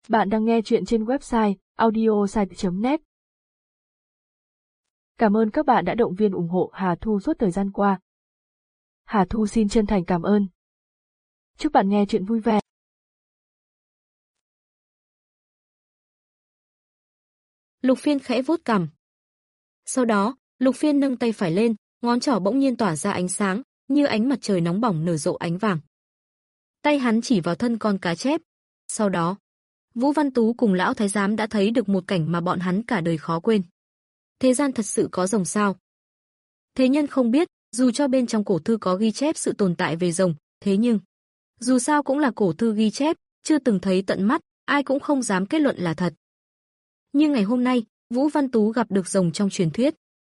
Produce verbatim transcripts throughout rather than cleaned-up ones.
Bạn đang nghe chuyện trên website audiosite chấm net. Cảm ơn các bạn đã động viên ủng hộ Hà Thu suốt thời gian qua. Hà Thu xin chân thành cảm ơn. Chúc bạn nghe chuyện vui vẻ. Lục Phiên khẽ vuốt cằm. Sau đó, Lục Phiên nâng tay phải lên, ngón trỏ bỗng nhiên tỏa ra ánh sáng, như ánh mặt trời nóng bỏng nở rộ ánh vàng. Tay hắn chỉ vào thân con cá chép. Sau đó, Vũ Văn Tú cùng lão thái giám đã thấy được một cảnh mà bọn hắn cả đời khó quên. Thế gian thật sự có rồng sao? Thế nhân không biết, dù cho bên trong cổ thư có ghi chép sự tồn tại về rồng, thế nhưng dù sao cũng là cổ thư ghi chép, chưa từng thấy tận mắt, ai cũng không dám kết luận là thật. Nhưng ngày hôm nay, Vũ Văn Tú gặp được rồng trong truyền thuyết.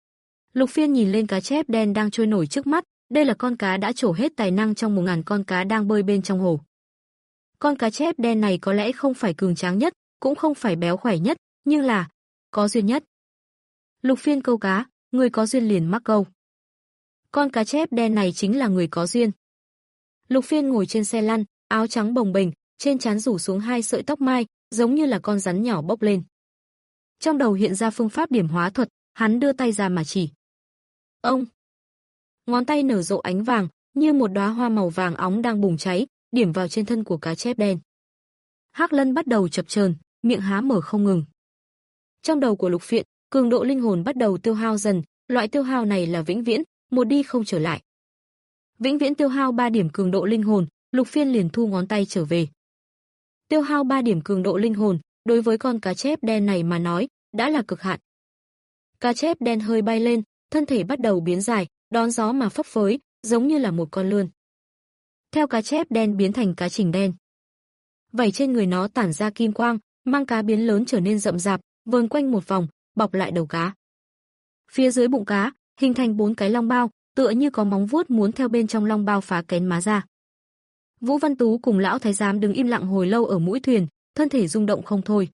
Lục Phiên nhìn lên cá chép đen đang trôi nổi trước mắt, đây là con cá đã trổ hết tài năng trong một ngàn con cá đang bơi bên trong hồ. Con cá chép đen này có lẽ không phải cường tráng nhất, cũng không phải béo khỏe nhất, nhưng là có duyên nhất. Lục Phiên câu cá, người có duyên liền mắc câu. Con cá chép đen này chính là người có duyên. Lục Phiên ngồi trên xe lăn, áo trắng bồng bềnh, trên trán rủ xuống hai sợi tóc mai, giống như là con rắn nhỏ bốc lên. Trong đầu hiện ra phương pháp điểm hóa thuật, hắn đưa tay ra mà chỉ. Ông! Ngón tay nở rộ ánh vàng, như một đóa hoa màu vàng óng đang bùng cháy, điểm vào trên thân của cá chép đen. Hắc Lân bắt đầu chập chờn, miệng há mở không ngừng. Trong đầu của Lục Phiên, cường độ linh hồn bắt đầu tiêu hao dần, loại tiêu hao này là vĩnh viễn, một đi không trở lại. Vĩnh viễn tiêu hao ba điểm cường độ linh hồn, Lục Phiên liền thu ngón tay trở về. Tiêu hao ba điểm cường độ linh hồn, đối với con cá chép đen này mà nói, đã là cực hạn. Cá chép đen hơi bay lên, thân thể bắt đầu biến dài, đón gió mà phấp phới, giống như là một con lươn. Theo cá chép đen biến thành cá trình đen. Vảy trên người nó tản ra kim quang, mang cá biến lớn trở nên rậm rạp, vờn quanh một vòng, bọc lại đầu cá. Phía dưới bụng cá, hình thành bốn cái long bao, tựa như có móng vuốt muốn theo bên trong long bao phá kén má ra. Vũ Văn Tú cùng lão thái giám đứng im lặng hồi lâu ở mũi thuyền, thân thể rung động không thôi.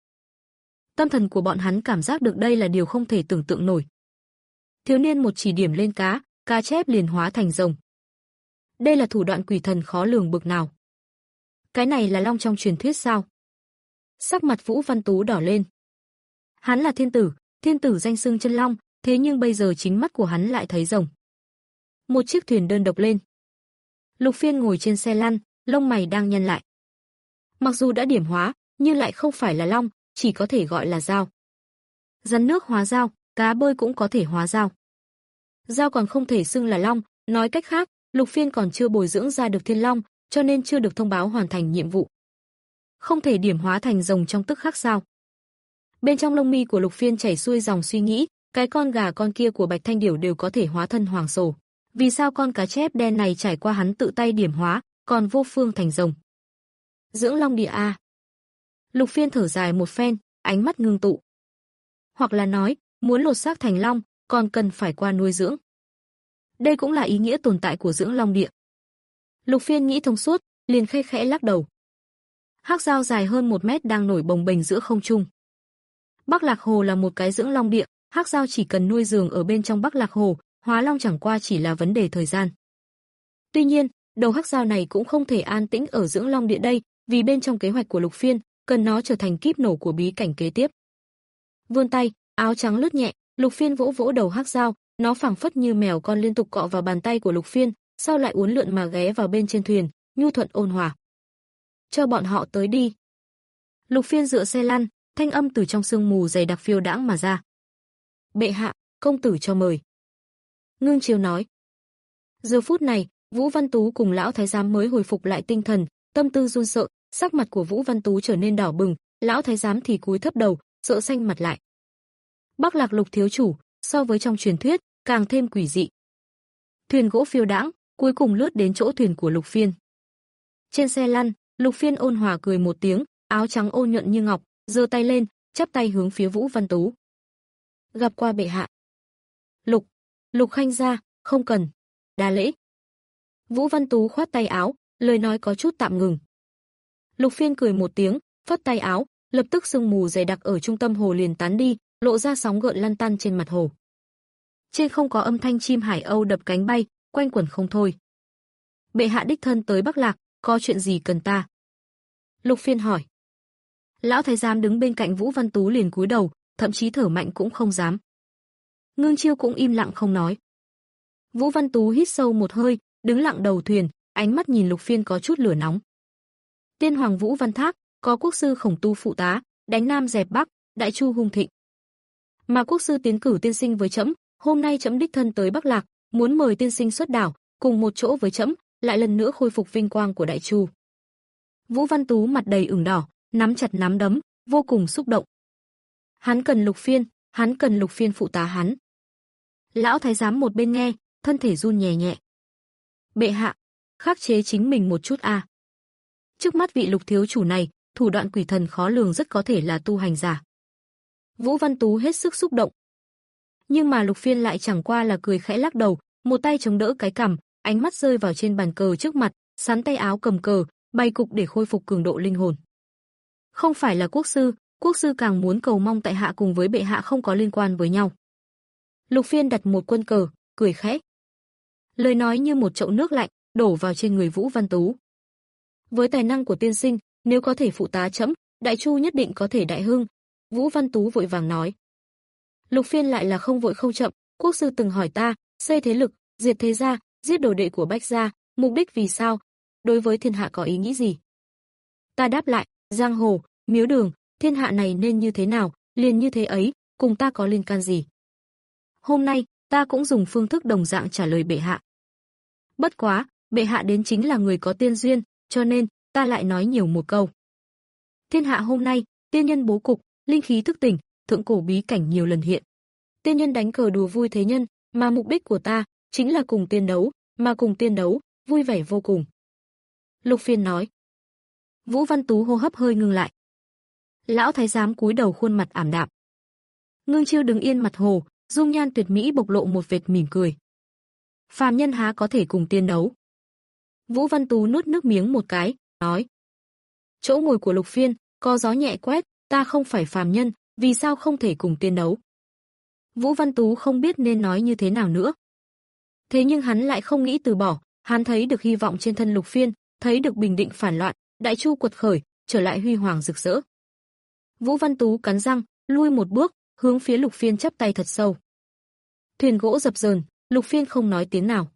Tâm thần của bọn hắn cảm giác được đây là điều không thể tưởng tượng nổi. Thiếu niên một chỉ điểm lên cá, cá chép liền hóa thành rồng. Đây là thủ đoạn quỷ thần khó lường bực nào. Cái này là long trong truyền thuyết sao? Sắc mặt Vũ Văn Tú đỏ lên. Hắn là thiên tử, thiên tử danh xưng chân long, thế nhưng bây giờ chính mắt của hắn lại thấy rồng. Một chiếc thuyền đơn độc lên. Lục Phiên ngồi trên xe lăn, lông mày đang nhăn lại. Mặc dù đã điểm hóa, nhưng lại không phải là long, chỉ có thể gọi là dao. Rắn nước hóa dao, cá bơi cũng có thể hóa dao. Dao còn không thể xưng là long, nói cách khác, Lục Phiên còn chưa bồi dưỡng ra được thiên long, cho nên chưa được thông báo hoàn thành nhiệm vụ. Không thể điểm hóa thành rồng trong tức khắc sao? Bên trong lông mi của Lục Phiên chảy xuôi dòng suy nghĩ, cái con gà con kia của Bạch Thanh Điểu đều có thể hóa thân hoàng sổ. Vì sao con cá chép đen này trải qua hắn tự tay điểm hóa, còn vô phương thành rồng? Dưỡng long địa a. Lục Phiên thở dài một phen, ánh mắt ngưng tụ. Hoặc là nói, muốn lột xác thành long, còn cần phải qua nuôi dưỡng. Đây cũng là ý nghĩa tồn tại của dưỡng long địa. Lục Phiên nghĩ thông suốt, liền khẽ khẽ lắc đầu. Hắc dao dài hơn một mét đang nổi bồng bềnh giữa không trung. Bắc Lạc Hồ là một cái dưỡng long địa, hắc dao chỉ cần nuôi giường ở bên trong Bắc Lạc Hồ, hóa long chẳng qua chỉ là vấn đề thời gian. Tuy nhiên, đầu hắc dao này cũng không thể an tĩnh ở dưỡng long địa đây, vì bên trong kế hoạch của Lục Phiên, cần nó trở thành kíp nổ của bí cảnh kế tiếp. Vươn tay, áo trắng lướt nhẹ, Lục Phiên vỗ vỗ đầu hắc dao, nó phảng phất như mèo con liên tục cọ vào bàn tay của Lục Phiên, sau lại uốn lượn mà ghé vào bên trên thuyền, nhu thuận ôn hòa. Cho bọn họ tới đi. Lục Phiên dựa xe lăn, thanh âm từ trong sương mù dày đặc phiêu đãng mà ra. Bệ hạ, công tử cho mời. Ngưng Chiêu nói. Giờ phút này, Vũ Văn Tú cùng lão thái giám mới hồi phục lại tinh thần, tâm tư run sợ, sắc mặt của Vũ Văn Tú trở nên đỏ bừng, lão thái giám thì cúi thấp đầu, sợ xanh mặt lại. Bắc Lạc Lục thiếu chủ, so với trong truyền thuyết, càng thêm quỷ dị. Thuyền gỗ phiêu đãng, cuối cùng lướt đến chỗ thuyền của Lục Phiên. Trên xe lăn, Lục Phiên ôn hòa cười một tiếng, áo trắng ôn nhuận như ngọc, giơ tay lên, chắp tay hướng phía Vũ Văn Tú. Gặp qua bệ hạ. Lục, Lục khanh gia, không cần. Đa lễ. Vũ Văn Tú khoát tay áo, lời nói có chút tạm ngừng. Lục Phiên cười một tiếng, phất tay áo, lập tức sương mù dày đặc ở trung tâm hồ liền tán đi, lộ ra sóng gợn lăn tăn trên mặt hồ. Trên không có âm thanh chim hải âu đập cánh bay, quanh quẩn không thôi. Bệ hạ đích thân tới Bắc Lạc, có chuyện gì cần ta? Lục Phiên hỏi. Lão thái giám đứng bên cạnh Vũ Văn Tú liền cúi đầu, thậm chí thở mạnh cũng không dám. Ngưng Chiêu cũng im lặng không nói. Vũ Văn Tú hít sâu một hơi, đứng lặng đầu thuyền, ánh mắt nhìn Lục Phiên có chút lửa nóng. Tiên hoàng Vũ Văn Thác, có quốc sư Khổng Tu phụ tá, đánh Nam dẹp Bắc, đại chu hung thịnh. Mà quốc sư tiến cử tiên sinh với trẫm, hôm nay trẫm đích thân tới Bắc Lạc, muốn mời tiên sinh xuất đảo, cùng một chỗ với trẫm, lại lần nữa khôi phục vinh quang của đại chu. Vũ Văn Tú mặt đầy ửng đỏ, nắm chặt nắm đấm, vô cùng xúc động. Hắn cần Lục Phiên, hắn cần Lục Phiên phụ tá hắn. Lão thái giám một bên nghe, thân thể run nhẹ nhẹ. Bệ hạ, khắc chế chính mình một chút a. À. Trước mắt vị Lục thiếu chủ này, thủ đoạn quỷ thần khó lường, rất có thể là tu hành giả. Vũ Văn Tú hết sức xúc động. Nhưng mà Lục Phiên lại chẳng qua là cười khẽ lắc đầu, một tay chống đỡ cái cằm, ánh mắt rơi vào trên bàn cờ trước mặt, sắn tay áo cầm cờ, bày cục để khôi phục cường độ linh hồn. Không phải là quốc sư, quốc sư càng muốn cầu mong tại hạ cùng với bệ hạ không có liên quan với nhau. Lục Phiên đặt một quân cờ, cười khẽ. Lời nói như một chậu nước lạnh, đổ vào trên người Vũ Văn Tú. Với tài năng của tiên sinh, nếu có thể phụ tá trẫm, đại chu nhất định có thể đại hưng. Vũ Văn Tú vội vàng nói. Lục Phiên lại là không vội không chậm, quốc sư từng hỏi ta, xây thế lực, diệt thế gia, giết đồ đệ của Bách gia, mục đích vì sao? Đối với thiên hạ có ý nghĩ gì? Ta đáp lại, giang hồ, miếu đường, thiên hạ này nên như thế nào, liền như thế ấy, cùng ta có liên can gì? Hôm nay, ta cũng dùng phương thức đồng dạng trả lời bệ hạ. Bất quá, bệ hạ đến chính là người có tiên duyên, cho nên, ta lại nói nhiều một câu. Thiên hạ hôm nay, tiên nhân bố cục, linh khí thức tỉnh, thượng cổ bí cảnh nhiều lần hiện. Tiên nhân đánh cờ đùa vui thế nhân, mà mục đích của ta chính là cùng tiên đấu, mà cùng tiên đấu, vui vẻ vô cùng. Lục Phiên nói. Vũ Văn Tú hô hấp hơi ngưng lại. Lão thái giám cúi đầu khuôn mặt ảm đạm. Ngưng Chiêu đứng yên mặt hồ, dung nhan tuyệt mỹ bộc lộ một vệt mỉm cười. Phàm nhân há có thể cùng tiên đấu? Vũ Văn Tú nuốt nước miếng một cái, nói. Chỗ ngồi của Lục Phiên, có gió nhẹ quét, ta không phải phàm nhân, vì sao không thể cùng tiên đấu? Vũ Văn Tú không biết nên nói như thế nào nữa. Thế nhưng hắn lại không nghĩ từ bỏ, hắn thấy được hy vọng trên thân Lục Phiên, thấy được bình định phản loạn, đại chu quật khởi, trở lại huy hoàng rực rỡ. Vũ Văn Tú cắn răng, lui một bước, hướng phía Lục Phiên chắp tay thật sâu. Thuyền gỗ dập dờn, Lục Phiên không nói tiếng nào.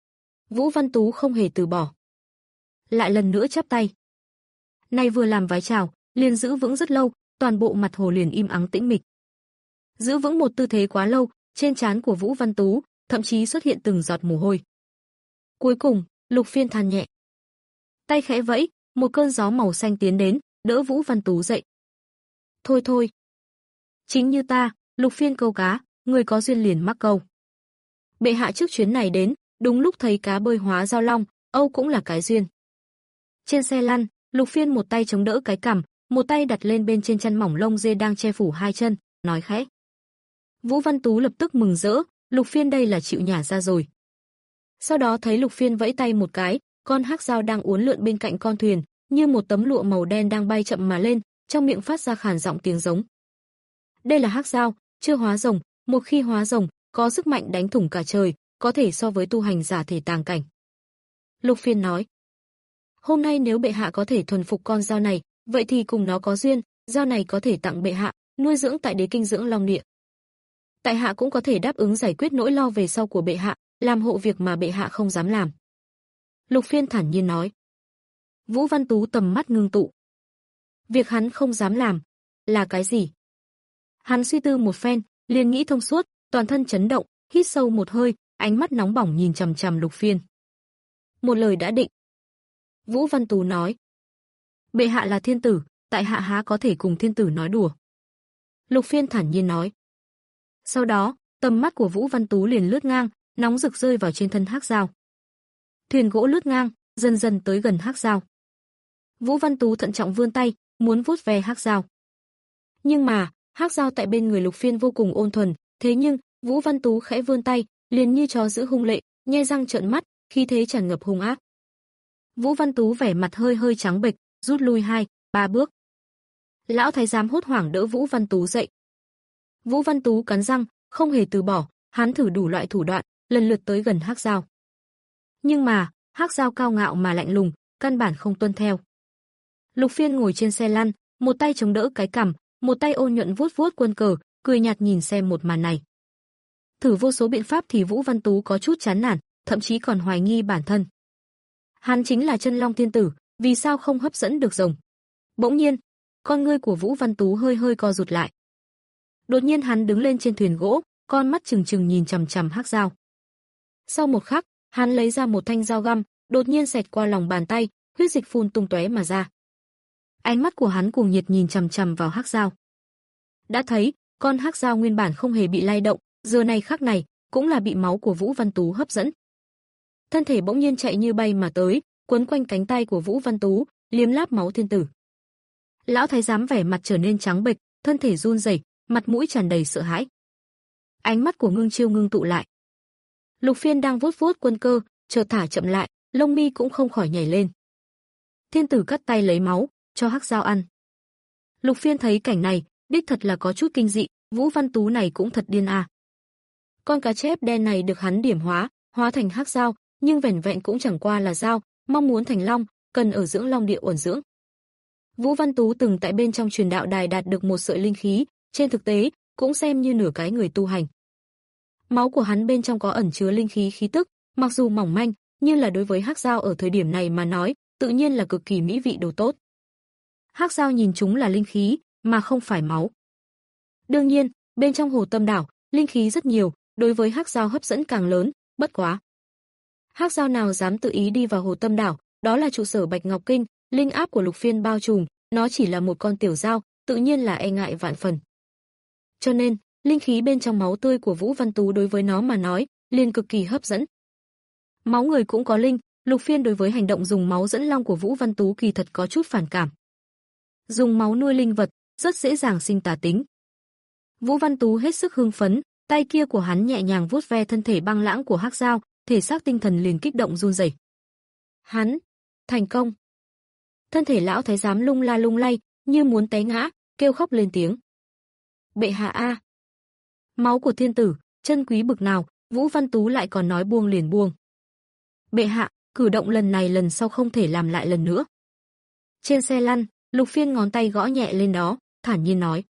Vũ Văn Tú không hề từ bỏ. Lại lần nữa chắp tay. Nay vừa làm vái chào, liền giữ vững rất lâu, toàn bộ mặt hồ liền im ắng tĩnh mịch. Giữ vững một tư thế quá lâu, trên trán của Vũ Văn Tú thậm chí xuất hiện từng giọt mồ hôi. Cuối cùng, Lục Phiên than nhẹ. Tay khẽ vẫy, một cơn gió màu xanh tiến đến, đỡ Vũ Văn Tú dậy. Thôi thôi. Chính như ta, Lục Phiên câu cá, người có duyên liền mắc câu. Bệ hạ trước chuyến này đến, đúng lúc thấy cá bơi hóa giao long, âu cũng là cái duyên. Trên xe lăn, Lục Phiên một tay chống đỡ cái cằm, một tay đặt lên bên trên chân mỏng lông dê đang che phủ hai chân, nói khẽ. Vũ Văn Tú lập tức mừng rỡ, Lục Phiên đây là chịu nhả ra rồi. Sau đó thấy Lục Phiên vẫy tay một cái, con hắc dao đang uốn lượn bên cạnh con thuyền, như một tấm lụa màu đen đang bay chậm mà lên, trong miệng phát ra khàn giọng tiếng giống. Đây là hắc dao, chưa hóa rồng, một khi hóa rồng, có sức mạnh đánh thủng cả trời, có thể so với tu hành giả thể tàng cảnh. Lục Phiên nói. Hôm nay nếu bệ hạ có thể thuần phục con dao này, vậy thì cùng nó có duyên, dao này có thể tặng bệ hạ, nuôi dưỡng tại Đế Kinh Dưỡng Long Địa. Tại hạ cũng có thể đáp ứng giải quyết nỗi lo về sau của bệ hạ, làm hộ việc mà bệ hạ không dám làm. Lục Phiên thản nhiên nói. Vũ Văn Tú tầm mắt ngưng tụ. Việc hắn không dám làm, là cái gì? Hắn suy tư một phen, liền nghĩ thông suốt, toàn thân chấn động, hít sâu một hơi, ánh mắt nóng bỏng nhìn chằm chằm Lục Phiên. Một lời đã định. Vũ Văn Tú nói. Bệ hạ là thiên tử, tại hạ há có thể cùng thiên tử nói đùa. Lục Phiên thản nhiên nói. Sau đó, tầm mắt của Vũ Văn Tú liền lướt ngang, nóng rực rơi vào trên thân hắc dao. Thuyền gỗ lướt ngang, dần dần tới gần hắc dao. Vũ Văn Tú thận trọng vươn tay, muốn vuốt ve hắc dao. Nhưng mà, hắc dao tại bên người Lục Phiên vô cùng ôn thuần, thế nhưng, Vũ Văn Tú khẽ vươn tay, liền như chó giữ hung lệ, nhe răng trợn mắt, khí thế tràn ngập hung ác. Vũ Văn Tú vẻ mặt hơi hơi trắng bệch, rút lui hai, ba bước. Lão thái giám hốt hoảng đỡ Vũ Văn Tú dậy. Vũ Văn Tú cắn răng, không hề từ bỏ, hắn thử đủ loại thủ đoạn, lần lượt tới gần hắc dao. Nhưng mà, hắc dao cao ngạo mà lạnh lùng, căn bản không tuân theo. Lục Phiên ngồi trên xe lăn, một tay chống đỡ cái cằm, một tay ôn nhuận vuốt vuốt quân cờ, cười nhạt nhìn xem một màn này. Thử vô số biện pháp thì Vũ Văn Tú có chút chán nản, thậm chí còn hoài nghi bản thân. Hắn chính là Chân Long Thiên Tử, vì sao không hấp dẫn được rồng? Bỗng nhiên, con ngươi của Vũ Văn Tú hơi hơi co rụt lại. Đột nhiên hắn đứng lên trên thuyền gỗ, con mắt trừng trừng nhìn chằm chằm Hắc Dao. Sau một khắc, hắn lấy ra một thanh dao găm, đột nhiên xẹt qua lòng bàn tay, huyết dịch phun tung tóe mà ra. Ánh mắt của hắn cuồng nhiệt nhìn chằm chằm vào Hắc Dao. Đã thấy, con Hắc Dao nguyên bản không hề bị lay động, giờ này khắc này, cũng là bị máu của Vũ Văn Tú hấp dẫn. Thân thể bỗng nhiên chạy như bay mà tới, quấn quanh cánh tay của Vũ Văn Tú, liếm láp máu thiên tử. Lão thái giám vẻ mặt trở nên trắng bệch, thân thể run rẩy, mặt mũi tràn đầy sợ hãi. Ánh mắt của Ngưng Chiêu ngưng tụ lại. Lục Phiên đang vuốt vuốt quân cơ, chợt thả chậm lại, lông mi cũng không khỏi nhảy lên. Thiên tử cắt tay lấy máu, cho Hắc Dao ăn. Lục Phiên thấy cảnh này, đích thật là có chút kinh dị, Vũ Văn Tú này cũng thật điên à. Con cá chép đen này được hắn điểm hóa, hóa thành Hắc Dao, nhưng vẻn vẹn cũng chẳng qua là dao, mong muốn thành long, cần ở dưỡng long địa uẩn dưỡng. Vũ Văn Tú từng tại bên trong truyền đạo đài đạt được một sợi linh khí, trên thực tế, cũng xem như nửa cái người tu hành. Máu của hắn bên trong có ẩn chứa linh khí khí tức, mặc dù mỏng manh, nhưng là đối với Hắc Dao ở thời điểm này mà nói, tự nhiên là cực kỳ mỹ vị đồ tốt. Hắc Dao nhìn chúng là linh khí, mà không phải máu. Đương nhiên, bên trong Hồ Tâm Đảo, linh khí rất nhiều, đối với Hắc Dao hấp dẫn càng lớn, bất quá. Hắc Dao nào dám tự ý đi vào Hồ Tâm Đảo, đó là trụ sở Bạch Ngọc Kinh, linh áp của Lục Phiên bao trùm, nó chỉ là một con tiểu dao, tự nhiên là e ngại vạn phần. Cho nên, linh khí bên trong máu tươi của Vũ Văn Tú đối với nó mà nói, liền cực kỳ hấp dẫn. Máu người cũng có linh, Lục Phiên đối với hành động dùng máu dẫn long của Vũ Văn Tú kỳ thật có chút phản cảm. Dùng máu nuôi linh vật, rất dễ dàng sinh tà tính. Vũ Văn Tú hết sức hưng phấn, tay kia của hắn nhẹ nhàng vuốt ve thân thể băng lãng của Hắc Dao, thể xác tinh thần liền kích động run rẩy. Hắn thành công. Thân thể lão thái giám lung la lung lay, như muốn té ngã, kêu khóc lên tiếng. Bệ hạ a, máu của thiên tử, chân quý bực nào, Vũ Văn Tú lại còn nói buông liền buông. Bệ hạ, cử động lần này lần sau không thể làm lại lần nữa. Trên xe lăn, Lục Phiên ngón tay gõ nhẹ lên đó, thản nhiên nói.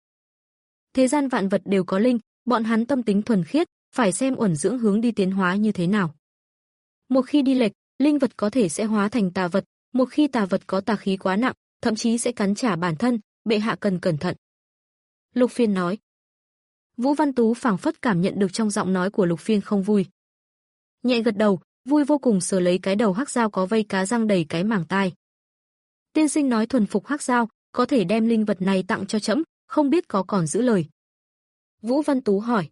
Thế gian vạn vật đều có linh, bọn hắn tâm tính thuần khiết, phải xem uẩn dưỡng hướng đi tiến hóa như thế nào. Một khi đi lệch, linh vật có thể sẽ hóa thành tà vật, một khi tà vật có tà khí quá nặng, thậm chí sẽ cắn trả bản thân, bệ hạ cần cẩn thận. Lục Phiên nói. Vũ Văn Tú phảng phất cảm nhận được trong giọng nói của Lục Phiên không vui. Nhẹ gật đầu, vui vô cùng sờ lấy cái đầu Hắc Dao có vây cá răng đầy cái màng tai. Tiên sinh nói thuần phục Hắc Dao, có thể đem linh vật này tặng cho trẫm, không biết có còn giữ lời. Vũ Văn Tú hỏi.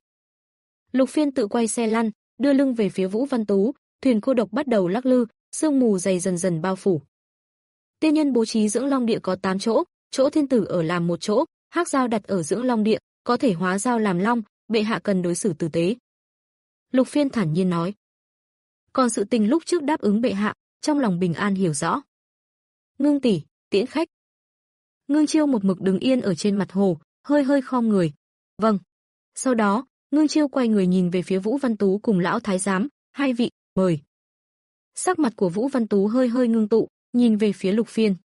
Lục Phiên tự quay xe lăn, đưa lưng về phía Vũ Văn Tú, thuyền cô độc bắt đầu lắc lư, sương mù dày dần dần bao phủ. Tiên nhân bố trí dưỡng long địa có tám chỗ, chỗ thiên tử ở làm một chỗ, Hắc Dao đặt ở dưỡng long địa, có thể hóa dao làm long, bệ hạ cần đối xử tử tế. Lục Phiên thản nhiên nói. Còn sự tình lúc trước đáp ứng bệ hạ, trong lòng bình an hiểu rõ. Ngưng tỷ, tiễn khách. Ngưng Chiêu một mực đứng yên ở trên mặt hồ, hơi hơi khom người. Vâng. Sau đó, Ngưng Chiêu quay người nhìn về phía Vũ Văn Tú cùng lão thái giám, hai vị, mời. Sắc mặt của Vũ Văn Tú hơi hơi ngưng tụ, nhìn về phía Lục Phiên.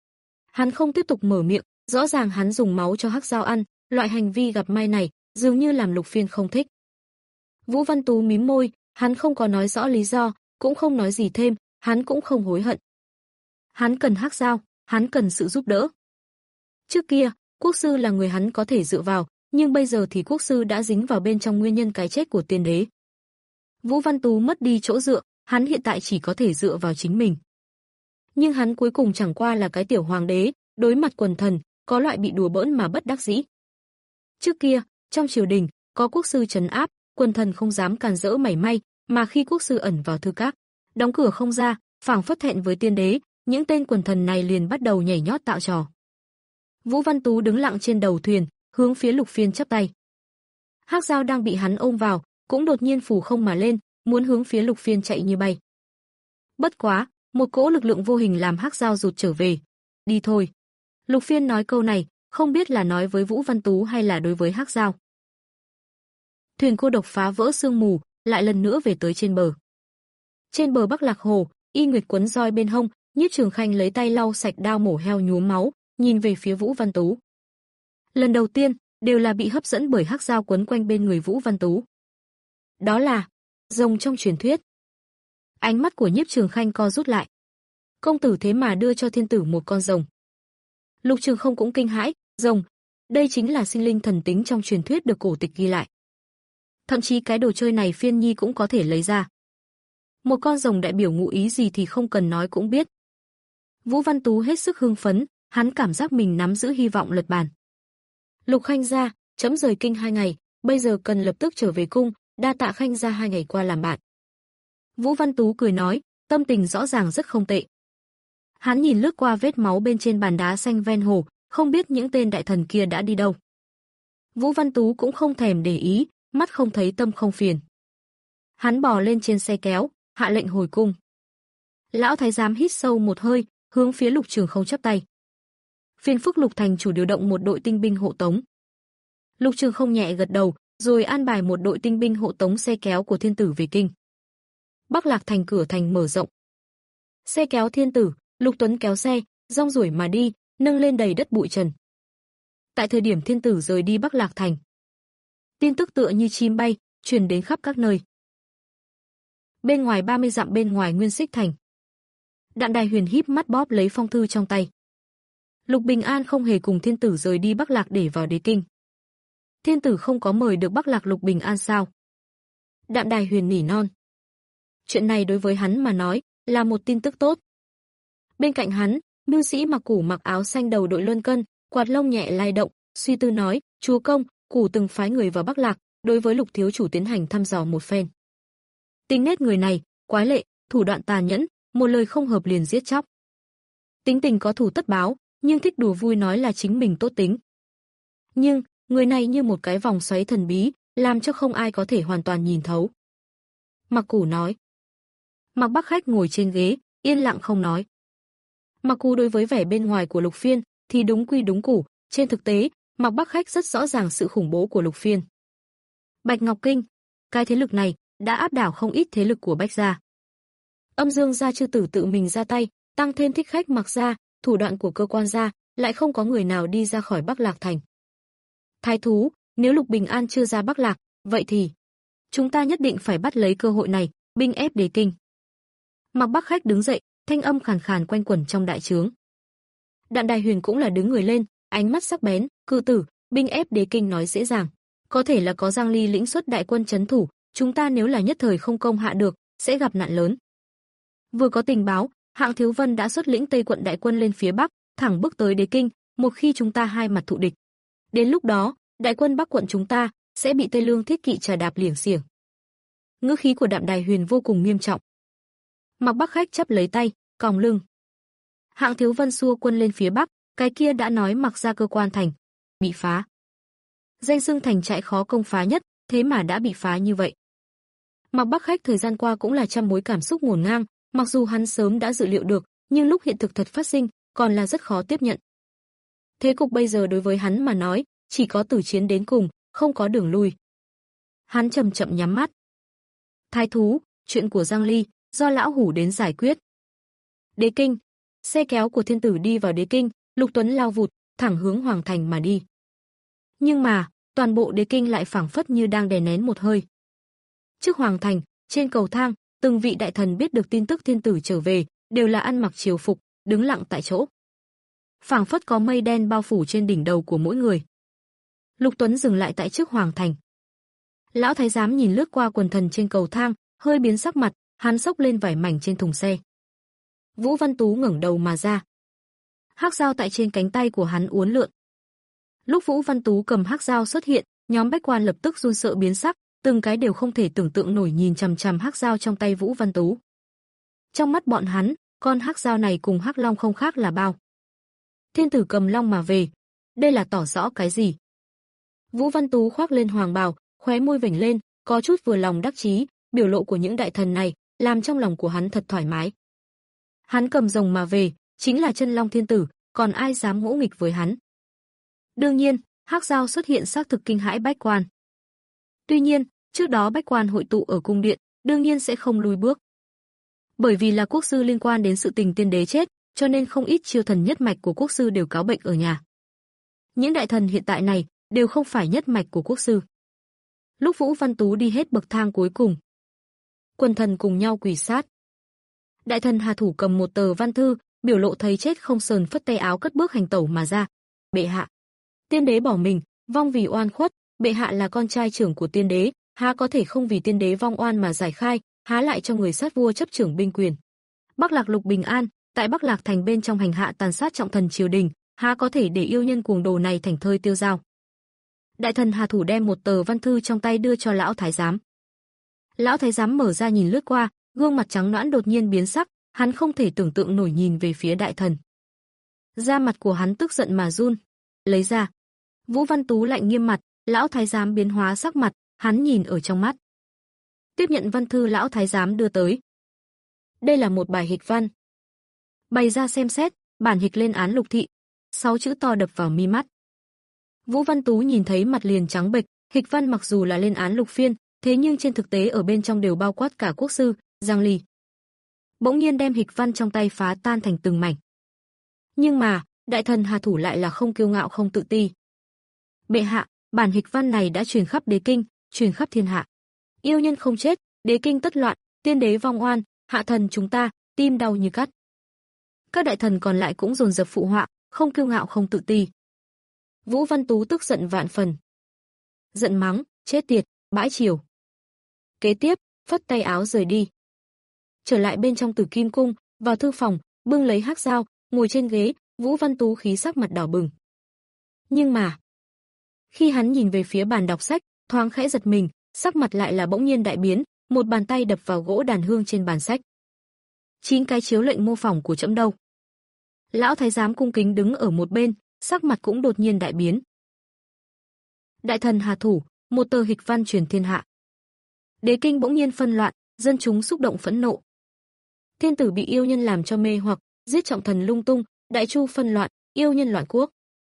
Hắn không tiếp tục mở miệng, rõ ràng hắn dùng máu cho Hắc Dao ăn, loại hành vi gặp may này, dường như làm Lục Phiên không thích. Vũ Văn Tú mím môi, hắn không có nói rõ lý do, cũng không nói gì thêm, hắn cũng không hối hận. Hắn cần Hắc Dao, hắn cần sự giúp đỡ. Trước kia, quốc sư là người hắn có thể dựa vào, nhưng bây giờ thì quốc sư đã dính vào bên trong nguyên nhân cái chết của tiên đế. Vũ Văn Tú mất đi chỗ dựa, hắn hiện tại chỉ có thể dựa vào chính mình. Nhưng hắn cuối cùng chẳng qua là cái tiểu hoàng đế, đối mặt quần thần, có loại bị đùa bỡn mà bất đắc dĩ. Trước kia, trong triều đình, có quốc sư trấn áp, quần thần không dám càn rỡ mảy may, mà khi quốc sư ẩn vào thư các, đóng cửa không ra, phảng phất thẹn với tiên đế, những tên quần thần này liền bắt đầu nhảy nhót tạo trò. Vũ Văn Tú đứng lặng trên đầu thuyền, hướng phía Lục Phiên chắp tay. Hắc Dao đang bị hắn ôm vào, cũng đột nhiên phủ không mà lên, muốn hướng phía Lục Phiên chạy như bay. Bất quá, một cỗ lực lượng vô hình làm Hắc Dao rụt trở về. Đi thôi. Lục Phiên nói câu này, không biết là nói với Vũ Văn Tú hay là đối với Hắc Dao. Thuyền cô độc phá vỡ sương mù, lại lần nữa về tới trên bờ. Trên bờ Bắc Lạc Hồ, Y Nguyệt quấn roi bên hông, Nhiếp Trường Khanh lấy tay lau sạch đao mổ heo nhuốm máu, nhìn về phía Vũ Văn Tú. Lần đầu tiên, đều là bị hấp dẫn bởi hắc dao quấn quanh bên người Vũ Văn Tú. Đó là rồng trong truyền thuyết. Ánh mắt của Nhiếp Trường Khanh co rút lại. Công tử thế mà đưa cho thiên tử một con rồng. Lục Trường Không cũng kinh hãi, rồng, đây chính là sinh linh thần tính trong truyền thuyết được cổ tịch ghi lại. Thậm chí cái đồ chơi này Phiên Nhi cũng có thể lấy ra. Một con rồng đại biểu ngụ ý gì thì không cần nói cũng biết. Vũ Văn Tú hết sức hưng phấn, hắn cảm giác mình nắm giữ hy vọng lật bàn. Lục Khanh gia, trẫm rời kinh hai ngày, bây giờ cần lập tức trở về cung, đa tạ Khanh gia hai ngày qua làm bạn. Vũ Văn Tú cười nói, tâm tình rõ ràng rất không tệ. Hắn nhìn lướt qua vết máu bên trên bàn đá xanh ven hồ, không biết những tên đại thần kia đã đi đâu. Vũ Văn Tú cũng không thèm để ý, mắt không thấy tâm không phiền. Hắn bò lên trên xe kéo, hạ lệnh hồi cung. Lão thái giám hít sâu một hơi, hướng phía Lục Trường Không chắp tay. Phiên phức Lục thành chủ điều động một đội tinh binh hộ tống. Lục Trường Không nhẹ gật đầu, rồi an bài một đội tinh binh hộ tống xe kéo của thiên tử về kinh. Bắc Lạc thành cửa thành mở rộng. Xe kéo thiên tử, Lục Tuấn kéo xe, rong ruổi mà đi, nâng lên đầy đất bụi trần. Tại thời điểm thiên tử rời đi Bắc Lạc thành, tin tức tựa như chim bay, truyền đến khắp các nơi. Bên ngoài ba mươi dặm bên ngoài Nguyên Xích thành, Đạm Đài Huyền híp mắt bóp lấy phong thư trong tay. Lục Bình An không hề cùng thiên tử rời đi Bắc Lạc để vào đế kinh. Thiên tử không có mời được Bắc Lạc Lục Bình An sao? Đạm Đài Huyền nỉ non. Chuyện này đối với hắn mà nói là một tin tức tốt. Bên cạnh hắn, mưu sĩ mặc củ mặc áo xanh đầu đội luân cân, quạt lông nhẹ lay động, suy tư nói, chúa công, củ từng phái người vào Bắc Lạc, đối với Lục thiếu chủ tiến hành thăm dò một phen. Tính nết người này, quái lệ, thủ đoạn tàn nhẫn, một lời không hợp liền giết chóc. Tính tình có thù tất báo, nhưng thích đùa vui nói là chính mình tốt tính. Nhưng, người này như một cái vòng xoáy thần bí, làm cho không ai có thể hoàn toàn nhìn thấu. Mặc Củ nói. Mặc Bắc Khách ngồi trên ghế, yên lặng không nói. Mặc Củ đối với vẻ bên ngoài của Lục Phiên thì đúng quy đúng củ, trên thực tế, Mặc Bắc Khách rất rõ ràng sự khủng bố của Lục Phiên. Bạch Ngọc Kinh, cái thế lực này đã áp đảo không ít thế lực của Bách gia. Âm Dương gia chư tử tự mình ra tay, tăng thêm Thích Khách Mặc gia, thủ đoạn của cơ quan gia, lại không có người nào đi ra khỏi Bắc Lạc thành. Thái thú, nếu Lục Bình An chưa ra Bắc Lạc, vậy thì chúng ta nhất định phải bắt lấy cơ hội này, binh ép đế kinh. Mặc Bắc Khách đứng dậy, thanh âm khàn khàn quanh quẩn trong đại trướng. Đạm Đài Huyền cũng là đứng người lên, ánh mắt sắc bén, cự tử, binh ép đế kinh nói dễ dàng, có thể là có Giang Ly lĩnh xuất đại quân trấn thủ, chúng ta nếu là nhất thời không công hạ được, sẽ gặp nạn lớn. Vừa có tình báo, Hạng Thiếu Vân đã xuất lĩnh Tây quận đại quân lên phía bắc, thẳng bước tới đế kinh, một khi chúng ta hai mặt thụ địch, đến lúc đó, đại quân Bắc quận chúng ta sẽ bị Tây Lương thiết kỵ trà đạp liểng xiểng. Ngữ khí của Đạm Đài Huyền vô cùng nghiêm trọng. Mặc Bắc Khách chắp lấy tay, còng lưng. Hạng Thiếu Vân xua quân lên phía bắc, cái kia đã nói Mặc ra cơ quan thành bị phá. Danh xưng thành trại khó công phá nhất, thế mà đã bị phá như vậy. Mặc Bắc Khách thời gian qua cũng là trăm mối cảm xúc ngổn ngang, mặc dù hắn sớm đã dự liệu được, nhưng lúc hiện thực thật phát sinh, còn là rất khó tiếp nhận. Thế cục bây giờ đối với hắn mà nói, chỉ có tử chiến đến cùng, không có đường lui. Hắn chậm chậm nhắm mắt. Thái thú, chuyện của Giang Ly, do lão hủ đến giải quyết. Đế kinh, xe kéo của thiên tử đi vào đế kinh, Lục Tuấn lao vụt, thẳng hướng hoàng thành mà đi. Nhưng mà, toàn bộ đế kinh lại phảng phất như đang đè nén một hơi. Trước hoàng thành, trên cầu thang, từng vị đại thần biết được tin tức thiên tử trở về, đều là ăn mặc triều phục, đứng lặng tại chỗ. Phảng phất có mây đen bao phủ trên đỉnh đầu của mỗi người. Lục Tuấn dừng lại tại trước hoàng thành. Lão thái giám nhìn lướt qua quần thần trên cầu thang, hơi biến sắc mặt, hắn xốc lên vải mảnh trên thùng xe. Vũ Văn Tú ngẩng đầu mà ra. Hắc dao tại trên cánh tay của hắn uốn lượn. Lúc Vũ Văn Tú cầm hắc dao xuất hiện, nhóm bách quan lập tức run sợ biến sắc, từng cái đều không thể tưởng tượng nổi nhìn chằm chằm hắc dao trong tay Vũ Văn Tú. Trong mắt bọn hắn, con hắc dao này cùng hắc long không khác là bao. Thiên tử cầm long mà về, đây là tỏ rõ cái gì? Vũ Văn Tú khoác lên hoàng bào, khóe môi vểnh lên, có chút vừa lòng đắc chí, biểu lộ của những đại thần này, làm trong lòng của hắn thật thoải mái. Hắn cầm rồng mà về, chính là chân long thiên tử, còn ai dám ngỗ nghịch với hắn? Đương nhiên, hắc dao xuất hiện xác thực kinh hãi bách quan. Tuy nhiên, trước đó bách quan hội tụ ở cung điện, đương nhiên sẽ không lùi bước. Bởi vì là quốc sư liên quan đến sự tình tiên đế chết, cho nên không ít chiêu thần nhất mạch của quốc sư đều cáo bệnh ở nhà. Những đại thần hiện tại này đều không phải nhất mạch của quốc sư. Lúc Vũ Văn Tú đi hết bậc thang cuối cùng, quần thần cùng nhau quỳ sát. Đại thần Hà Thủ cầm một tờ văn thư, biểu lộ thấy chết không sờn phất tay áo cất bước hành tẩu mà ra. Bệ hạ, tiên đế bỏ mình, vong vì oan khuất, bệ hạ là con trai trưởng của tiên đế, há có thể không vì tiên đế vong oan mà giải khai, há lại cho người sát vua chấp trưởng binh quyền. Bắc Lạc Lục Bình An, tại Bắc Lạc thành bên trong hành hạ tàn sát trọng thần triều đình, há có thể để yêu nhân cuồng đồ này thành thơi tiêu dao. Đại thần Hà Thủ đem một tờ văn thư trong tay đưa cho lão thái giám. Lão thái giám mở ra nhìn lướt qua, gương mặt trắng nõn đột nhiên biến sắc, hắn không thể tưởng tượng nổi nhìn về phía đại thần. Da mặt của hắn tức giận mà run. Lấy ra. Vũ Văn Tú lạnh nghiêm mặt, lão thái giám biến hóa sắc mặt, hắn nhìn ở trong mắt. Tiếp nhận văn thư lão thái giám đưa tới. Đây là một bài hịch văn. Bày ra xem xét, bản hịch lên án Lục thị. Sáu chữ to đập vào mi mắt. Vũ Văn Tú nhìn thấy mặt liền trắng bệch, hịch văn mặc dù là lên án Lục Phiên, thế nhưng trên thực tế ở bên trong đều bao quát cả quốc sư, Giang Ly. Bỗng nhiên đem hịch văn trong tay phá tan thành từng mảnh. Nhưng mà, đại thần Hà Thủ lại là không kiêu ngạo không tự ti. Bệ hạ, bản hịch văn này đã truyền khắp đế kinh, truyền khắp thiên hạ. Yêu nhân không chết, đế kinh tất loạn, tiên đế vong oan, hạ thần chúng ta, tim đau như cắt. Các đại thần còn lại cũng dồn dập phụ họa, không kiêu ngạo không tự ti. Vũ Văn Tú tức giận vạn phần. Giận mắng, chết tiệt, bãi triều. Kế tiếp, phất tay áo rời đi. Trở lại bên trong Tử Kim cung, vào thư phòng, bưng lấy hắc dao, ngồi trên ghế, Vũ Văn Tú khí sắc mặt đỏ bừng. Nhưng mà, khi hắn nhìn về phía bàn đọc sách, thoáng khẽ giật mình, sắc mặt lại là bỗng nhiên đại biến, một bàn tay đập vào gỗ đàn hương trên bàn sách. Chín cái chiếu lệnh mô phỏng của trẫm đâu? Lão thái giám cung kính đứng ở một bên, sắc mặt cũng đột nhiên đại biến. Đại thần Hà Thủ, một tờ hịch văn truyền thiên hạ. Đế kinh bỗng nhiên phân loạn, dân chúng xúc động phẫn nộ. Thiên tử bị yêu nhân làm cho mê hoặc, giết trọng thần lung tung, đại chu phân loạn, yêu nhân loạn quốc.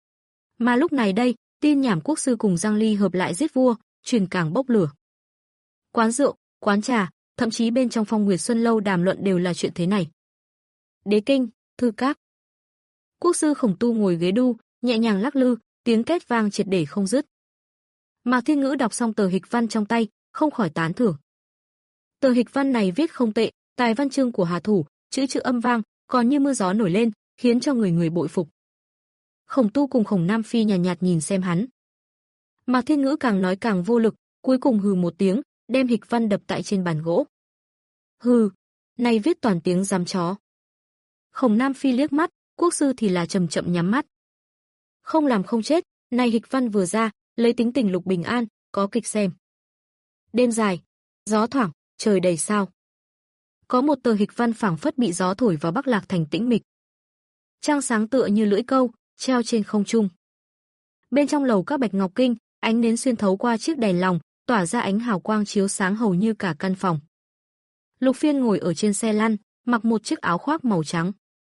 Mà lúc này đây, tin nhảm quốc sư cùng Giang Ly hợp lại giết vua, truyền càng bốc lửa. Quán rượu, quán trà, thậm chí bên trong Phong Nguyệt Xuân lâu đàm luận đều là chuyện thế này. Đế kinh, thư các. Quốc sư Khổng Tu ngồi ghế đu, nhẹ nhàng lắc lư, tiếng két vang triệt để không dứt. Mạc Thiên Ngữ đọc xong tờ hịch văn trong tay, không khỏi tán thưởng. Tờ hịch văn này viết không tệ, tài văn chương của Hà Thủ, chữ chữ âm vang, còn như mưa gió nổi lên, khiến cho người người bội phục. Khổng Tu cùng Khổng Nam Phi nhàn nhạt, nhạt nhìn xem hắn. Mạc Thiên Ngữ càng nói càng vô lực, cuối cùng hừ một tiếng, đem hịch văn đập tại trên bàn gỗ. Hừ, này viết toàn tiếng giám chó. Khổng Nam Phi liếc mắt, quốc sư thì là chậm chậm nhắm mắt. Không làm không chết, này hịch văn vừa ra, lấy tính tình Lục Bình An, có kịch xem. Đêm dài, gió thoảng, trời đầy sao. Có một tờ hịch văn phảng phất bị gió thổi vào Bắc Lạc thành tĩnh mịch. Trăng sáng tựa như lưỡi câu, treo trên không trung. Bên trong lầu các bạch ngọc kinh, ánh nến xuyên thấu qua chiếc đèn lồng, tỏa ra ánh hào quang chiếu sáng hầu như cả căn phòng. Lục Phiên ngồi ở trên xe lăn, mặc một chiếc áo khoác màu trắng.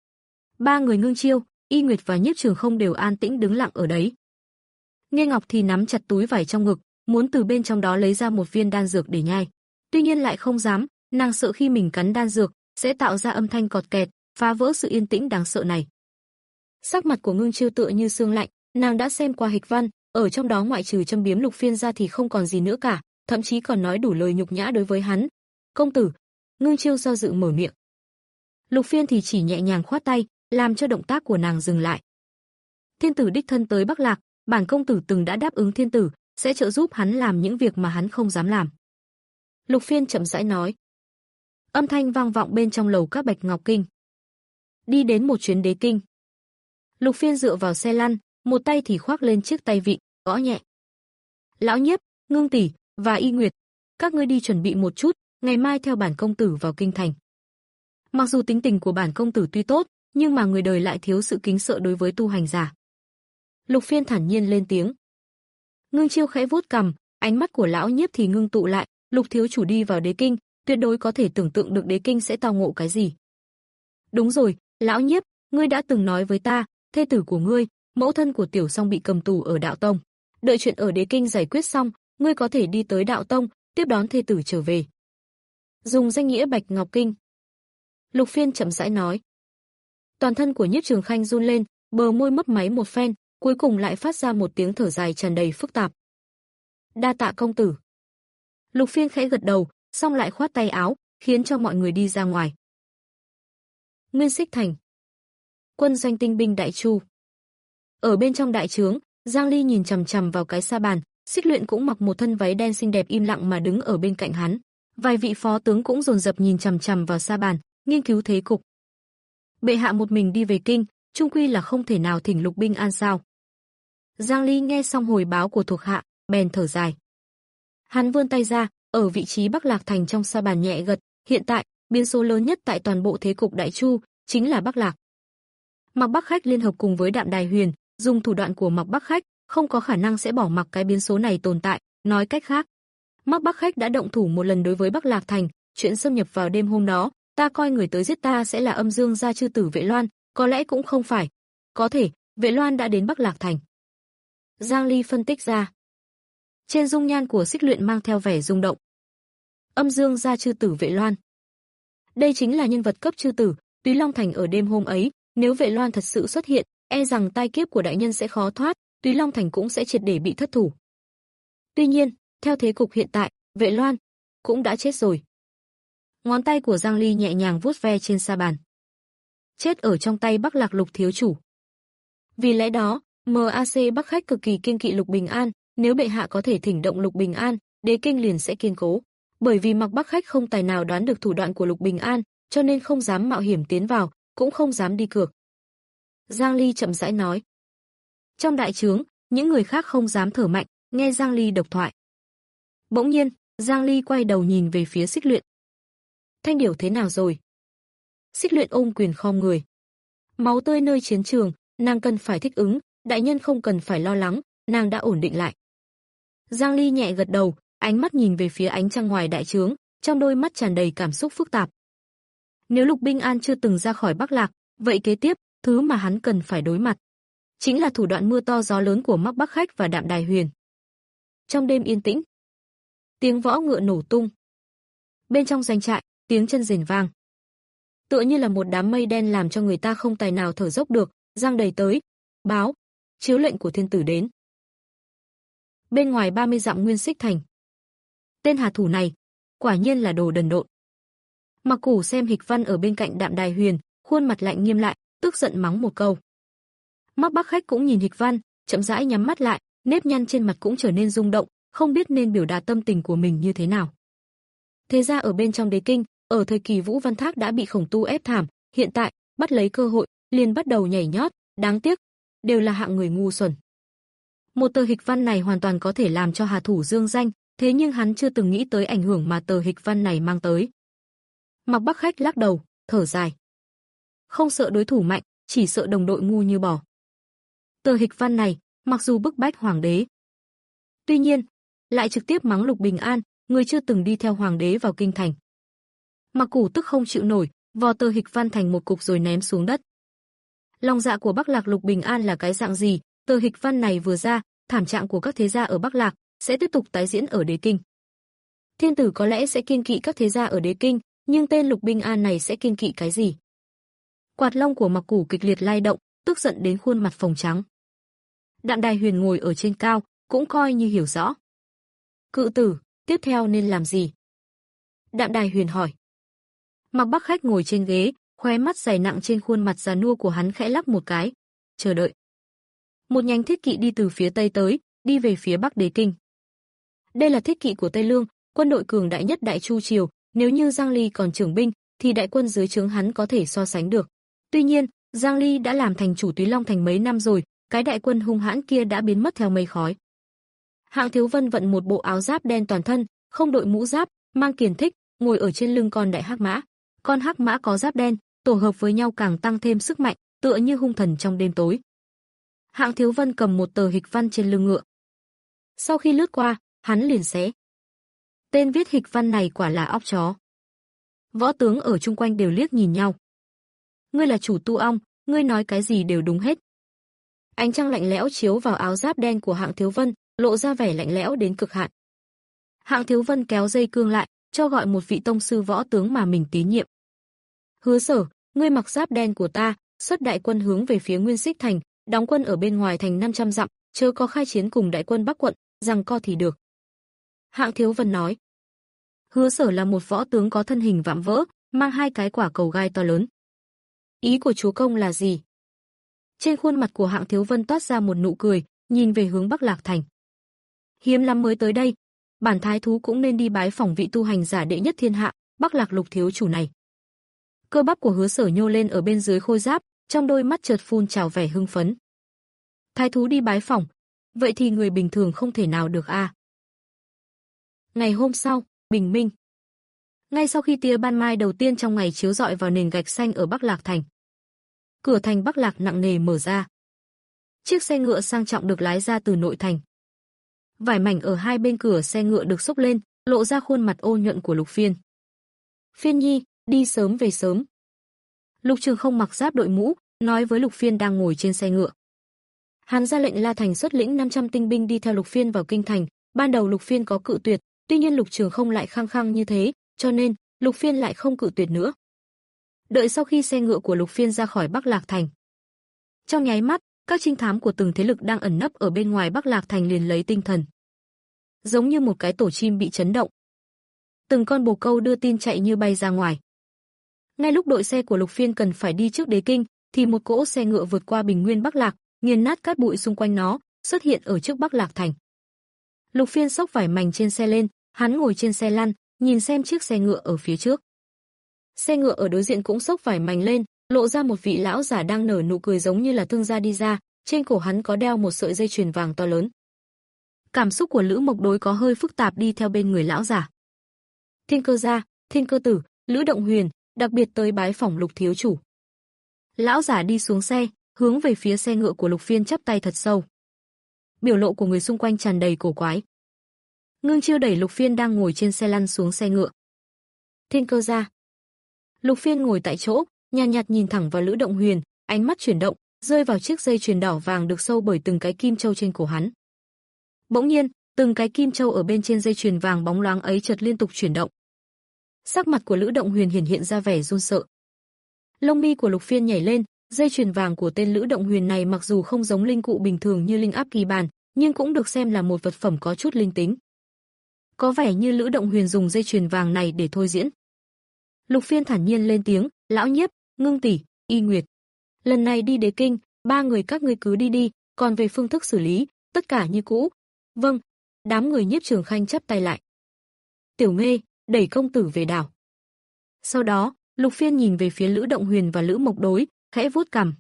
Ba người Ngưng Chiêu, Y Nguyệt và Nhiếp Trường Không đều an tĩnh đứng lặng ở đấy. Nghe Ngọc thì nắm chặt túi vải trong ngực, muốn từ bên trong đó lấy ra một viên đan dược để nhai. Tuy nhiên lại không dám, nàng sợ khi mình cắn đan dược sẽ tạo ra âm thanh cọt kẹt, phá vỡ sự yên tĩnh đáng sợ này. Sắc mặt của Ngưng Chiêu tựa như sương lạnh, nàng đã xem qua hịch văn, ở trong đó ngoại trừ châm biếm Lục Phiên ra thì không còn gì nữa cả, thậm chí còn nói đủ lời nhục nhã đối với hắn. "Công tử." Ngưng Chiêu do dự mở miệng. Lục Phiên thì chỉ nhẹ nhàng khoát tay, làm cho động tác của nàng dừng lại. Thiên tử đích thân tới Bắc Lạc, bản công tử từng đã đáp ứng thiên tử sẽ trợ giúp hắn làm những việc mà hắn không dám làm. Lục Phiên chậm rãi nói. Âm thanh vang vọng bên trong lầu các bạch ngọc kinh. Đi đến một chuyến đế kinh. Lục Phiên dựa vào xe lăn, một tay thì khoác lên chiếc tay vịn, gõ nhẹ. Lão Nhiếp, Ngưng tỷ và Y Nguyệt, các ngươi đi chuẩn bị một chút, ngày mai theo bản công tử vào kinh thành. Mặc dù tính tình của bản công tử tuy tốt, nhưng mà người đời lại thiếu sự kính sợ đối với tu hành giả. Lục Phiên thản nhiên lên tiếng. Ngưng Chiêu khẽ vuốt cằm, ánh mắt của lão Nhiếp thì ngưng tụ lại, Lục thiếu chủ đi vào đế kinh, tuyệt đối có thể tưởng tượng được đế kinh sẽ tao ngộ cái gì. Đúng rồi, lão Nhiếp, ngươi đã từng nói với ta, thê tử của ngươi, mẫu thân của Tiểu Song bị cầm tù ở Đạo Tông. Đợi chuyện ở đế kinh giải quyết xong, ngươi có thể đi tới Đạo Tông, tiếp đón thê tử trở về. Dùng danh nghĩa Bạch Ngọc Kinh. Lục Phiên chậm rãi nói. Toàn thân của Nhiếp Trường Khanh run lên, bờ môi mấp máy một phen, cuối cùng lại phát ra một tiếng thở dài tràn đầy phức tạp. Đa tạ công tử. Lục Phiên khẽ gật đầu, xong lại khoát tay áo, khiến cho mọi người đi ra ngoài. Nguyên Xích Thành. Quân doanh tinh binh Đại Chu. Ở bên trong đại trướng, Giang Ly nhìn chằm chằm vào cái sa bàn, Xích Luyện cũng mặc một thân váy đen xinh đẹp im lặng mà đứng ở bên cạnh hắn. Vài vị phó tướng cũng dồn dập nhìn chằm chằm vào sa bàn, nghiên cứu thế cục. Bệ hạ một mình đi về kinh, chung quy là không thể nào thỉnh lục binh an sao? Giang Ly nghe xong hồi báo của thuộc hạ, bèn thở dài. Hắn vươn tay ra, ở vị trí Bắc Lạc Thành trong sa bàn nhẹ gật, hiện tại, biến số lớn nhất tại toàn bộ thế cục Đại Chu chính là Bắc Lạc. Mạc Bắc Khách liên hợp cùng với Đạm Đài Huyền, dùng thủ đoạn của Mạc Bắc Khách, không có khả năng sẽ bỏ mặc cái biến số này tồn tại, nói cách khác, Mạc Bắc Khách đã động thủ một lần đối với Bắc Lạc Thành, chuyện xâm nhập vào đêm hôm đó, ta coi người tới giết ta sẽ là Âm Dương gia chư tử Vệ Loan, có lẽ cũng không phải. Có thể, Vệ Loan đã đến Bắc Lạc Thành. Giang Ly phân tích ra. Trên dung nhan của Xích Luyện mang theo vẻ rung động. Âm Dương gia chư tử Vệ Loan. Đây chính là nhân vật cấp chư tử, Túy Long Thành ở đêm hôm ấy, nếu Vệ Loan thật sự xuất hiện, e rằng tai kiếp của đại nhân sẽ khó thoát, Túy Long Thành cũng sẽ triệt để bị thất thủ. Tuy nhiên, theo thế cục hiện tại, Vệ Loan cũng đã chết rồi. Ngón tay của Giang Ly nhẹ nhàng vuốt ve trên sa bàn. Chết ở trong tay Bắc Lạc Lục thiếu chủ. Vì lẽ đó, em a xê Bắc Khách cực kỳ kiêng kỵ Lục Bình An, nếu bệ hạ có thể thỉnh động Lục Bình An, đế kinh liền sẽ kiên cố. Bởi vì Mạc Bắc Khách không tài nào đoán được thủ đoạn của Lục Bình An, cho nên không dám mạo hiểm tiến vào, cũng không dám đi cược. Giang Ly chậm rãi nói. Trong đại trướng, những người khác không dám thở mạnh, nghe Giang Ly độc thoại. Bỗng nhiên, Giang Ly quay đầu nhìn về phía Xích Luyện. Thanh Điểu thế nào rồi? Xích Luyện ôm quyền khom người. Máu tươi nơi chiến trường, nàng cần phải thích ứng, đại nhân không cần phải lo lắng, nàng đã ổn định lại. Giang Ly nhẹ gật đầu, ánh mắt nhìn về phía ánh trăng ngoài đại trướng, trong đôi mắt tràn đầy cảm xúc phức tạp. Nếu Lục Bình An chưa từng ra khỏi Bắc Lạc, vậy kế tiếp, thứ mà hắn cần phải đối mặt chính là thủ đoạn mưa to gió lớn của Mạc Bắc Khách và Đạm Đài Huyền. Trong đêm yên tĩnh, tiếng võ ngựa nổ tung. Bên trong doanh trại, tiếng chân rền vang. Tựa như là một đám mây đen làm cho người ta không tài nào thở dốc được, giăng đầy tới. Báo, chiếu lệnh của thiên tử đến. Bên ngoài ba mươi dặm Nguyên Xích Thành. Tên hà thủ này, quả nhiên là đồ đần độn. Mặc Củ xem Hịch Văn ở bên cạnh Đạm Đài Huyền, khuôn mặt lạnh nghiêm lại, tức giận mắng một câu. Mạc Bắc Khách cũng nhìn Hịch Văn, chậm rãi nhắm mắt lại, nếp nhăn trên mặt cũng trở nên rung động, không biết nên biểu đạt tâm tình của mình như thế nào. Thế ra ở bên trong đế kinh, ở thời kỳ Vũ Văn Thác đã bị Khổng Tu ép thảm, hiện tại, bắt lấy cơ hội, liền bắt đầu nhảy nhót, đáng tiếc, đều là hạng người ngu xuẩn. Một tờ Hịch Văn này hoàn toàn có thể làm cho hà thủ dương danh, thế nhưng hắn chưa từng nghĩ tới ảnh hưởng mà tờ Hịch Văn này mang tới. Mạc Bắc Khách lắc đầu, thở dài. Không sợ đối thủ mạnh, chỉ sợ đồng đội ngu như bò. Tờ Hịch Văn này, mặc dù bức bách hoàng đế, tuy nhiên, lại trực tiếp mắng Lục Bình An, người chưa từng đi theo hoàng đế vào kinh thành. Mạc Củ tức không chịu nổi, vò tờ Hịch Văn thành một cục rồi ném xuống đất. Lòng dạ của Bắc Lạc Lục Bình An là cái dạng gì, tờ Hịch Văn này vừa ra, thảm trạng của các thế gia ở Bắc Lạc sẽ tiếp tục tái diễn ở đế kinh. Thiên tử có lẽ sẽ kiêng kỵ các thế gia ở đế kinh, nhưng tên Lục Bình An này sẽ kiêng kỵ cái gì? Quạt lông của Mạc Củ kịch liệt lay động, tức giận đến khuôn mặt phồng trắng. Đạm Đài Huyền ngồi ở trên cao, cũng coi như hiểu rõ. Cự tử, tiếp theo nên làm gì? Đạm Đài Huyền hỏi. Mạc Bắc Khách ngồi trên ghế, khóe mắt dày nặng trên khuôn mặt già nua của hắn khẽ lắc một cái. Chờ đợi. Một nhánh thiết kỵ đi từ phía tây tới, đi về phía bắc đế kinh. Đây là thiết kỵ của Tây Lương, quân đội cường đại nhất Đại Chu triều, nếu như Giang Ly còn trưởng binh, thì đại quân dưới trướng hắn có thể so sánh được. Tuy nhiên, Giang Ly đã làm thành chủ Túy Long Thành mấy năm rồi, cái đại quân hung hãn kia đã biến mất theo mây khói. Hạng Thiếu Vân vận một bộ áo giáp đen toàn thân, không đội mũ giáp, mang kiền thích, ngồi ở trên lưng con đại hắc mã. Con hắc mã có giáp đen, tổ hợp với nhau càng tăng thêm sức mạnh, tựa như hung thần trong đêm tối. Hạng Thiếu Vân cầm một tờ Hịch Văn trên lưng ngựa. Sau khi lướt qua, hắn liền xé. Tên viết Hịch Văn này quả là óc chó. Võ tướng ở chung quanh đều liếc nhìn nhau. Ngươi là chủ tu ong, ngươi nói cái gì đều đúng hết. Ánh trăng lạnh lẽo chiếu vào áo giáp đen của Hạng Thiếu Vân, lộ ra vẻ lạnh lẽo đến cực hạn. Hạng Thiếu Vân kéo dây cương lại, cho gọi một vị tông sư võ tướng mà mình tín nhiệm. Hứa Sở, ngươi mặc giáp đen của ta, xuất đại quân hướng về phía Nguyên Xích thành, đóng quân ở bên ngoài thành năm trăm dặm, chớ có khai chiến cùng đại quân Bắc quận, rằng co thì được. Hạng Thiếu Vân nói. Hứa Sở là một võ tướng có thân hình vạm vỡ, mang hai cái quả cầu gai to lớn. Ý của chúa công là gì? Trên khuôn mặt của Hạng Thiếu Vân toát ra một nụ cười, nhìn về hướng Bắc Lạc thành. Hiếm lắm mới tới đây, bản thái thú cũng nên đi bái phỏng vị tu hành giả đệ nhất thiên hạ, Bắc Lạc Lục thiếu chủ này. Cơ bắp của Hứa Sở nhô lên ở bên dưới khôi giáp, trong đôi mắt chợt phun trào vẻ hưng phấn. Thái thú đi bái phỏng, vậy thì người bình thường không thể nào được a. À. Ngày hôm sau, bình minh. Ngay sau khi tia ban mai đầu tiên trong ngày chiếu rọi vào nền gạch xanh ở Bắc Lạc thành, cửa thành Bắc Lạc nặng nề mở ra. Chiếc xe ngựa sang trọng được lái ra từ nội thành. Vải mảnh ở hai bên cửa xe ngựa được xốc lên, lộ ra khuôn mặt ôn nhuận của Lục Phiên. Phiên nhi, đi sớm về sớm. Lục Trường không mặc giáp đội mũ, nói với Lục Phiên đang ngồi trên xe ngựa. Hắn ra lệnh La Thành xuất lĩnh năm trăm tinh binh đi theo Lục Phiên vào kinh thành. Ban đầu Lục Phiên có cự tuyệt, tuy nhiên Lục Trường không lại khăng khăng như thế, cho nên Lục Phiên lại không cự tuyệt nữa. Đợi sau khi xe ngựa của Lục Phiên ra khỏi Bắc Lạc thành, trong nháy mắt, các trinh thám của từng thế lực đang ẩn nấp ở bên ngoài Bắc Lạc thành liền lấy tinh thần, giống như một cái tổ chim bị chấn động. Từng con bồ câu đưa tin chạy như bay ra ngoài. Ngay lúc đội xe của Lục Phiên cần phải đi trước đế kinh, thì một cỗ xe ngựa vượt qua bình nguyên Bắc Lạc, nghiền nát cát bụi xung quanh nó, xuất hiện ở trước Bắc Lạc thành. Lục Phiên xốc vải mảnh trên xe lên, hắn ngồi trên xe lăn, nhìn xem chiếc xe ngựa ở phía trước. Xe ngựa ở đối diện cũng xốc vải mảnh lên, lộ ra một vị lão giả đang nở nụ cười giống như là thương gia đi ra, trên cổ hắn có đeo một sợi dây chuyền vàng to lớn. Cảm xúc của Lữ Mộc Đối có hơi phức tạp đi theo bên người lão giả. Thiên Cơ gia, Thiên Cơ tử, Lữ Động Huyền, đặc biệt tới bái phỏng Lục thiếu chủ. Lão giả đi xuống xe, hướng về phía xe ngựa của Lục Phiên chắp tay thật sâu. Biểu lộ của người xung quanh tràn đầy cổ quái. Ngưng Chiêu đẩy Lục Phiên đang ngồi trên xe lăn xuống xe ngựa. Thiên Cơ gia. Lục Phiên ngồi tại chỗ, nhàn nhạt nhìn thẳng vào Lữ Động Huyền, ánh mắt chuyển động, rơi vào chiếc dây chuyền đỏ vàng được sâu bởi từng cái kim châu trên cổ hắn. Bỗng nhiên, từng cái kim châu ở bên trên dây chuyền vàng bóng loáng ấy chợt liên tục chuyển động. Sắc mặt của Lữ Động Huyền hiển hiện ra vẻ run sợ. Lông mi của Lục Phiên nhảy lên, dây chuyền vàng của tên Lữ Động Huyền này mặc dù không giống linh cụ bình thường như linh áp kỳ bàn, nhưng cũng được xem là một vật phẩm có chút linh tính. Có vẻ như Lữ Động Huyền dùng dây chuyền vàng này để thôi diễn. Lục Phiên thản nhiên lên tiếng, "Lão Nhiếp, Ngưng tỷ, Y Nguyệt, lần này đi đế kinh, ba người các ngươi cứ đi đi, còn về phương thức xử lý, tất cả như cũ." "Vâng." Đám người Nhiếp Trường Khanh chắp tay lại. "Tiểu Nghê, đẩy công tử về đảo." Sau đó, Lục Phiên nhìn về phía Lữ Động Huyền và Lữ Mộc Đối, khẽ vuốt cằm.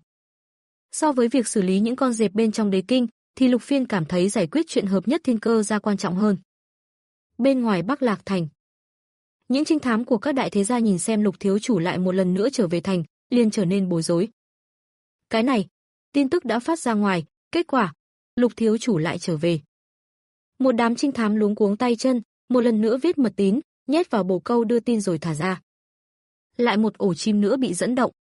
So với việc xử lý những con dẹp bên trong đế kinh, thì Lục Phiên cảm thấy giải quyết chuyện hợp nhất Thiên Cơ gia quan trọng hơn. Bên ngoài Bắc Lạc thành, những trinh thám của các đại thế gia nhìn xem Lục thiếu chủ lại một lần nữa trở về thành, liền trở nên bối rối. Cái này, tin tức đã phát ra ngoài, kết quả, Lục thiếu chủ lại trở về. Một đám trinh thám luống cuống tay chân, một lần nữa viết mật tín, nhét vào bồ câu đưa tin rồi thả ra. Lại một ổ chim nữa bị dẫn động.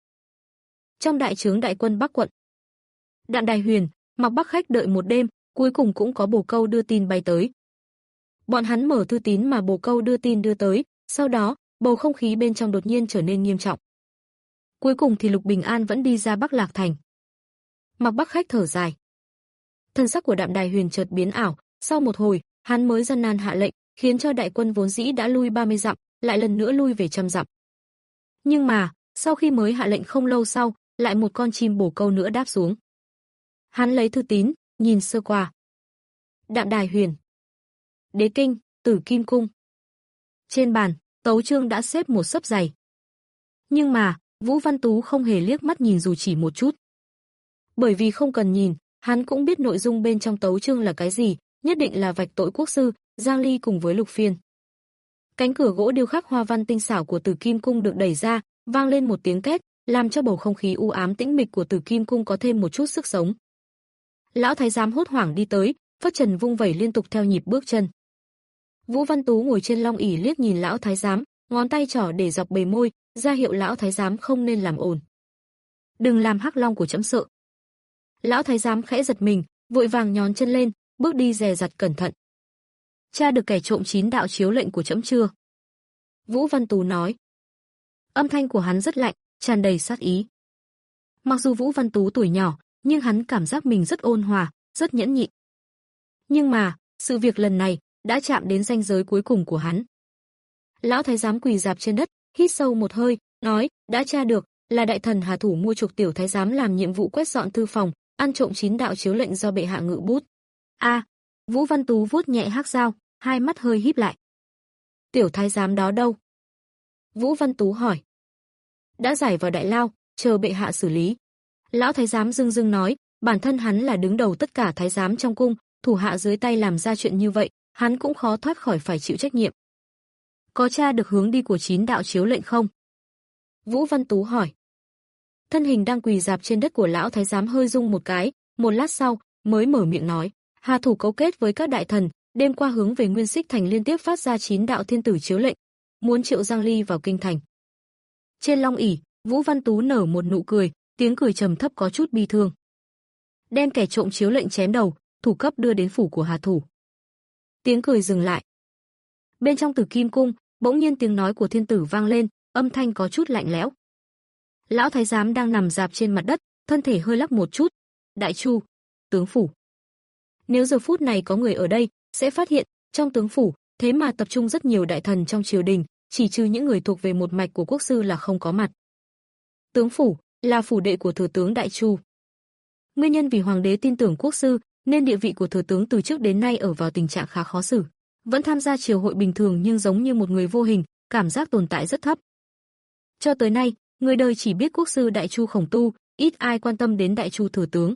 Trong đại trướng đại quân Bắc quận, Đạm Đài Huyền, Mặc Bắc Khách đợi một đêm, cuối cùng cũng có bồ câu đưa tin bay tới. Bọn hắn mở thư tín mà bồ câu đưa tin đưa tới, sau đó, bầu không khí bên trong đột nhiên trở nên nghiêm trọng. Cuối cùng thì Lục Bình An vẫn đi ra Bắc Lạc thành. Mặc Bắc Khách thở dài. Thân sắc của Đạm Đài Huyền chợt biến ảo, sau một hồi, hắn mới gian nan hạ lệnh, khiến cho đại quân vốn dĩ đã lui ba mươi dặm, lại lần nữa lui về trăm dặm. Nhưng mà, sau khi mới hạ lệnh không lâu sau, lại một con chim bồ câu nữa đáp xuống. Hắn lấy thư tín, nhìn sơ qua. Đạm Đài Huyền. Đế kinh, Tử Kim cung. Trên bàn, tấu chương đã xếp một xấp dày. Nhưng mà, Vũ Văn Tú không hề liếc mắt nhìn dù chỉ một chút. Bởi vì không cần nhìn, hắn cũng biết nội dung bên trong tấu chương là cái gì, nhất định là vạch tội quốc sư, Giang Ly cùng với Lục Phiên. Cánh cửa gỗ điêu khắc hoa văn tinh xảo của Tử Kim cung được đẩy ra, vang lên một tiếng két, làm cho bầu không khí u ám tĩnh mịch của Tử Kim cung có thêm một chút sức sống. Lão thái giám hốt hoảng đi tới, phất trần vung vẩy liên tục theo nhịp bước chân. Vũ Văn Tú ngồi trên long ỷ liếc nhìn lão thái giám, ngón tay trỏ để dọc bề môi, ra hiệu lão thái giám không nên làm ồn. "Đừng làm Hắc Long của trẫm sợ." Lão thái giám khẽ giật mình, vội vàng nhón chân lên, bước đi dè dặt cẩn thận. "Tra được kẻ trộm chín đạo chiếu lệnh của trẫm chưa?" Vũ Văn Tú nói. Âm thanh của hắn rất lạnh, tràn đầy sát ý. Mặc dù Vũ Văn Tú tuổi nhỏ, nhưng hắn cảm giác mình rất ôn hòa, rất nhẫn nhịn. Nhưng mà, sự việc lần này đã chạm đến ranh giới cuối cùng của hắn. Lão thái giám quỳ rạp trên đất, hít sâu một hơi, nói, đã tra được, là đại thần Hà Thủ mua chuộc tiểu thái giám làm nhiệm vụ quét dọn thư phòng, ăn trộm chín đạo chiếu lệnh do bệ hạ ngự bút. A, Vũ Văn Tú vuốt nhẹ hắc dao, hai mắt hơi híp lại. Tiểu thái giám đó đâu? Vũ Văn Tú hỏi. Đã giải vào đại lao, chờ bệ hạ xử lý. Lão thái giám dưng dưng nói, bản thân hắn là đứng đầu tất cả thái giám trong cung, thủ hạ dưới tay làm ra chuyện như vậy, hắn cũng khó thoát khỏi phải chịu trách nhiệm. Có tra được hướng đi của chín đạo chiếu lệnh không? Vũ Văn Tú hỏi. Thân hình đang quỳ rạp trên đất của lão thái giám hơi rung một cái, một lát sau mới mở miệng nói, Hà Thủ cấu kết với các đại thần, đêm qua hướng về Nguyên Xích Thành liên tiếp phát ra chín đạo thiên tử chiếu lệnh, muốn triệu Giang Ly vào kinh thành. Trên long ỷ, Vũ Văn Tú nở một nụ cười, tiếng cười trầm thấp có chút bi thương. Đem kẻ trộm chiếu lệnh chém đầu, thủ cấp đưa đến phủ của Hà Thủ. Tiếng cười dừng lại. Bên trong Tử Kim cung, bỗng nhiên tiếng nói của thiên tử vang lên, âm thanh có chút lạnh lẽo. Lão thái giám đang nằm rạp trên mặt đất, thân thể hơi lắc một chút. Đại Chu, tướng phủ. Nếu giờ phút này có người ở đây, sẽ phát hiện, trong tướng phủ, thế mà tập trung rất nhiều đại thần trong triều đình, chỉ trừ những người thuộc về một mạch của quốc sư là không có mặt. Tướng phủ là phủ đệ của thừa tướng Đại Chu. Nguyên nhân vì hoàng đế tin tưởng quốc sư, nên địa vị của thừa tướng từ trước đến nay ở vào tình trạng khá khó xử. Vẫn tham gia triều hội bình thường nhưng giống như một người vô hình, cảm giác tồn tại rất thấp. Cho tới nay, người đời chỉ biết quốc sư Đại Chu Khổng Tu, ít ai quan tâm đến Đại Chu thừa tướng.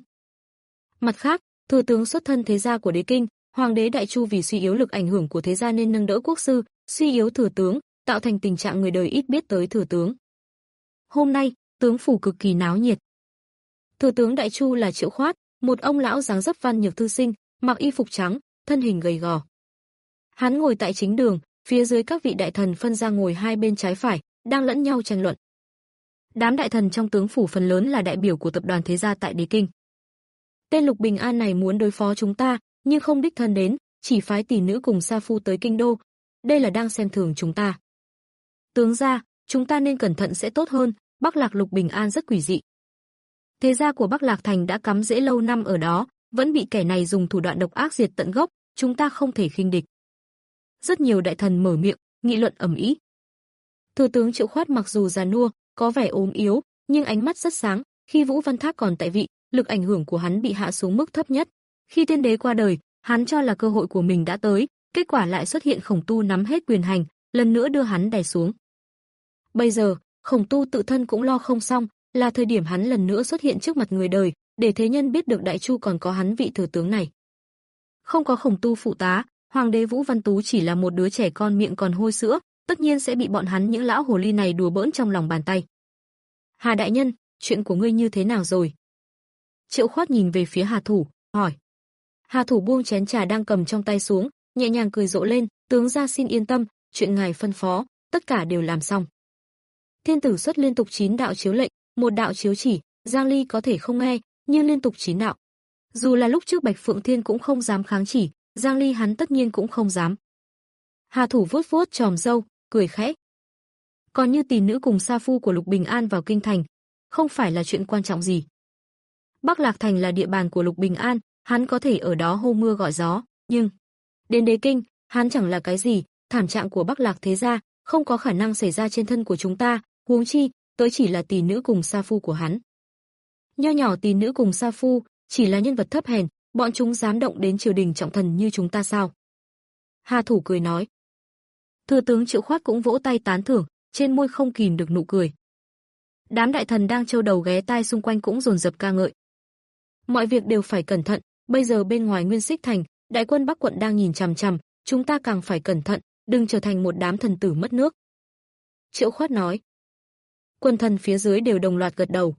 Mặt khác, thừa tướng xuất thân thế gia của đế kinh, hoàng đế Đại Chu vì suy yếu lực ảnh hưởng của thế gia nên nâng đỡ quốc sư, suy yếu thừa tướng, tạo thành tình trạng người đời ít biết tới thừa tướng. Hôm nay, tướng phủ cực kỳ náo nhiệt. Thừa tướng Đại Chu là Triệu Khoát, một ông lão dáng dấp văn nhược thư sinh, mặc y phục trắng, thân hình gầy gò. Hắn ngồi tại chính đường, phía dưới các vị đại thần phân ra ngồi hai bên trái phải, đang lẫn nhau tranh luận. Đám đại thần trong tướng phủ phần lớn là đại biểu của tập đoàn thế gia tại đế kinh. Tên Lục Bình An này muốn đối phó chúng ta, nhưng không đích thân đến, chỉ phái tỷ nữ cùng sa phu tới kinh đô. Đây là đang xem thường chúng ta. Tướng gia, chúng ta nên cẩn thận sẽ tốt hơn, Bắc Lạc Lục Bình An rất quỷ dị. Thế gia của Bắc Lạc Thành đã cắm rễ lâu năm ở đó, vẫn bị kẻ này dùng thủ đoạn độc ác diệt tận gốc, chúng ta không thể khinh địch. Rất nhiều đại thần mở miệng, nghị luận ầm ĩ. Thừa tướng Triệu Khoát mặc dù già nua, có vẻ ốm yếu, nhưng ánh mắt rất sáng, khi Vũ Văn Thác còn tại vị, lực ảnh hưởng của hắn bị hạ xuống mức thấp nhất. Khi tiên đế qua đời, hắn cho là cơ hội của mình đã tới, kết quả lại xuất hiện Khổng Tu nắm hết quyền hành, lần nữa đưa hắn đè xuống. Bây giờ, Khổng Tu tự thân cũng lo không xong, là thời điểm hắn lần nữa xuất hiện trước mặt người đời, để thế nhân biết được Đại Chu còn có hắn vị thừa tướng này. Không có Khổng Tu phụ tá, hoàng đế Vũ Văn Tú chỉ là một đứa trẻ con miệng còn hôi sữa, tất nhiên sẽ bị bọn hắn những lão hồ ly này đùa bỡn trong lòng bàn tay. Hà đại nhân, chuyện của ngươi như thế nào rồi? Triệu Khoát nhìn về phía Hà Thủ, hỏi. Hà Thủ buông chén trà đang cầm trong tay xuống, nhẹ nhàng cười rộ lên, tướng gia xin yên tâm, chuyện ngài phân phó, tất cả đều làm xong. Thiên tử xuất liên tục chín đạo chiếu lệnh, một đạo chiếu chỉ, Giang Ly có thể không nghe, nhưng liên tục chín đạo. Dù là lúc trước Bạch Phượng Thiên cũng không dám kháng chỉ, Giang Ly hắn tất nhiên cũng không dám. Hà Thủ vuốt vuốt tròm râu, cười khẽ. Còn như tỷ nữ cùng sa phu của Lục Bình An vào kinh thành, không phải là chuyện quan trọng gì. Bắc Lạc Thành là địa bàn của Lục Bình An, hắn có thể ở đó hô mưa gọi gió, nhưng đến đế kinh, hắn chẳng là cái gì, thảm trạng của Bắc Lạc thế gia không có khả năng xảy ra trên thân của chúng ta, huống chi, tới chỉ là tỷ nữ cùng sa phu của hắn. Nho nhỏ tỷ nữ cùng sa phu, chỉ là nhân vật thấp hèn, bọn chúng dám động đến triều đình trọng thần như chúng ta sao? Hà Thủ cười nói. Thừa tướng Triệu Khoát cũng vỗ tay tán thưởng, trên môi không kìm được nụ cười. Đám đại thần đang trâu đầu ghé tai xung quanh cũng dồn dập ca ngợi. Mọi việc đều phải cẩn thận, bây giờ bên ngoài Nguyên Xích Thành, đại quân Bắc quận đang nhìn chằm chằm, chúng ta càng phải cẩn thận, đừng trở thành một đám thần tử mất nước. Triệu Khoát nói. Quân thần phía dưới đều đồng loạt gật đầu.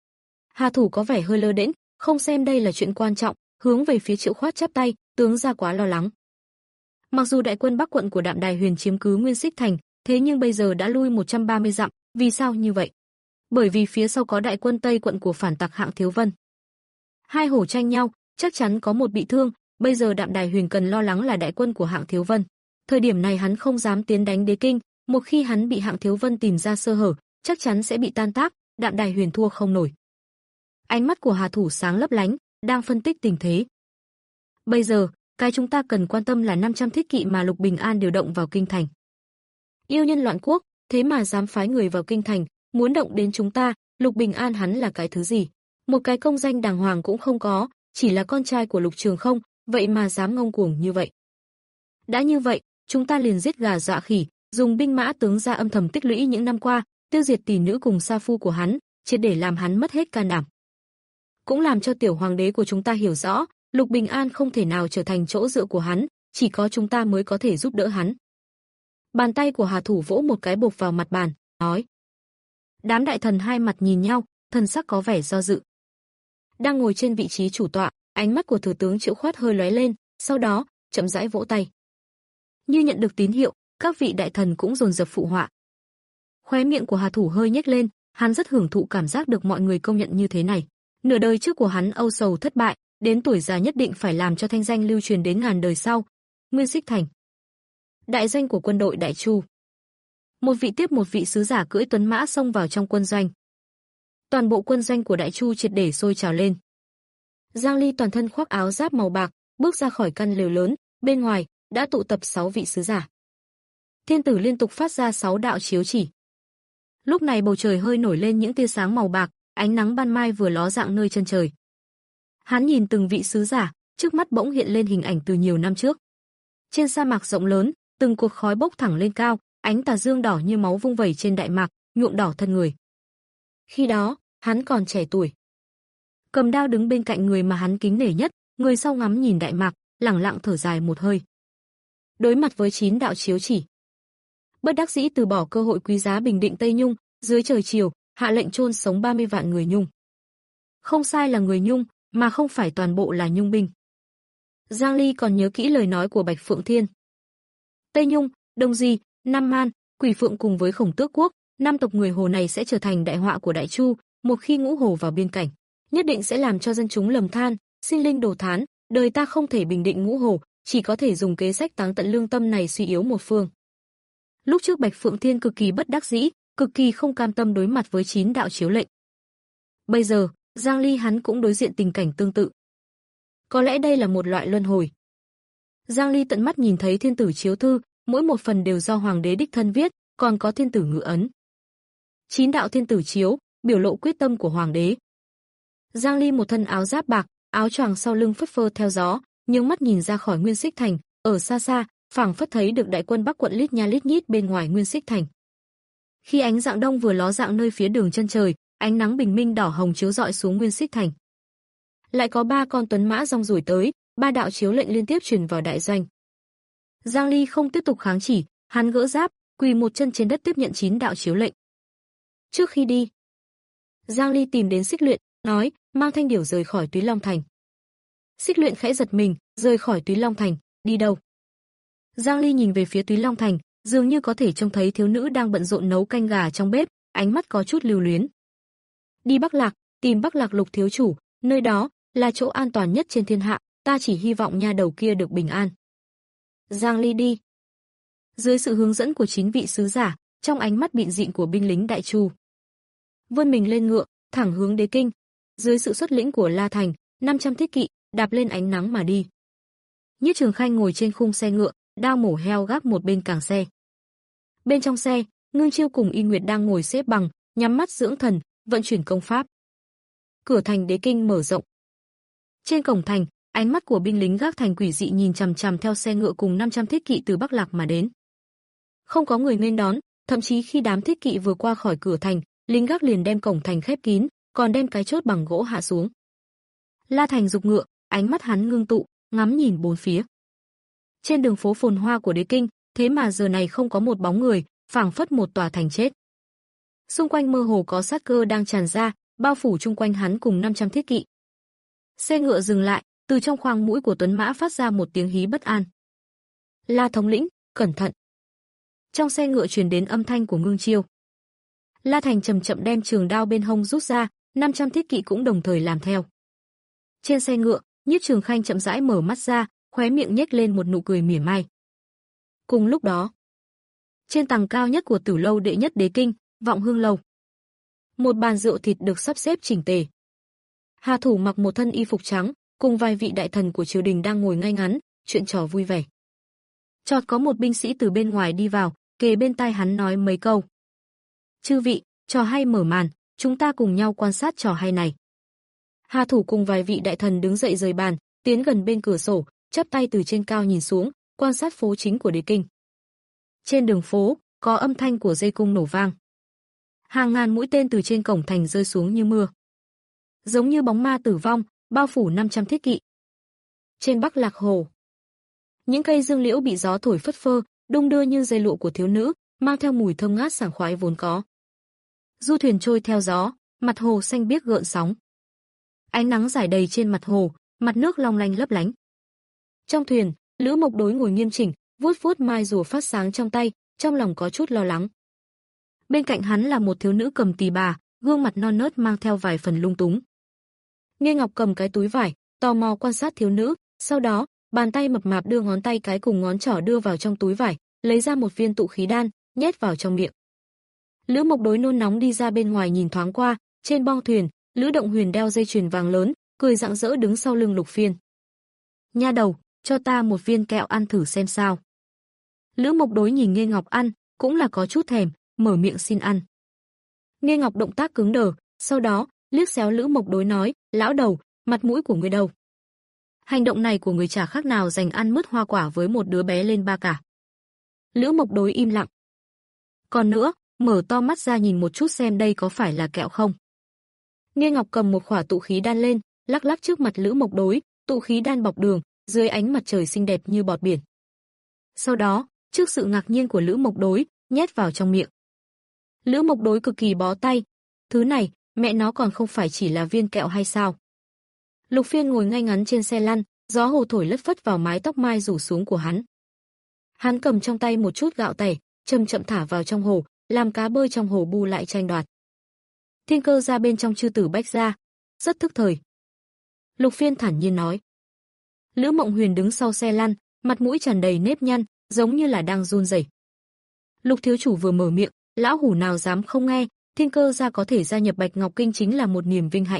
Hà Thủ có vẻ hơi lơ đễnh, không xem đây là chuyện quan trọng, hướng về phía Triệu Khoát chắp tay, tướng gia quá lo lắng. Mặc dù đại quân Bắc quận của Đạm Đài Huyền chiếm cứ Nguyên Xích Thành, thế nhưng bây giờ đã lui một trăm ba mươi dặm, vì sao như vậy? Bởi vì phía sau có đại quân Tây quận của phản tặc Hạng Thiếu Vân. Hai hổ tranh nhau, chắc chắn có một bị thương, bây giờ Đạm Đài Huyền cần lo lắng là đại quân của Hạng Thiếu Vân. Thời điểm này hắn không dám tiến đánh đế kinh, một khi hắn bị Hạng Thiếu Vân tìm ra sơ hở, chắc chắn sẽ bị tan tác, Đạm Đài Huyền thua không nổi. Ánh mắt của Hà Thủ sáng lấp lánh, đang phân tích tình thế. Bây giờ, cái chúng ta cần quan tâm là năm trăm thiết kỵ mà Lục Bình An điều động vào kinh thành. Yêu nhân loạn quốc, thế mà dám phái người vào kinh thành, muốn động đến chúng ta, Lục Bình An hắn là cái thứ gì? Một cái công danh đàng hoàng cũng không có, chỉ là con trai của Lục Trường Không, vậy mà dám ngông cuồng như vậy. Đã như vậy, chúng ta liền giết gà dọa khỉ, dùng binh mã tướng ra âm thầm tích lũy những năm qua, tiêu diệt tỷ nữ cùng sa phu của hắn, triệt để làm hắn mất hết can đảm. Cũng làm cho tiểu hoàng đế của chúng ta hiểu rõ, Lục Bình An không thể nào trở thành chỗ dựa của hắn, chỉ có chúng ta mới có thể giúp đỡ hắn. Bàn tay của Hà Thủ vỗ một cái bộp vào mặt bàn, nói. Đám đại thần hai mặt nhìn nhau, thần sắc có vẻ do dự. Đang ngồi trên vị trí chủ tọa, ánh mắt của thừa tướng Triệu Khoát hơi lóe lên, sau đó chậm rãi vỗ tay. Như nhận được tín hiệu, các vị đại thần cũng dồn dập phụ họa. Khóe miệng của Hà Thủ hơi nhếch lên, hắn rất hưởng thụ cảm giác được mọi người công nhận như thế này. Nửa đời trước của hắn âu sầu thất bại, đến tuổi già nhất định phải làm cho thanh danh lưu truyền đến ngàn đời sau. Nguyên Xích Thành, đại doanh của quân đội Đại Chu. Một vị tiếp một vị sứ giả cưỡi tuấn mã xông vào trong quân doanh. Toàn bộ quân doanh của Đại Chu triệt để sôi trào lên. Giang Ly toàn thân khoác áo giáp màu bạc, bước ra khỏi căn lều lớn, bên ngoài đã tụ tập sáu vị sứ giả. Thiên tử liên tục phát ra sáu đạo chiếu chỉ. Lúc này bầu trời hơi nổi lên những tia sáng màu bạc, ánh nắng ban mai vừa ló dạng nơi chân trời. Hắn nhìn từng vị sứ giả, trước mắt bỗng hiện lên hình ảnh từ nhiều năm trước. Trên sa mạc rộng lớn, từng cột khói bốc thẳng lên cao, ánh tà dương đỏ như máu vung vẩy trên đại mạc, nhuộm đỏ thân người. Khi đó, hắn còn trẻ tuổi. Cầm đao đứng bên cạnh người mà hắn kính nể nhất, người sau ngắm nhìn đại mạc, lẳng lặng thở dài một hơi. Đối mặt với chín đạo chiếu chỉ, bất đắc dĩ từ bỏ cơ hội quý giá bình định Tây Nhung, dưới trời chiều, hạ lệnh chôn sống ba mươi vạn người Nhung. Không sai là người Nhung, mà không phải toàn bộ là Nhung binh. Giang Ly còn nhớ kỹ lời nói của Bạch Phượng Thiên. Tây Nhung, Đông Di, Nam Man, Quỷ Phượng cùng với Khổng Tước Quốc, năm tộc người Hồ này sẽ trở thành đại họa của Đại Chu, một khi Ngũ Hồ vào biên cảnh, nhất định sẽ làm cho dân chúng lầm than, sinh linh đồ thán, đời ta không thể bình định Ngũ Hồ, chỉ có thể dùng kế sách táng tận lương tâm này suy yếu một phương. Lúc trước Bạch Phượng Thiên cực kỳ bất đắc dĩ, cực kỳ không cam tâm đối mặt với chín đạo chiếu lệnh. Bây giờ, Giang Ly hắn cũng đối diện tình cảnh tương tự. Có lẽ đây là một loại luân hồi. Giang Ly tận mắt nhìn thấy thiên tử chiếu thư, mỗi một phần đều do hoàng đế đích thân viết, còn có thiên tử ngự ấn. Chín đạo thiên tử chiếu, biểu lộ quyết tâm của hoàng đế. Giang Ly một thân áo giáp bạc, áo choàng sau lưng phất phơ theo gió, nhướng mắt nhìn ra khỏi Nguyên Xích Thành, ở xa xa, phảng phất thấy được đại quân Bắc quận lít nha lít nhít bên ngoài Nguyên Xích Thành. Khi ánh dạng đông vừa ló dạng nơi phía đường chân trời, ánh nắng bình minh đỏ hồng chiếu rọi xuống Nguyên Xích Thành. Lại có ba con tuấn mã rong ruổi tới, ba đạo chiếu lệnh liên tiếp truyền vào đại doanh. Giang Ly không tiếp tục kháng chỉ, hắn gỡ giáp, quỳ một chân trên đất tiếp nhận chín đạo chiếu lệnh. Trước khi đi, Giang Ly tìm đến Xích Luyện, nói, mang Thanh Điểu rời khỏi Túy Long Thành. Xích Luyện khẽ giật mình, rời khỏi Túy Long Thành, đi đâu? Giang Ly nhìn về phía Túy Long Thành, dường như có thể trông thấy thiếu nữ đang bận rộn nấu canh gà trong bếp, ánh mắt có chút lưu luyến. Đi Bắc Lạc, tìm Bắc Lạc Lục thiếu chủ, nơi đó là chỗ an toàn nhất trên thiên hạ, ta chỉ hy vọng nha đầu kia được bình an. Giang Ly đi. Dưới sự hướng dẫn của chín vị sứ giả, trong ánh mắt bịn dịn của binh lính Đại Chu, vươn mình lên ngựa, thẳng hướng đế kinh. Dưới sự xuất lĩnh của La Thành, năm trăm thiết kỵ đạp lên ánh nắng mà đi. Nhiếp Trường Khanh ngồi trên khung xe ngựa, đao mổ heo gác một bên càng xe. Bên trong xe, Ngưng Chiêu cùng Y Nguyệt đang ngồi xếp bằng, nhắm mắt dưỡng thần, vận chuyển công pháp. Cửa thành đế kinh mở rộng. Trên cổng thành, ánh mắt của binh lính gác thành quỷ dị nhìn chằm chằm theo xe ngựa cùng năm trăm thiết kỵ từ Bắc Lạc mà đến. Không có người nghênh đón, thậm chí khi đám thiết kỵ vừa qua khỏi cửa thành, lính gác liền đem cổng thành khép kín, còn đem cái chốt bằng gỗ hạ xuống. La Thành giục ngựa, ánh mắt hắn ngưng tụ, ngắm nhìn bốn phía. Trên đường phố phồn hoa của đế kinh, thế mà giờ này không có một bóng người, phảng phất một tòa thành chết. Xung quanh mơ hồ có sát cơ đang tràn ra, bao phủ chung quanh hắn cùng năm trăm thiết kỵ. Xe ngựa dừng lại, từ trong khoang mũi của tuấn mã phát ra một tiếng hí bất an. La thống lĩnh, cẩn thận. Trong xe ngựa truyền đến âm thanh của Ngưng Chiêu. La Thành chậm chậm đem trường đao bên hông rút ra, năm trăm thiết kỵ cũng đồng thời làm theo. Trên xe ngựa, Nhiếp Trường Khanh chậm rãi mở mắt ra, khóe miệng nhếch lên một nụ cười mỉa mai. Cùng lúc đó, trên tầng cao nhất của Tử lâu đệ nhất đế kinh, Vọng Hương lâu, một bàn rượu thịt được sắp xếp chỉnh tề. Hà Thủ mặc một thân y phục trắng, cùng vài vị đại thần của triều đình đang ngồi ngay ngắn, chuyện trò vui vẻ. Chợt có một binh sĩ từ bên ngoài đi vào, kề bên tai hắn nói mấy câu. Chư vị, trò hay mở màn, chúng ta cùng nhau quan sát trò hay này. Hà Thủ cùng vài vị đại thần đứng dậy rời bàn, tiến gần bên cửa sổ, chắp tay từ trên cao nhìn xuống, quan sát phố chính của đế kinh. Trên đường phố, có âm thanh của dây cung nổ vang. Hàng ngàn mũi tên từ trên cổng thành rơi xuống như mưa. Giống như bóng ma tử vong, bao phủ năm trăm thiết kỵ. Trên Bắc Lạc Hồ, những cây dương liễu bị gió thổi phất phơ, đung đưa như dây lụa của thiếu nữ, mang theo mùi thơm ngát sảng khoái vốn có. Du thuyền trôi theo gió, mặt hồ xanh biếc gợn sóng. Ánh nắng rải đầy trên mặt hồ, mặt nước long lanh lấp lánh. Trong thuyền, Lữ Mộc Đối ngồi nghiêm chỉnh, vuốt vuốt mai rùa phát sáng trong tay, trong lòng có chút lo lắng. Bên cạnh hắn là một thiếu nữ cầm tỳ bà, gương mặt non nớt mang theo vài phần lung túng. Nghe Ngọc cầm cái túi vải, tò mò quan sát thiếu nữ, sau đó, bàn tay mập mạp đưa ngón tay cái cùng ngón trỏ đưa vào trong túi vải, lấy ra một viên tụ khí đan, nhét vào trong miệng. Lữ Mộc Đối nôn nóng đi ra bên ngoài nhìn thoáng qua, trên bong thuyền, Lữ Động Huyền đeo dây chuyền vàng lớn, cười rạng rỡ đứng sau lưng Lục Phiên. Nha đầu, cho ta một viên kẹo ăn thử xem sao. Lữ Mộc Đối nhìn Nghê Ngọc ăn, cũng là có chút thèm, mở miệng xin ăn. Nghê Ngọc động tác cứng đờ, sau đó, liếc xéo Lữ Mộc Đối nói, lão đầu, mặt mũi của ngươi đâu? Hành động này của người chả khác nào dành ăn mứt hoa quả với một đứa bé lên ba cả. Lữ Mộc Đối im lặng. Còn nữa, mở to mắt ra nhìn một chút xem đây có phải là kẹo không. Nghê Ngọc cầm một khỏa tụ khí đan lên, lắc lắc trước mặt Lữ Mộc Đối, tụ khí đan bọc đường, dưới ánh mặt trời xinh đẹp như bọt biển. Sau đó, trước sự ngạc nhiên của Lữ Mộc Đối, nhét vào trong miệng. Lữ Mộc Đối cực kỳ bó tay. Thứ này, mẹ nó còn không phải chỉ là viên kẹo hay sao? Lục Phiên ngồi ngay ngắn trên xe lăn, gió hồ thổi lất phất vào mái tóc mai rủ xuống của hắn. Hắn cầm trong tay một chút gạo tẻ, chậm chậm thả vào trong hồ, làm cá bơi trong hồ bu lại tranh đoạt. Thiên Cơ ra bên trong chư tử bách ra, rất thức thời. Lục Phiên thản nhiên nói. Lữ Mộng Huyền đứng sau xe lăn, mặt mũi tràn đầy nếp nhăn, giống như là đang run rẩy. Lục thiếu chủ vừa mở miệng, lão hủ nào dám không nghe, Thiên Cơ gia có thể gia nhập Bạch Ngọc Kinh chính là một niềm vinh hạnh.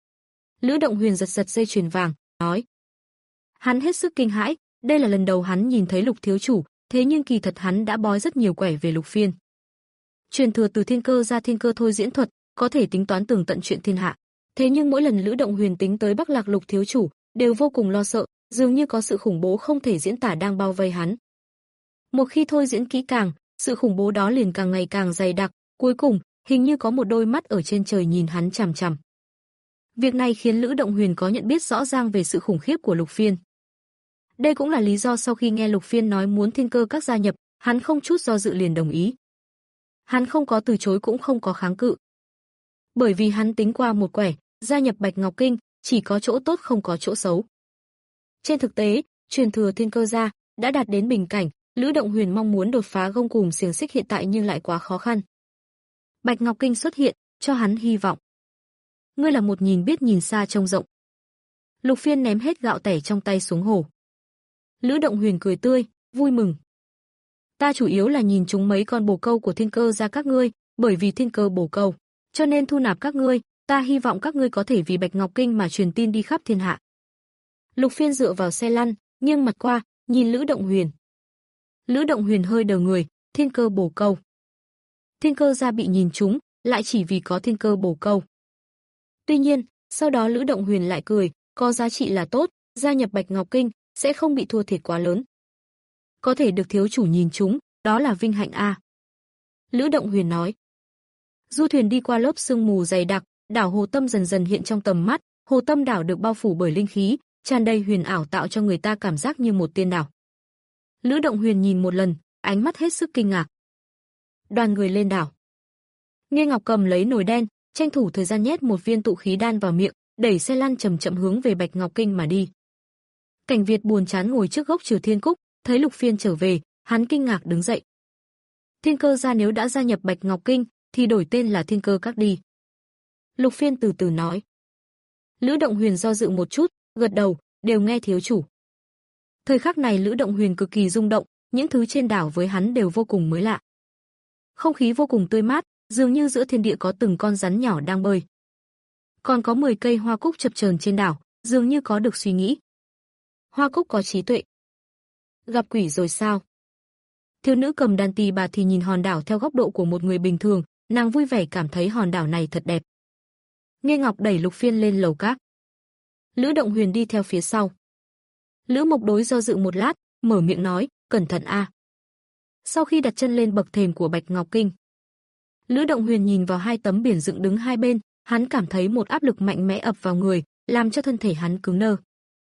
Lữ Động Huyền giật giật dây chuyền vàng, nói. Hắn hết sức kinh hãi, đây là lần đầu hắn nhìn thấy Lục thiếu chủ, thế nhưng kỳ thật hắn đã bói rất nhiều quẻ về Lục Phiên. Truyền thừa từ Thiên Cơ gia Thiên Cơ thôi diễn thuật, có thể tính toán tường tận chuyện thiên hạ. Thế nhưng mỗi lần Lữ Động Huyền tính tới Bắc Lạc Lục thiếu chủ, đều vô cùng lo sợ, dường như có sự khủng bố không thể diễn tả đang bao vây hắn. Một khi thôi diễn kỹ càng, sự khủng bố đó liền càng ngày càng dày đặc, cuối cùng, hình như có một đôi mắt ở trên trời nhìn hắn chằm chằm. Việc này khiến Lữ Động Huyền có nhận biết rõ ràng về sự khủng khiếp của Lục Phiên. Đây cũng là lý do sau khi nghe Lục Phiên nói muốn Thiên Cơ các gia nhập, hắn không chút do dự liền đồng ý. Hắn không có từ chối cũng không có kháng cự. Bởi vì hắn tính qua một quẻ, gia nhập Bạch Ngọc Kinh, chỉ có chỗ tốt không có chỗ xấu. Trên thực tế, truyền thừa Thiên Cơ gia đã đạt đến bình cảnh, Lữ Động Huyền mong muốn đột phá gông cùm xiềng xích hiện tại nhưng lại quá khó khăn. Bạch Ngọc Kinh xuất hiện, cho hắn hy vọng. Ngươi là một nhìn biết nhìn xa trông rộng. Lục Phiên ném hết gạo tẻ trong tay xuống hồ. Lữ Động Huyền cười tươi, vui mừng. Ta chủ yếu là nhìn chúng mấy con bồ câu của Thiên Cơ gia các ngươi, bởi vì Thiên Cơ bồ câu, cho nên thu nạp các ngươi, ta hy vọng các ngươi có thể vì Bạch Ngọc Kinh mà truyền tin đi khắp thiên hạ. Lục Phiên dựa vào xe lăn, nghiêng mặt qua, nhìn Lữ Động Huyền. Lữ Động Huyền hơi đờ người, Thiên Cơ bồ câu. Thiên Cơ gia bị nhìn trúng, lại chỉ vì có Thiên Cơ bồ câu. Tuy nhiên, sau đó Lữ Động Huyền lại cười, có giá trị là tốt, gia nhập Bạch Ngọc Kinh sẽ không bị thua thiệt quá lớn. Có thể được thiếu chủ nhìn trúng, đó là vinh hạnh a. Lữ Động Huyền nói. Du thuyền đi qua lớp sương mù dày đặc, đảo Hồ Tâm dần dần hiện trong tầm mắt, Hồ Tâm đảo được bao phủ bởi linh khí, tràn đầy huyền ảo tạo cho người ta cảm giác như một tiên đảo. Lữ Động Huyền nhìn một lần, ánh mắt hết sức kinh ngạc. Đoàn người lên đảo. Nghê Ngọc cầm lấy nồi đen, tranh thủ thời gian nhét một viên tụ khí đan vào miệng, đẩy xe lăn chậm chậm hướng về Bạch Ngọc Kinh mà đi. Cảnh Việt buồn chán ngồi trước gốc Trừ Thiên Cúc, thấy Lục Phiên trở về, hắn kinh ngạc đứng dậy. Thiên Cơ gia nếu đã gia nhập Bạch Ngọc Kinh, thì đổi tên là Thiên Cơ các đi. Lục Phiên từ từ nói. Lữ Động Huyền do dự một chút, gật đầu, đều nghe thiếu chủ. Thời khắc này Lữ Động Huyền cực kỳ rung động, những thứ trên đảo với hắn đều vô cùng mới lạ. Không khí vô cùng tươi mát, dường như giữa thiên địa có từng con rắn nhỏ đang bơi. Còn có mười cây hoa cúc chập chờn trên đảo, dường như có được suy nghĩ. Hoa cúc có trí tuệ. Gặp quỷ rồi sao? Thiếu nữ cầm đàn tỳ bà thì nhìn hòn đảo theo góc độ của một người bình thường, nàng vui vẻ cảm thấy hòn đảo này thật đẹp. Nghe Ngọc đẩy Lục Phiên lên lầu các. Lữ Động Huyền đi theo phía sau. Lữ Mộc Đối do dự một lát, mở miệng nói, cẩn thận a. Sau khi đặt chân lên bậc thềm của Bạch Ngọc Kinh, Lữ Động Huyền nhìn vào hai tấm biển dựng đứng hai bên, hắn cảm thấy một áp lực mạnh mẽ ập vào người, làm cho thân thể hắn cứng đơ.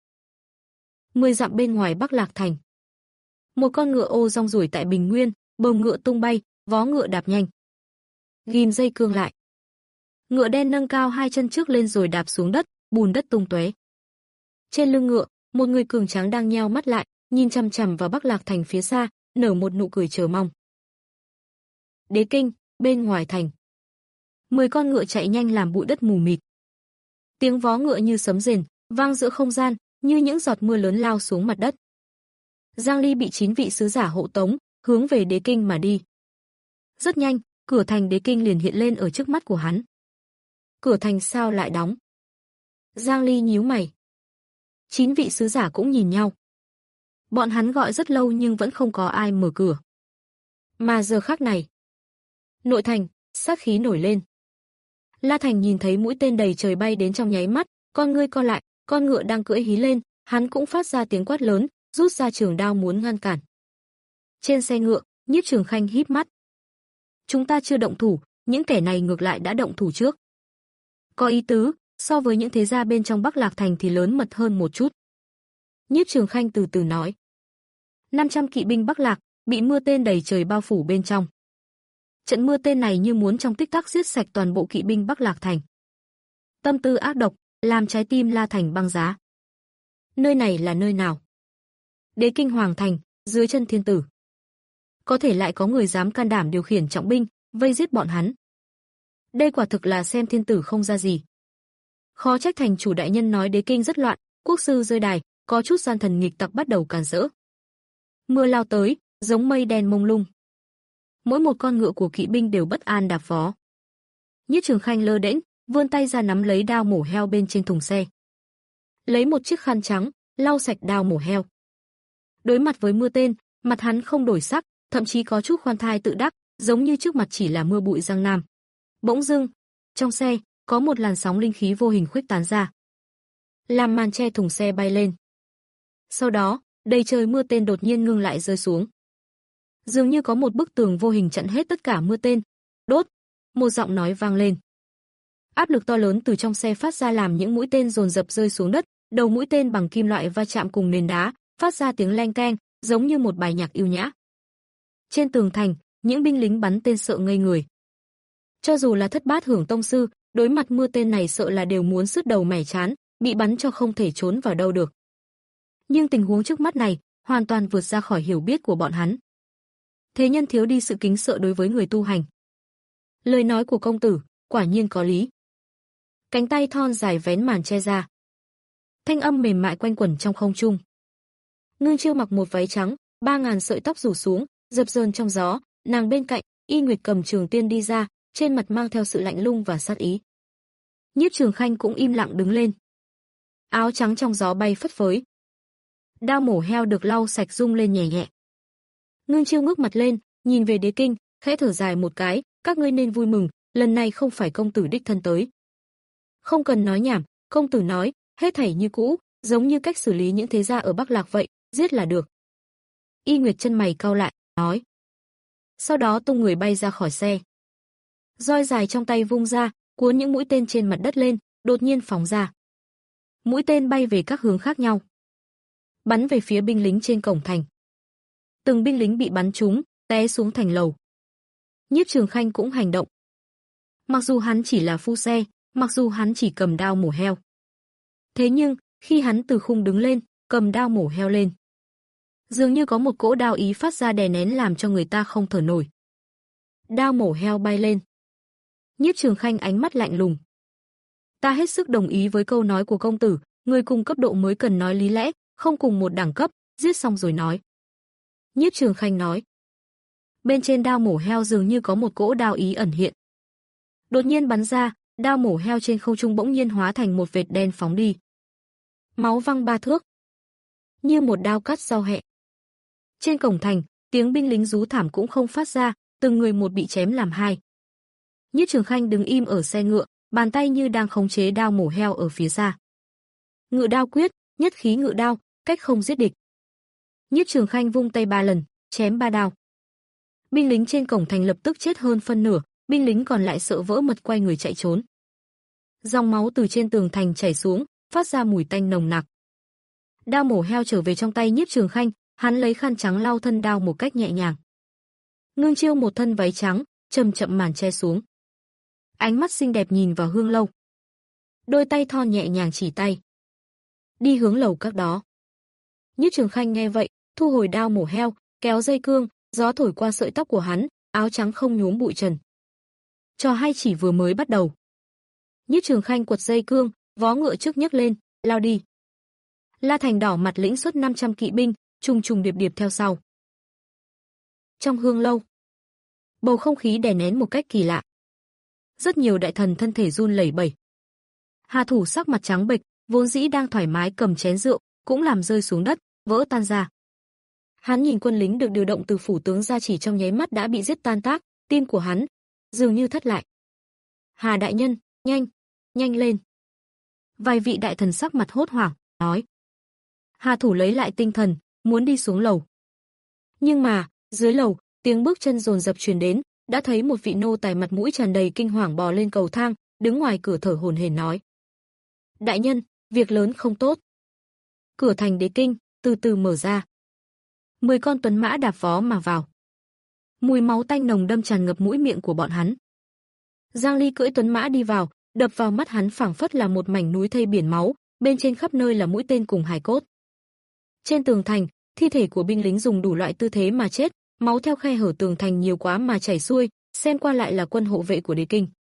Mười dặm bên ngoài Bắc Lạc Thành. Một con ngựa ô rong ruổi tại bình nguyên, bờm ngựa tung bay, vó ngựa đạp nhanh. Ghim dây cương lại. Ngựa đen nâng cao hai chân trước lên rồi đạp xuống đất, bùn đất tung tóe. Trên lưng ngựa, một người cường tráng đang nheo mắt lại, nhìn chằm chằm vào Bắc Lạc Thành phía xa, nở một nụ cười chờ mong. Đế Kinh, bên ngoài thành. Mười con ngựa chạy nhanh làm bụi đất mù mịt. Tiếng vó ngựa như sấm rền, vang giữa không gian, như những giọt mưa lớn lao xuống mặt đất. Giang Ly bị chín vị sứ giả hộ tống, hướng về Đế Kinh mà đi. Rất nhanh, cửa thành Đế Kinh liền hiện lên ở trước mắt của hắn. Cửa thành sao lại đóng? Giang Ly nhíu mày. Chín vị sứ giả cũng nhìn nhau. Bọn hắn gọi rất lâu nhưng vẫn không có ai mở cửa. Mà giờ khắc này, nội thành, sát khí nổi lên. La Thành nhìn thấy mũi tên đầy trời bay đến trong nháy mắt, con ngươi co lại, con ngựa đang cưỡi hí lên, hắn cũng phát ra tiếng quát lớn, rút ra trường đao muốn ngăn cản. Trên xe ngựa, Nhiếp Trường Khanh híp mắt. Chúng ta chưa động thủ, những kẻ này ngược lại đã động thủ trước. Có ý tứ, so với những thế gia bên trong Bắc Lạc Thành thì lớn mật hơn một chút. Nhiếp Trường Khanh từ từ nói. năm trăm kỵ binh Bắc Lạc, bị mưa tên đầy trời bao phủ bên trong. Trận mưa tên này như muốn trong tích tắc giết sạch toàn bộ kỵ binh Bắc Lạc Thành. Tâm tư ác độc, làm trái tim La Thành băng giá. Nơi này là nơi nào? Đế Kinh Hoàng Thành, dưới chân thiên tử. Có thể lại có người dám can đảm điều khiển trọng binh, vây giết bọn hắn. Đây quả thực là xem thiên tử không ra gì. Khó trách thành chủ đại nhân nói Đế Kinh rất loạn, quốc sư rơi đài, có chút gian thần nghịch tặc bắt đầu càn rỡ. Mưa lao tới, giống mây đen mông lung. Mỗi một con ngựa của kỵ binh đều bất an đạp vó. Nhiếp Trường Khanh lơ đễnh, vươn tay ra nắm lấy đao mổ heo bên trên thùng xe. Lấy một chiếc khăn trắng, lau sạch đao mổ heo. Đối mặt với mưa tên, mặt hắn không đổi sắc, thậm chí có chút khoan thai tự đắc, giống như trước mặt chỉ là mưa bụi giang nam. Bỗng dưng, trong xe, có một làn sóng linh khí vô hình khuếch tán ra. Làm màn che thùng xe bay lên. Sau đó, đầy trời mưa tên đột nhiên ngưng lại rơi xuống. Dường như có một bức tường vô hình chặn hết tất cả mưa tên. Đốt! Một giọng nói vang lên. Áp lực to lớn từ trong xe phát ra làm những mũi tên dồn dập rơi xuống đất, đầu mũi tên bằng kim loại va chạm cùng nền đá, phát ra tiếng leng keng, giống như một bài nhạc yêu nhã. Trên tường thành, những binh lính bắn tên sợ ngây người. Cho dù là Thất Bát Hưởng tông sư, đối mặt mưa tên này sợ là đều muốn sứt đầu mẻ trán, bị bắn cho không thể trốn vào đâu được. Nhưng tình huống trước mắt này, hoàn toàn vượt ra khỏi hiểu biết của bọn hắn. Thế nhân thiếu đi sự kính sợ đối với người tu hành. Lời nói của công tử, quả nhiên có lý. Cánh tay thon dài vén màn che ra. Thanh âm mềm mại quanh quẩn trong không trung. Ngưng Chiêu mặc một váy trắng, ba ngàn sợi tóc rủ xuống, dập dờn trong gió, nàng bên cạnh, Y Nguyệt cầm trường tiên đi ra, trên mặt mang theo sự lạnh lùng và sát ý. Nhiếp Trường Khanh cũng im lặng đứng lên. Áo trắng trong gió bay phất phới. Đao mổ heo được lau sạch rung lên nhẹ nhẹ. Ngưng Chiêu ngước mặt lên, nhìn về Đế Kinh, khẽ thở dài một cái, các ngươi nên vui mừng, lần này không phải công tử đích thân tới. Không cần nói nhảm, công tử nói, hết thảy như cũ, giống như cách xử lý những thế gia ở Bắc Lạc vậy, giết là được. Y Nguyệt chân mày cau lại, nói. Sau đó tung người bay ra khỏi xe. Roi dài trong tay vung ra, cuốn những mũi tên trên mặt đất lên, đột nhiên phóng ra. Mũi tên bay về các hướng khác nhau. Bắn về phía binh lính trên cổng thành. Từng binh lính bị bắn trúng, té xuống thành lầu. Nhiếp Trường Khanh cũng hành động. Mặc dù hắn chỉ là phu xe, mặc dù hắn chỉ cầm đao mổ heo. Thế nhưng, khi hắn từ khung đứng lên, cầm đao mổ heo lên, dường như có một cỗ đao ý phát ra đè nén làm cho người ta không thở nổi. Đao mổ heo bay lên. Nhiếp Trường Khanh ánh mắt lạnh lùng. Ta hết sức đồng ý với câu nói của công tử, người cùng cấp độ mới cần nói lý lẽ, không cùng một đẳng cấp, giết xong rồi nói. Nhiếp Trường Khanh nói. Bên trên đao mổ heo dường như có một cỗ đao ý ẩn hiện. Đột nhiên bắn ra, đao mổ heo trên không trung bỗng nhiên hóa thành một vệt đen phóng đi. Máu văng ba thước, như một đao cắt rau hẹ. Trên cổng thành, tiếng binh lính rú thảm cũng không phát ra, từng người một bị chém làm hai. Nhiếp Trường Khanh đứng im ở xe ngựa, bàn tay như đang khống chế đao mổ heo ở phía xa. Ngự đao quyết, nhất khí ngự đao, cách không giết địch. Nhiếp Trường Khanh vung tay ba lần, chém ba đao. Binh lính trên cổng thành lập tức chết hơn phân nửa, binh lính còn lại sợ vỡ mật quay người chạy trốn. Dòng máu từ trên tường thành chảy xuống, phát ra mùi tanh nồng nặc. Đao mổ heo trở về trong tay Nhiếp Trường Khanh, hắn lấy khăn trắng lau thân đao một cách nhẹ nhàng. Ngưng Chiêu một thân váy trắng, chậm chậm màn che xuống. Ánh mắt xinh đẹp nhìn vào Hương Lâu. Đôi tay thon nhẹ nhàng chỉ tay. Đi hướng lầu các đó. Nhiếp Trường Khanh nghe vậy, thu hồi đao mổ heo, kéo dây cương, gió thổi qua sợi tóc của hắn, áo trắng không nhuốm bụi trần. Trò hay chỉ vừa mới bắt đầu. Nhiếp Trường Khanh quật dây cương, vó ngựa trước nhấc lên, lao đi. La Thành đỏ mặt lĩnh xuất năm trăm kỵ binh, trùng trùng điệp điệp theo sau. Trong Hương Lâu, bầu không khí đè nén một cách kỳ lạ. Rất nhiều đại thần thân thể run lẩy bẩy. Hà Thủ sắc mặt trắng bệch, vốn dĩ đang thoải mái cầm chén rượu, cũng làm rơi xuống đất, vỡ tan ra. Hắn nhìn quân lính được điều động từ phủ tướng ra chỉ trong nháy mắt đã bị giết tan tác, tim của hắn dường như thất lại. Hà đại nhân, nhanh, nhanh lên. Vài vị đại thần sắc mặt hốt hoảng, nói. Hà Thủ lấy lại tinh thần, muốn đi xuống lầu. Nhưng mà, dưới lầu, tiếng bước chân dồn dập truyền đến, đã thấy một vị nô tài mặt mũi tràn đầy kinh hoàng bò lên cầu thang, đứng ngoài cửa thở hổn hển nói. Đại nhân, việc lớn không tốt. Cửa thành Đế Kinh, từ từ mở ra. Mười con tuấn mã đạp vó mà vào. Mùi máu tanh nồng đâm tràn ngập mũi miệng của bọn hắn. Giang Ly cưỡi tuấn mã đi vào, đập vào mắt hắn phảng phất là một mảnh núi thây biển máu, bên trên khắp nơi là mũi tên cùng hài cốt. Trên tường thành, thi thể của binh lính dùng đủ loại tư thế mà chết, máu theo khe hở tường thành nhiều quá mà chảy xuôi, xem qua lại là quân hộ vệ của Đế Kinh.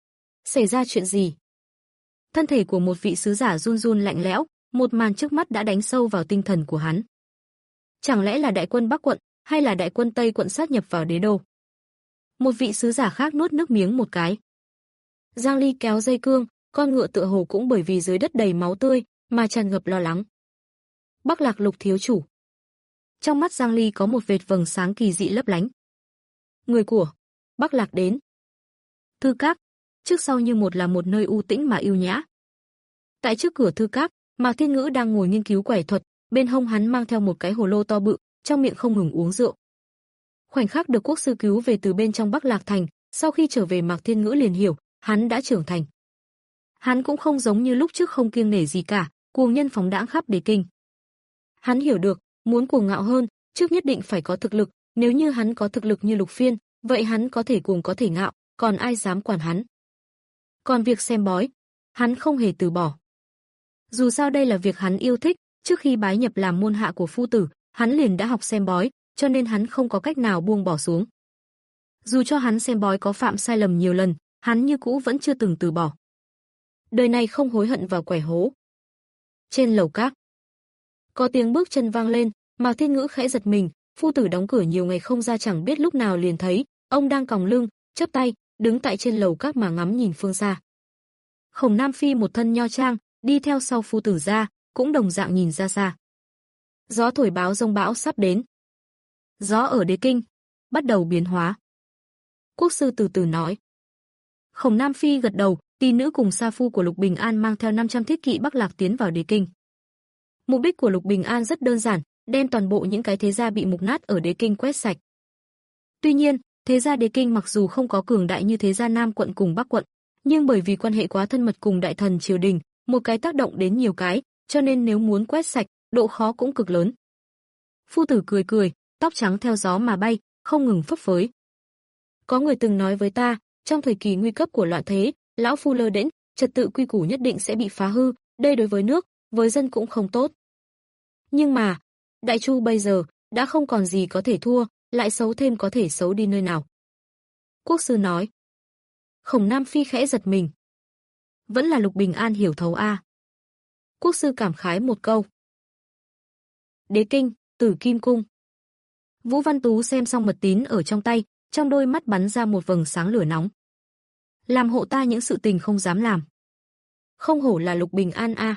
Xảy ra chuyện gì? Thân thể của một vị sứ giả run run lạnh lẽo, một màn trước mắt đã đánh sâu vào tinh thần của hắn. Chẳng lẽ là đại quân Bắc quận, hay là đại quân Tây quận sát nhập vào đế đô? Một vị sứ giả khác nuốt nước miếng một cái. Giang Ly kéo dây cương, con ngựa tựa hồ cũng bởi vì dưới đất đầy máu tươi mà tràn ngập lo lắng. Bắc Lạc Lục thiếu chủ. Trong mắt Giang Ly có một vệt vầng sáng kỳ dị lấp lánh. Người của Bắc Lạc đến. Thư các, trước sau như một là một nơi u tĩnh mà yêu nhã. Tại trước cửa thư các, Mạc Thiên Ngữ đang ngồi nghiên cứu quẻ thuật, bên hông hắn mang theo một cái hồ lô to bự, trong miệng không ngừng uống rượu. Khoảnh khắc được quốc sư cứu về từ bên trong Bắc Lạc thành, sau khi trở về Mạc Thiên Ngữ liền hiểu, hắn đã trưởng thành. Hắn cũng không giống như lúc trước không kiêng nể gì cả, cuồng nhân phóng đãng khắp Đế Kinh. Hắn hiểu được, muốn cuồng ngạo hơn, trước nhất định phải có thực lực, nếu như hắn có thực lực như Lục Phiên, vậy hắn có thể cuồng có thể ngạo, còn ai dám quản hắn. Còn việc xem bói, hắn không hề từ bỏ. Dù sao đây là việc hắn yêu thích, trước khi bái nhập làm môn hạ của phu tử, hắn liền đã học xem bói, cho nên hắn không có cách nào buông bỏ xuống. Dù cho hắn xem bói có phạm sai lầm nhiều lần, hắn như cũ vẫn chưa từng từ bỏ. Đời này không hối hận vào quẻ hố. Trên lầu các, có tiếng bước chân vang lên, Mạc Thiên Ngữ khẽ giật mình, phu tử đóng cửa nhiều ngày không ra chẳng biết lúc nào liền thấy, ông đang còng lưng, chắp tay, đứng tại trên lầu các mà ngắm nhìn phương xa. Khổng Nam Phi một thân nho trang, đi theo sau phu tử ra, cũng đồng dạng nhìn ra xa. Gió thổi báo giông bão sắp đến. Gió ở Đế Kinh bắt đầu biến hóa. Quốc sư từ từ nói. Khổng Nam Phi gật đầu, tỷ nữ cùng sa phu của Lục Bình An mang theo năm trăm thiết kỵ Bắc Lạc tiến vào Đế Kinh. Mục đích của Lục Bình An rất đơn giản, đem toàn bộ những cái thế gia bị mục nát ở Đế Kinh quét sạch. Tuy nhiên, thế gia Đế Kinh mặc dù không có cường đại như thế gia Nam quận cùng Bắc quận, nhưng bởi vì quan hệ quá thân mật cùng đại thần triều đình, một cái tác động đến nhiều cái, cho nên nếu muốn quét sạch, độ khó cũng cực lớn. Phu tử cười cười, tóc trắng theo gió mà bay, không ngừng phấp phới. Có người từng nói với ta, trong thời kỳ nguy cấp của loạn thế, lão phu lơ đễnh, trật tự quy củ nhất định sẽ bị phá hư, đây đối với nước, với dân cũng không tốt. Nhưng mà, Đại Chu bây giờ đã không còn gì có thể thua, lại xấu thêm có thể xấu đi nơi nào. Quốc sư nói. Khổng Nam Phi khẽ giật mình. Vẫn là Lục Bình An hiểu thấu a. Quốc sư cảm khái một câu. Đế Kinh, Tử Kim Cung. Vũ Văn Tú xem xong mật tín ở trong tay, trong đôi mắt bắn ra một vầng sáng lửa nóng. Làm hộ ta những sự tình không dám làm. Không hổ là Lục Bình An a.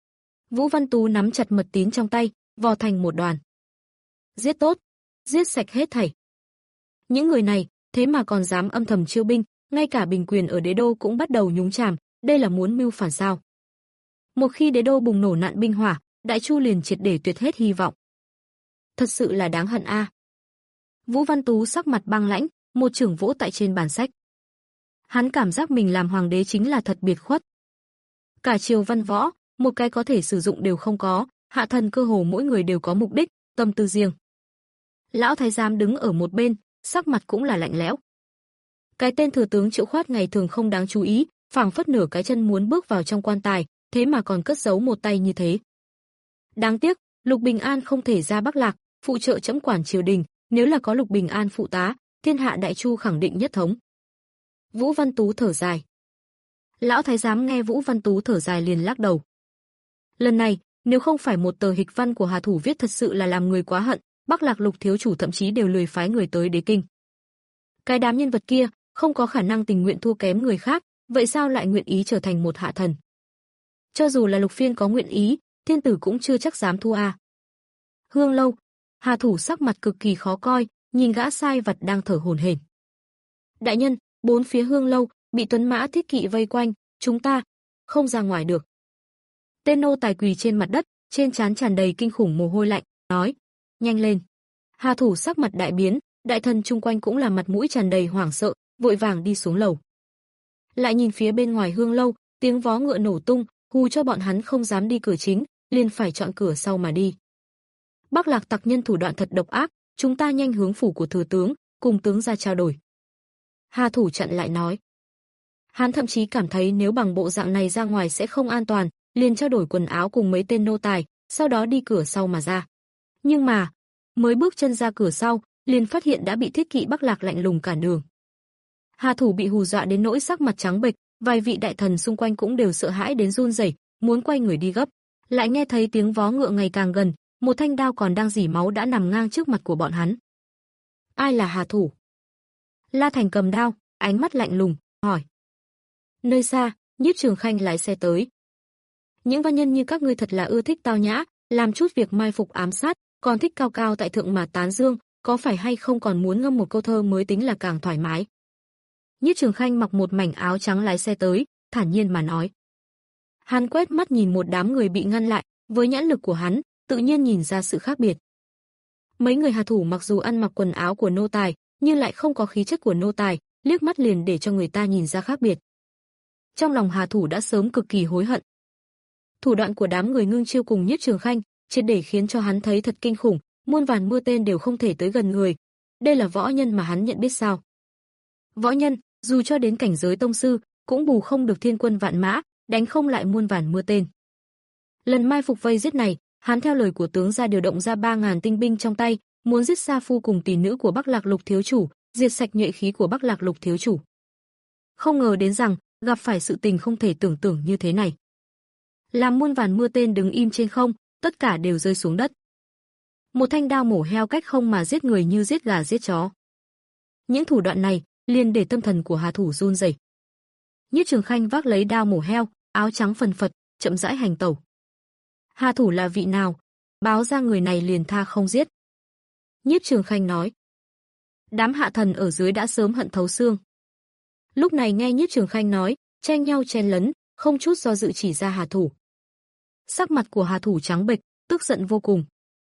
Vũ Văn Tú nắm chặt mật tín trong tay, vò thành một đoàn. Giết tốt, giết sạch hết thảy. Những người này, thế mà còn dám âm thầm chiêu binh, ngay cả binh quyền ở đế đô cũng bắt đầu nhúng chàm, đây là muốn mưu phản sao? Một khi đế đô bùng nổ nạn binh hỏa, Đại Chu liền triệt để tuyệt hết hy vọng. Thật sự là đáng hận a. Vũ Văn Tú sắc mặt băng lãnh, một chưởng vỗ tại trên bàn sách. Hắn cảm giác mình làm hoàng đế chính là thật biệt khuất. Cả triều văn võ, một cái có thể sử dụng đều không có, hạ thần cơ hồ mỗi người đều có mục đích, tâm tư riêng. Lão thái giám đứng ở một bên, sắc mặt cũng là lạnh lẽo. Cái tên thừa tướng Triệu Khoát ngày thường không đáng chú ý, phảng phất nửa cái chân muốn bước vào trong quan tài, thế mà còn cất giấu một tay như thế. Đáng tiếc, Lục Bình An không thể ra Bắc Lạc, phụ trợ chấm quản triều đình, nếu là có Lục Bình An phụ tá, thiên hạ Đại Chu khẳng định nhất thống. Vũ Văn Tú thở dài. Lão thái giám nghe Vũ Văn Tú thở dài liền lắc đầu. Lần này, nếu không phải một tờ hịch văn của Hà Thủ viết thật sự là làm người quá hận, Bắc Lạc Lục thiếu chủ thậm chí đều lười phái người tới đế kinh. Cái đám nhân vật kia không có khả năng tình nguyện thua kém người khác, vậy sao lại nguyện ý trở thành một hạ thần? Cho dù là Lục Phiên có nguyện ý, thiên tử cũng chưa chắc dám thua a. Hương Lâu, Hà Thủ sắc mặt cực kỳ khó coi, nhìn gã sai vặt đang thở hổn hển. Đại nhân, bốn phía Hương Lâu bị tuấn mã thiết kỵ vây quanh, chúng ta không ra ngoài được. Tên nô tài quỳ trên mặt đất, trên trán tràn đầy kinh khủng mồ hôi lạnh, nói: "Nhanh lên." Hà Thủ sắc mặt đại biến, đại thần chung quanh cũng là mặt mũi tràn đầy hoảng sợ, vội vàng đi xuống lầu. Lại nhìn phía bên ngoài Hương Lâu, tiếng vó ngựa nổ tung, hù cho bọn hắn không dám đi cửa chính, liền phải chọn cửa sau mà đi. Bắc Lạc tặc nhân thủ đoạn thật độc ác, chúng ta nhanh hướng phủ của thừa tướng, cùng tướng ra trao đổi. Hà Thủ chặn lại nói. Hắn thậm chí cảm thấy nếu bằng bộ dạng này ra ngoài sẽ không an toàn, liền trao đổi quần áo cùng mấy tên nô tài, sau đó đi cửa sau mà ra. Nhưng mà, mới bước chân ra cửa sau, liền phát hiện đã bị thiết kỵ Bắc Lạc lạnh lùng cản đường. Hà Thủ bị hù dọa đến nỗi sắc mặt trắng bệch, vài vị đại thần xung quanh cũng đều sợ hãi đến run rẩy, muốn quay người đi gấp, lại nghe thấy tiếng vó ngựa ngày càng gần, một thanh đao còn đang rỉ máu đã nằm ngang trước mặt của bọn hắn. Ai là Hà Thủ? La Thành cầm đao, ánh mắt lạnh lùng, hỏi. Nơi xa, Nhiếp Trường Khanh lái xe tới. Những văn nhân như các ngươi thật là ưa thích tao nhã, làm chút việc mai phục ám sát, còn thích cao cao tại thượng mà tán dương, có phải hay không còn muốn ngâm một câu thơ mới tính là càng thoải mái. Nhiếp Trường Khanh mặc một mảnh áo trắng lái xe tới, thản nhiên mà nói. Hắn quét mắt nhìn một đám người bị ngăn lại, với nhãn lực của hắn, tự nhiên nhìn ra sự khác biệt. Mấy người Hà Thủ mặc dù ăn mặc quần áo của nô tài, nhưng lại không có khí chất của nô tài, liếc mắt liền để cho người ta nhìn ra khác biệt. Trong lòng Hà Thủ đã sớm cực kỳ hối hận. Thủ đoạn của đám người Ngưng Chiêu cùng Nhiếp Trường Khanh, triệt để khiến cho hắn thấy thật kinh khủng, muôn vàn mưa tên đều không thể tới gần người. Đây là võ nhân mà hắn nhận biết sao? Võ nhân, dù cho đến cảnh giới tông sư, cũng bù không được thiên quân vạn mã, đánh không lại muôn vàn mưa tên. Lần mai phục vây giết này, hắn theo lời của tướng gia điều động ra ba ngàn tinh binh trong tay, muốn giết Sa Phu cùng tỷ nữ của Bắc Lạc Lục thiếu chủ, diệt sạch nhuệ khí của Bắc Lạc Lục thiếu chủ. Không ngờ đến rằng, gặp phải sự tình không thể tưởng tượng như thế này. Làm muôn vàn mưa tên đứng im trên không, tất cả đều rơi xuống đất. Một thanh đao mổ heo cách không mà giết người như giết gà giết chó. Những thủ đoạn này, liền để tâm thần của Hà Thủ run rẩy. Nhiếp Trường Khanh vác lấy đao mổ heo, áo trắng phần phật, chậm rãi hành tẩu. Hà Thủ là vị nào? Báo ra người này liền tha không giết. Nhiếp Trường Khanh nói. Đám hạ thần ở dưới đã sớm hận thấu xương. Lúc này nghe Nhiếp Trường Khanh nói, tranh nhau chen lấn, không chút do dự chỉ ra Hà Thủ. Sắc mặt của Hà Thủ trắng bệch, tức giận vô cùng.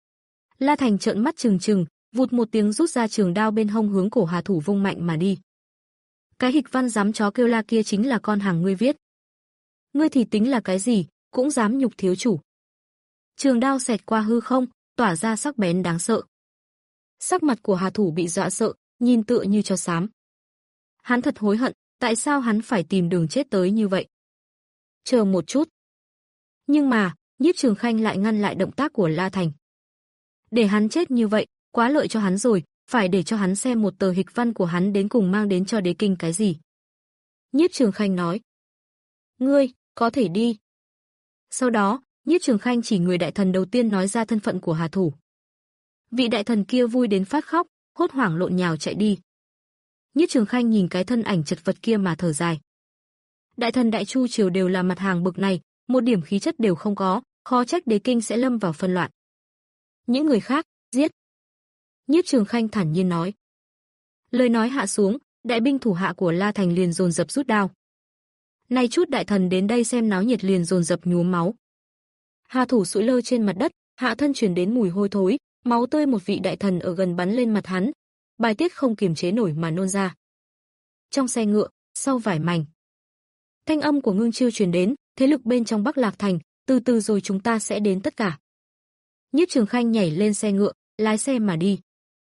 La Thành trợn mắt trừng trừng, vụt một tiếng rút ra trường đao bên hông hướng cổ Hà Thủ vung mạnh mà đi. Cái hịch văn dám chó kêu la kia chính là con hàng ngươi viết. Ngươi thì tính là cái gì, cũng dám nhục thiếu chủ. Trường đao xẹt qua hư không, tỏa ra sắc bén đáng sợ. Sắc mặt của Hà Thủ bị dọa sợ, nhìn tựa như cho xám. Hắn thật hối hận, tại sao hắn phải tìm đường chết tới như vậy? Chờ một chút. Nhưng mà, Nhiếp Trường Khanh lại ngăn lại động tác của La Thành. Để hắn chết như vậy, quá lợi cho hắn rồi, phải để cho hắn xem một tờ hịch văn của hắn đến cùng mang đến cho đế kinh cái gì. Nhiếp Trường Khanh nói. Ngươi, có thể đi. Sau đó, Nhiếp Trường Khanh chỉ người đại thần đầu tiên nói ra thân phận của Hà Thủ. Vị đại thần kia vui đến phát khóc, hốt hoảng lộn nhào chạy đi. Nhiếp Trường Khanh nhìn cái thân ảnh chật vật kia mà thở dài. Đại thần Đại Chu triều đều là mặt hàng bực này, một điểm khí chất đều không có, khó trách đế kinh sẽ lâm vào phân loạn. Những người khác, giết. Nhiếp Trường Khanh thản nhiên nói. Lời nói hạ xuống, đại binh thủ hạ của La Thành liền dồn dập rút đao. Này chút đại thần đến đây xem náo nhiệt liền dồn dập nhuốm máu. Hà thủ sụi lơ trên mặt đất, hạ thân truyền đến mùi hôi thối, máu tươi một vị đại thần ở gần bắn lên mặt hắn, bài tiết không kiềm chế nổi mà nôn ra. Trong xe ngựa, sau vải mảnh, thanh âm của Ngưng Chiêu truyền đến, thế lực bên trong Bắc Lạc Thành, từ từ rồi chúng ta sẽ đến tất cả. Nhiếp Trường Khanh nhảy lên xe ngựa, lái xe mà đi.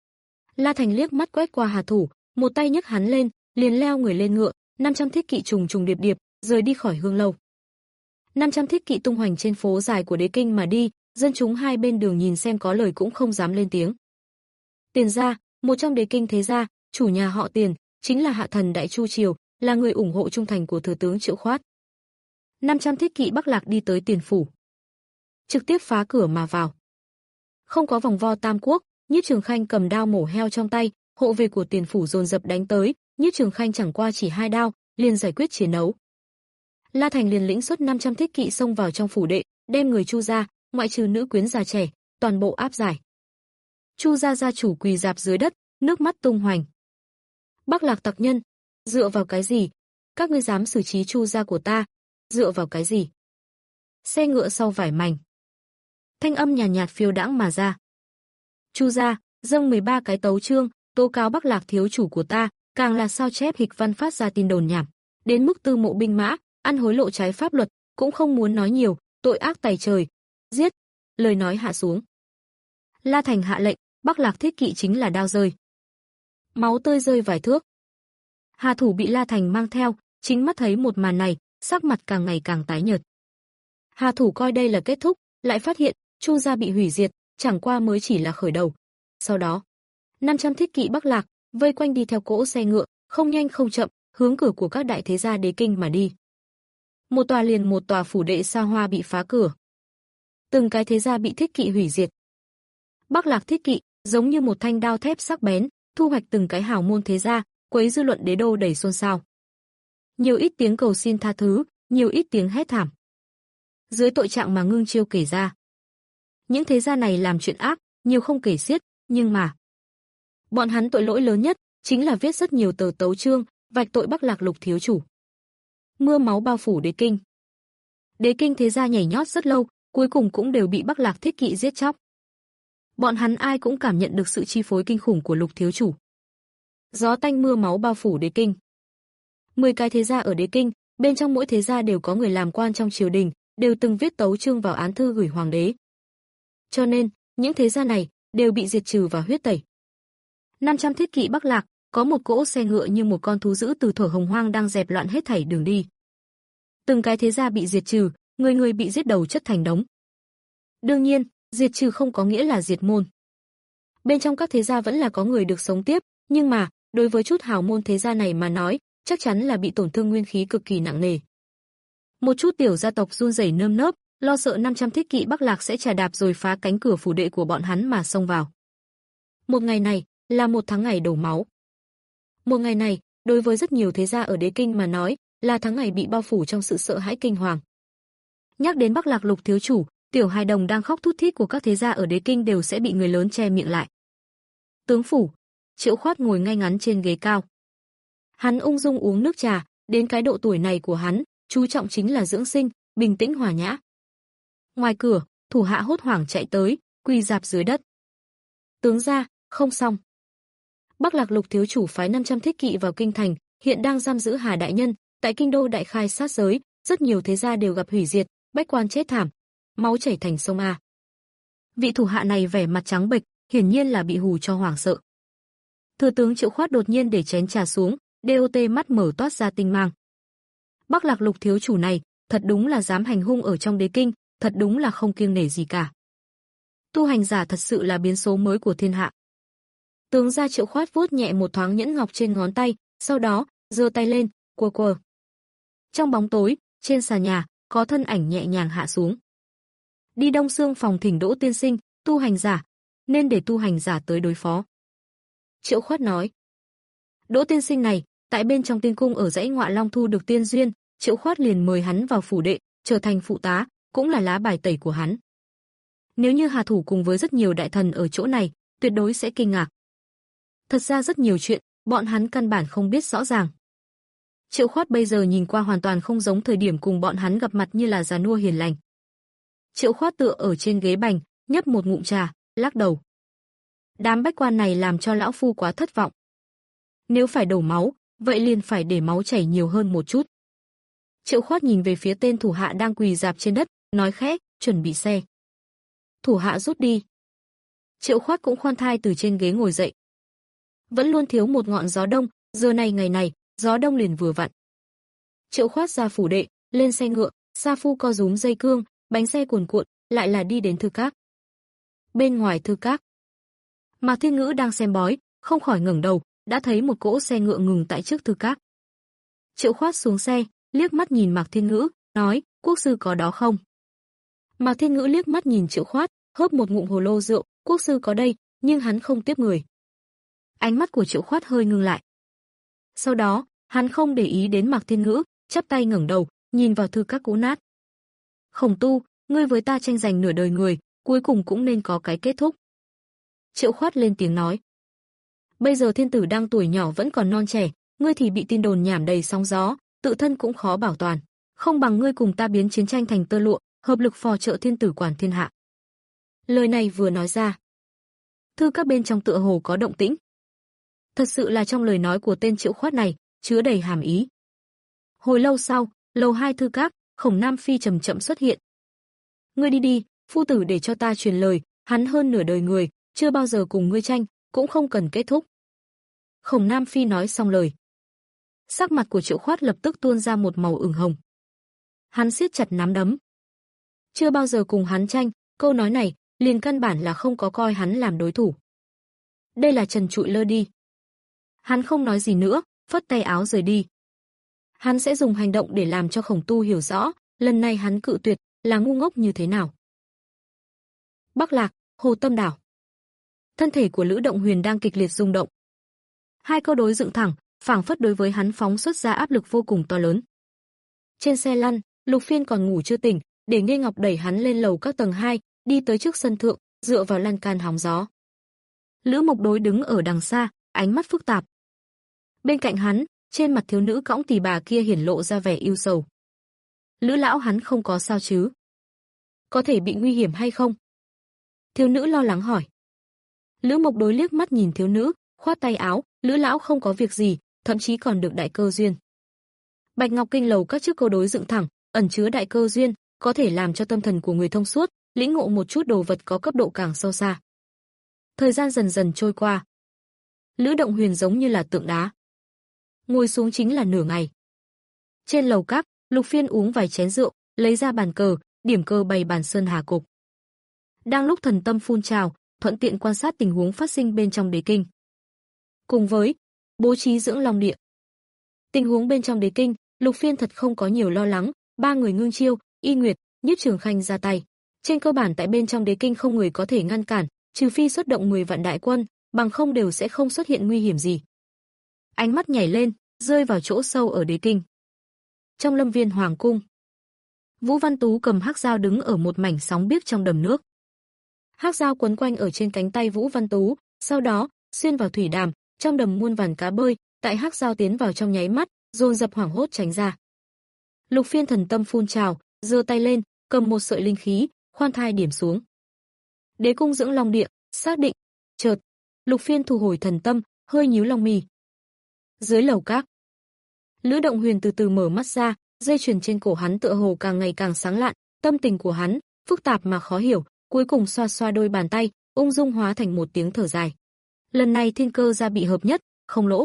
La Thành liếc mắt quét qua Hà thủ, một tay nhấc hắn lên, liền leo người lên ngựa, năm trăm thiết kỵ trùng trùng điệp điệp, rời đi khỏi Hương lâu. năm trăm thiết kỵ tung hoành trên phố dài của đế kinh mà đi, dân chúng hai bên đường nhìn xem có lời cũng không dám lên tiếng. Tiền gia, một trong đế kinh thế gia, chủ nhà họ Tiền, chính là hạ thần Đại Chu triều, là người ủng hộ trung thành của thừa tướng Triệu Khoát. năm trăm thiết kỵ Bắc Lạc đi tới Tiền phủ, trực tiếp phá cửa mà vào. Không có vòng vo tam quốc, Nhiếp Trường Khanh cầm đao mổ heo trong tay, hộ vệ của Tiền phủ dồn dập đánh tới, Nhiếp Trường Khanh chẳng qua chỉ hai đao, liền giải quyết chiến đấu. La Thành liền lĩnh xuất năm trăm thiết kỵ xông vào trong phủ đệ, đem người Chu gia, ngoại trừ nữ quyến già trẻ, toàn bộ áp giải. Chu gia gia chủ quỳ rạp dưới đất, nước mắt tung hoành. Bắc Lạc tặc nhân, dựa vào cái gì? Các ngươi dám xử trí Chu gia của ta, dựa vào cái gì? Xe ngựa sau vải mảnh, thanh âm nhàn nhạt, nhạt phiêu đãng mà ra. Chu gia dâng mười ba cái tấu chương, tố cáo Bắc Lạc thiếu chủ của ta, càng là sao chép hịch văn phát ra tin đồn nhảm, đến mức tư mộ binh mã, ăn hối lộ trái pháp luật, cũng không muốn nói nhiều, tội ác tày trời. Giết! Lời nói hạ xuống. La Thành hạ lệnh, Bắc Lạc thiết kỵ chính là đao rơi. Máu tươi rơi vài thước. Hà thủ bị La Thành mang theo, chính mắt thấy một màn này, sắc mặt càng ngày càng tái nhợt. Hà thủ coi đây là kết thúc, lại phát hiện Chu gia bị hủy diệt, chẳng qua mới chỉ là khởi đầu. Sau đó, năm trăm thiết kỵ Bắc Lạc vây quanh đi theo cỗ xe ngựa, không nhanh không chậm, hướng cửa của các đại thế gia đế kinh mà đi. Một tòa liền một tòa phủ đệ xa hoa bị phá cửa. Từng cái thế gia bị thiết kỵ hủy diệt. Bắc Lạc thiết kỵ giống như một thanh đao thép sắc bén, thu hoạch từng cái hào môn thế gia, quấy dư luận đế đô đầy xôn xao. Nhiều ít tiếng cầu xin tha thứ, nhiều ít tiếng hét thảm. Dưới tội trạng mà Ngưng Chiêu kể ra, những thế gia này làm chuyện ác, nhiều không kể xiết, nhưng mà bọn hắn tội lỗi lớn nhất chính là viết rất nhiều tờ tấu chương, vạch tội Bắc Lạc Lục thiếu chủ. Mưa máu bao phủ đế kinh. Đế kinh thế gia nhảy nhót rất lâu, cuối cùng cũng đều bị Bắc Lạc thiết kỵ giết chóc. Bọn hắn ai cũng cảm nhận được sự chi phối kinh khủng của Lục thiếu chủ. Gió tanh mưa máu bao phủ đế kinh. Mười cái thế gia ở đế kinh, bên trong mỗi thế gia đều có người làm quan trong triều đình, đều từng viết tấu chương vào án thư gửi hoàng đế. Cho nên, những thế gia này đều bị diệt trừ và huyết tẩy. năm trăm thiết kỵ Bắc Lạc, có một cỗ xe ngựa như một con thú dữ từ thuở hồng hoang đang dẹp loạn hết thảy đường đi. Từng cái thế gia bị diệt trừ, người người bị giết đầu chất thành đống. Đương nhiên, diệt trừ không có nghĩa là diệt môn. Bên trong các thế gia vẫn là có người được sống tiếp, nhưng mà, đối với chút hào môn thế gia này mà nói, chắc chắn là bị tổn thương nguyên khí cực kỳ nặng nề. Một chút tiểu gia tộc run rẩy nơm nớp, lo sợ năm trăm thiết kỵ Bắc Lạc sẽ trà đạp rồi phá cánh cửa phủ đệ của bọn hắn mà xông vào. Một ngày này, là một tháng ngày đổ máu. Một ngày này, đối với rất nhiều thế gia ở đế kinh mà nói, là tháng ngày bị bao phủ trong sự sợ hãi kinh hoàng. Nhắc đến Bắc Lạc Lục thiếu chủ, tiểu hài đồng đang khóc thút thít của các thế gia ở đế kinh đều sẽ bị người lớn che miệng lại. Tướng phủ, Triệu Khoát ngồi ngay ngắn trên ghế cao. Hắn ung dung uống nước trà, đến cái độ tuổi này của hắn, chú trọng chính là dưỡng sinh, bình tĩnh hòa nhã. Ngoài cửa, thủ hạ hốt hoảng chạy tới, quỳ rạp dưới đất. Tướng gia, không xong. Bắc Lạc Lục thiếu chủ phái năm trăm thiết kỵ vào kinh thành, hiện đang giam giữ Hà đại nhân, tại kinh đô đại khai sát giới, rất nhiều thế gia đều gặp hủy diệt, bách quan chết thảm, máu chảy thành sông a. Vị thủ hạ này vẻ mặt trắng bệch, hiển nhiên là bị hù cho hoảng sợ. Thừa tướng Triệu Khoát đột nhiên để chén trà xuống, đê o tê mắt mở toát ra tinh mang. Bắc Lạc Lục thiếu chủ này, thật đúng là dám hành hung ở trong đế kinh, thật đúng là không kiêng nể gì cả. Tu hành giả thật sự là biến số mới của thiên hạ. Tướng gia Triệu Khoát vuốt nhẹ một thoáng nhẫn ngọc trên ngón tay, sau đó giơ tay lên, quơ quơ. Trong bóng tối, trên xà nhà, có thân ảnh nhẹ nhàng hạ xuống. Đi Đông Xương phòng thỉnh Đỗ tiên sinh, tu hành giả, nên để tu hành giả tới đối phó. Triệu Khoát nói. Đỗ tiên sinh này, tại bên trong tiên cung ở dãy Ngọa Long thu được tiên duyên, Triệu Khoát liền mời hắn vào phủ đệ, trở thành phụ tá, cũng là lá bài tẩy của hắn. Nếu như Hà Thủ cùng với rất nhiều đại thần ở chỗ này, tuyệt đối sẽ kinh ngạc. Thật ra rất nhiều chuyện, bọn hắn căn bản không biết rõ ràng. Triệu Khoát bây giờ nhìn qua hoàn toàn không giống thời điểm cùng bọn hắn gặp mặt như là già nua hiền lành. Triệu Khoát tựa ở trên ghế bành, nhấp một ngụm trà, lắc đầu. Đám bách quan này làm cho lão phu quá thất vọng. Nếu phải đổ máu, vậy liền phải để máu chảy nhiều hơn một chút. Triệu Khoát nhìn về phía tên thủ hạ đang quỳ rạp trên đất, nói khẽ, chuẩn bị xe. Thủ hạ rút đi. Triệu Khoát cũng khoan thai từ trên ghế ngồi dậy. Vẫn luôn thiếu một ngọn gió đông, giờ này ngày này, gió đông liền vừa vặn. Triệu Khoát ra phủ đệ, lên xe ngựa, sa phu co rúm dây cương, bánh xe cuồn cuộn, lại là đi đến thư các. Bên ngoài thư các, Mạc Thiên Ngữ đang xem bói, không khỏi ngẩng đầu, đã thấy một cỗ xe ngựa ngừng tại trước thư các. Triệu Khoát xuống xe, liếc mắt nhìn Mạc Thiên Ngữ, nói, quốc sư có đó không? Mạc Thiên Ngữ liếc mắt nhìn Triệu Khoát, hớp một ngụm hồ lô rượu, quốc sư có đây, nhưng hắn không tiếp người. Ánh mắt của Triệu Khoát hơi ngưng lại. Sau đó, hắn không để ý đến Mạc Thiên Ngữ, chắp tay ngẩng đầu, nhìn vào thư các cũ nát. Khổng Tu, ngươi với ta tranh giành nửa đời người, cuối cùng cũng nên có cái kết thúc. Triệu Khoát lên tiếng nói. Bây giờ thiên tử đang tuổi nhỏ vẫn còn non trẻ, ngươi thì bị tin đồn nhảm đầy sóng gió, tự thân cũng khó bảo toàn. Không bằng ngươi cùng ta biến chiến tranh thành tơ lụa, hợp lực phò trợ thiên tử quản thiên hạ. Lời này vừa nói ra, thư các bên trong tựa hồ có động tĩnh. Thật sự là trong lời nói của tên Triệu Khoát này, chứa đầy hàm ý. Hồi lâu sau, lầu hai thư các, Khổng Nam Phi chậm chậm xuất hiện. Ngươi đi đi, phu tử để cho ta truyền lời, hắn hơn nửa đời người, chưa bao giờ cùng ngươi tranh, cũng không cần kết thúc. Khổng Nam Phi nói xong lời. Sắc mặt của Triệu Khoát lập tức tuôn ra một màu ửng hồng. Hắn siết chặt nắm đấm. Chưa bao giờ cùng hắn tranh, câu nói này, liền căn bản là không có coi hắn làm đối thủ. Đây là trần trụi lơ đi. Hắn không nói gì nữa, phất tay áo rời đi. Hắn sẽ dùng hành động để làm cho Khổng Tu hiểu rõ, lần này hắn cự tuyệt, là ngu ngốc như thế nào. Bắc Lạc, Hồ Tâm Đảo. Thân thể của Lữ Động Huyền đang kịch liệt rung động. Hai câu đối dựng thẳng, phảng phất đối với hắn phóng xuất ra áp lực vô cùng to lớn. Trên xe lăn, Lục Phiên còn ngủ chưa tỉnh, để Nghê Ngọc đẩy hắn lên lầu các tầng hai, đi tới trước sân thượng, dựa vào lan can hóng gió. Lữ Mộc Đối đứng ở đằng xa, ánh mắt phức tạp. Bên cạnh hắn, trên mặt thiếu nữ cõng tỳ bà kia hiển lộ ra vẻ ưu sầu. Lữ lão hắn không có sao chứ? Có thể bị nguy hiểm hay không? Thiếu nữ lo lắng hỏi. Lữ Mộc Đối liếc mắt nhìn thiếu nữ, khoát tay áo, Lữ lão không có việc gì, thậm chí còn được đại cơ duyên. Bạch Ngọc Kinh lầu các chiếc câu đối dựng thẳng, ẩn chứa đại cơ duyên, có thể làm cho tâm thần của người thông suốt, lĩnh ngộ một chút đồ vật có cấp độ càng sâu xa. Thời gian dần dần trôi qua. Lữ Động Huyền giống như là tượng đá. Ngồi xuống chính là nửa ngày. Trên lầu các, Lục Phiên uống vài chén rượu, lấy ra bàn cờ, điểm cờ bày bàn sơn hà cục. Đang lúc thần tâm phun trào, thuận tiện quan sát tình huống phát sinh bên trong đế kinh. Cùng với bố trí dưỡng long địa. Tình huống bên trong đế kinh, Lục Phiên thật không có nhiều lo lắng, ba người Ngưng Chiêu, Y Nguyệt, Nhiếp Trường Khanh ra tay. Trên cơ bản tại bên trong đế kinh không người có thể ngăn cản, trừ phi xuất động mười vạn đại quân, bằng không đều sẽ không xuất hiện nguy hiểm gì. Ánh mắt nhảy lên, rơi vào chỗ sâu ở đế kinh. Trong lâm viên hoàng cung, Vũ Văn Tú cầm hắc dao đứng ở một mảnh sóng biếc trong đầm nước. Hắc dao quấn quanh ở trên cánh tay Vũ Văn Tú, sau đó xuyên vào thủy đàm, trong đầm muôn vàn cá bơi, tại hắc dao tiến vào trong nháy mắt, dồn dập hoảng hốt tránh ra. Lục Phiên thần tâm phun trào, giơ tay lên, cầm một sợi linh khí, khoan thai điểm xuống. Đế cung dưỡng long địa, xác định. Chợt, Lục Phiên thu hồi thần tâm, hơi nhíu lông mì. Dưới lầu các, Lữ Động Huyền từ từ mở mắt ra, dây chuyền trên cổ hắn tựa hồ càng ngày càng sáng lạn, tâm tình của hắn phức tạp mà khó hiểu, cuối cùng xoa xoa đôi bàn tay, ung dung hóa thành một tiếng thở dài. Lần này thiên cơ gia bị hợp nhất, không lỗ.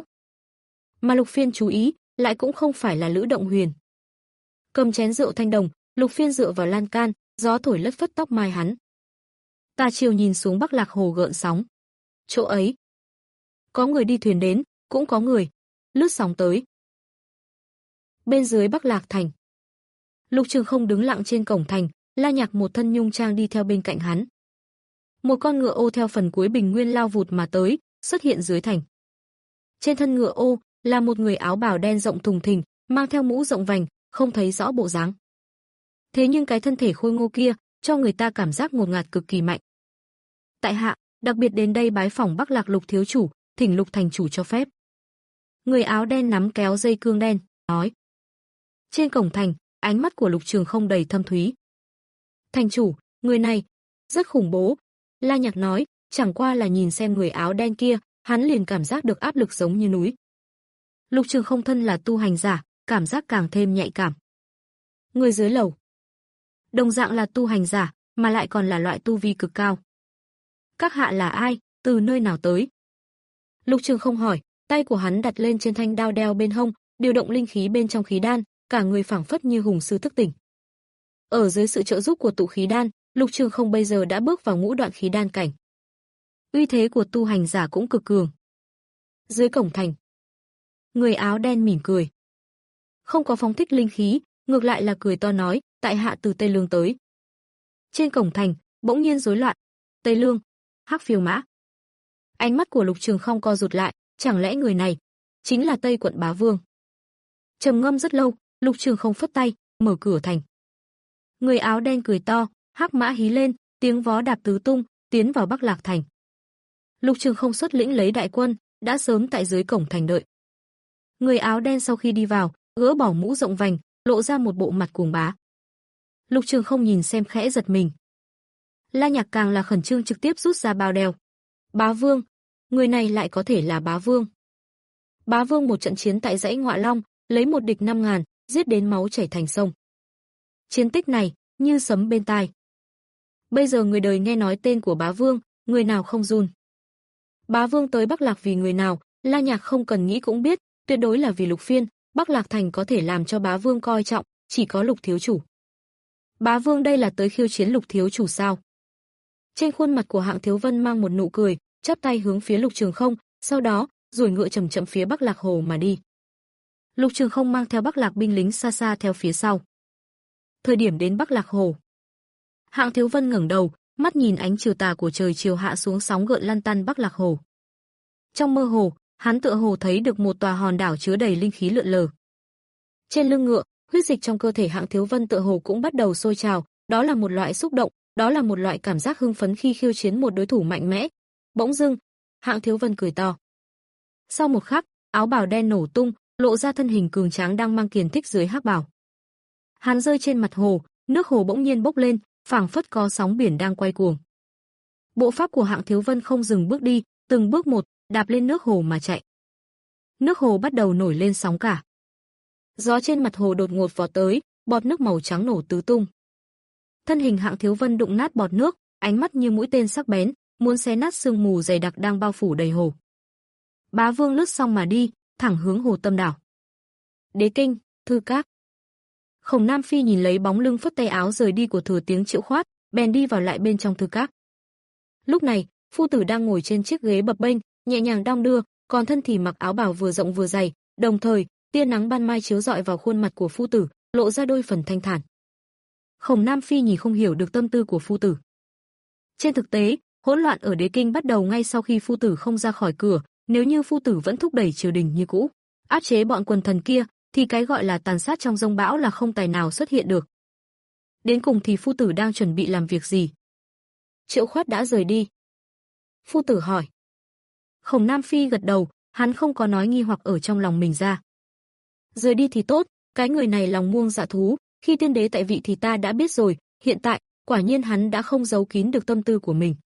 Mà Lục Phiên chú ý, lại cũng không phải là Lữ Động Huyền. Cầm chén rượu thanh đồng, Lục Phiên dựa vào lan can, gió thổi lất phất tóc mai hắn. Tà chiều nhìn xuống Bắc Lạc hồ gợn sóng. Chỗ ấy, có người đi thuyền đến, cũng có người lướt sóng tới. Bên dưới Bắc Lạc thành, Lục Trường Không đứng lặng trên cổng thành, La Nhạc một thân nhung trang đi theo bên cạnh hắn. Một con ngựa ô theo phần cuối bình nguyên lao vụt mà tới, xuất hiện dưới thành. Trên thân ngựa ô là một người áo bào đen rộng thùng thình, mang theo mũ rộng vành, không thấy rõ bộ dáng. Thế nhưng cái thân thể khôi ngô kia cho người ta cảm giác ngột ngạt cực kỳ mạnh. Tại hạ đặc biệt đến đây bái phỏng Bắc Lạc Lục thiếu chủ, thỉnh Lục thành chủ cho phép. Người áo đen nắm kéo dây cương đen, nói. Trên cổng thành, ánh mắt của Lục Trường Không đầy thâm thúy. Thành chủ, người này rất khủng bố. La Nhạc nói, chẳng qua là nhìn xem người áo đen kia, hắn liền cảm giác được áp lực giống như núi. Lục Trường Không thân là tu hành giả, cảm giác càng thêm nhạy cảm. Người dưới lầu, đồng dạng là tu hành giả, mà lại còn là loại tu vi cực cao. Các hạ là ai, từ nơi nào tới? Lục Trường Không hỏi, tay của hắn đặt lên trên thanh đao đeo bên hông, điều động linh khí bên trong khí đan, cả người phảng phất như hùng sư thức tỉnh. Ở dưới sự trợ giúp của tụ khí đan, Lục Trường Không bây giờ đã bước vào ngũ đoạn khí đan cảnh. Uy thế của tu hành giả cũng cực cường. Dưới cổng thành, người áo đen mỉm cười. Không có phóng thích linh khí, ngược lại là cười to nói, tại hạ từ Tây Lương tới. Trên cổng thành, bỗng nhiên rối loạn. Tây Lương, Hắc Phiêu Mã. Ánh mắt của Lục Trường Không co rụt lại, chẳng lẽ người này chính là Tây quận bá vương? Trầm ngâm rất lâu, Lục Trường Không phất tay, mở cửa thành. Người áo đen cười to, hắc mã hí lên, tiếng vó đạp tứ tung, tiến vào Bắc Lạc thành. Lục Trường Không xuất lĩnh lấy đại quân, đã sớm tại dưới cổng thành đợi. Người áo đen sau khi đi vào, gỡ bỏ mũ rộng vành, lộ ra một bộ mặt cuồng bá. Lục Trường Không nhìn xem khẽ giật mình. La Nhạc càng là khẩn trương trực tiếp rút ra bao đeo. Bá vương, người này lại có thể là bá vương. Bá vương một trận chiến tại dãy Ngọa Long, lấy một địch năm ngàn, giết đến máu chảy thành sông. Chiến tích này như sấm bên tai. Bây giờ người đời nghe nói tên của bá vương, người nào không run. Bá vương tới Bắc Lạc vì người nào, La Nhạc không cần nghĩ cũng biết, tuyệt đối là vì Lục Phiên. Bắc Lạc thành có thể làm cho bá vương coi trọng, chỉ có Lục thiếu chủ. Bá vương đây là tới khiêu chiến Lục thiếu chủ sao? Trên khuôn mặt của Hạng Thiếu Vân mang một nụ cười, chắp tay hướng phía Lục Trường Không, sau đó rồi ngựa chậm chậm phía Bắc Lạc Hồ mà đi. Lục Trường Không mang theo Bắc Lạc binh lính xa xa theo phía sau. Thời điểm đến Bắc Lạc Hồ, Hạng Thiếu Vân ngẩng đầu, mắt nhìn ánh chiều tà của trời chiều hạ xuống sóng gợn lăn tăn Bắc Lạc Hồ. Trong mơ hồ, hắn tựa hồ thấy được một tòa hòn đảo chứa đầy linh khí lượn lờ. Trên lưng ngựa, huyết dịch trong cơ thể Hạng Thiếu Vân tựa hồ cũng bắt đầu sôi trào, đó là một loại xúc động, đó là một loại cảm giác hưng phấn khi khiêu chiến một đối thủ mạnh mẽ. Bỗng dưng, Hạng Thiếu Vân cười to. Sau một khắc, áo bào đen nổ tung, lộ ra thân hình cường tráng đang mang kiền thích dưới hắc bào. Hắn rơi trên mặt hồ, nước hồ bỗng nhiên bốc lên, phảng phất có sóng biển đang quay cuồng. Bộ pháp của Hạng Thiếu Vân không dừng bước đi, từng bước một, đạp lên nước hồ mà chạy. Nước hồ bắt đầu nổi lên sóng cả. Gió trên mặt hồ đột ngột vọt tới, bọt nước màu trắng nổ tứ tung. Thân hình Hạng Thiếu Vân đụng nát bọt nước, ánh mắt như mũi tên sắc bén, muốn xé nát sương mù dày đặc đang bao phủ đầy hồ. Bá vương lướt xong mà đi, thẳng hướng hồ Tâm đảo. Đế kinh, Thư Các. Khổng Nam Phi nhìn lấy bóng lưng phất tay áo rời đi của Thừa Tiếng Triệu Khoát, bèn đi vào lại bên trong Thư Các. Lúc này, phu tử đang ngồi trên chiếc ghế bập bênh, nhẹ nhàng đong đưa, còn thân thì mặc áo bào vừa rộng vừa dày, đồng thời, tia nắng ban mai chiếu rọi vào khuôn mặt của phu tử, lộ ra đôi phần thanh thản. Khổng Nam Phi nhìn không hiểu được tâm tư của phu tử. Trên thực tế, hỗn loạn ở Đế kinh bắt đầu ngay sau khi phu tử không ra khỏi cửa, nếu như phu tử vẫn thúc đẩy triều đình như cũ, áp chế bọn quần thần kia, thì cái gọi là tàn sát trong giông bão là không tài nào xuất hiện được. Đến cùng thì phu tử đang chuẩn bị làm việc gì? Triệu Khoát đã rời đi. Phu tử hỏi. Khổng Nam Phi gật đầu, hắn không có nói nghi hoặc ở trong lòng mình ra. Rời đi thì tốt, cái người này lòng muông dạ thú, khi tiên đế tại vị thì ta đã biết rồi, hiện tại, quả nhiên hắn đã không giấu kín được tâm tư của mình.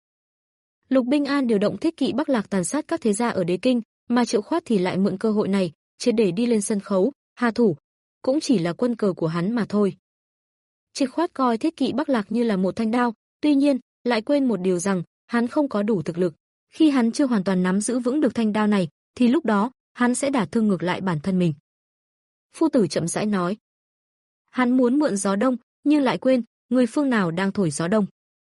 Lục Binh An điều động thiết kỵ Bắc Lạc tàn sát các thế gia ở Đế kinh, mà Triệu Khoát thì lại mượn cơ hội này, triệt để đi lên sân khấu, hạ thủ, cũng chỉ là quân cờ của hắn mà thôi. Triệu Khoát coi thiết kỵ Bắc Lạc như là một thanh đao, tuy nhiên, lại quên một điều rằng, hắn không có đủ thực lực. Khi hắn chưa hoàn toàn nắm giữ vững được thanh đao này, thì lúc đó, hắn sẽ đả thương ngược lại bản thân mình. Phu tử chậm rãi nói. Hắn muốn mượn gió đông, nhưng lại quên, người phương nào đang thổi gió đông.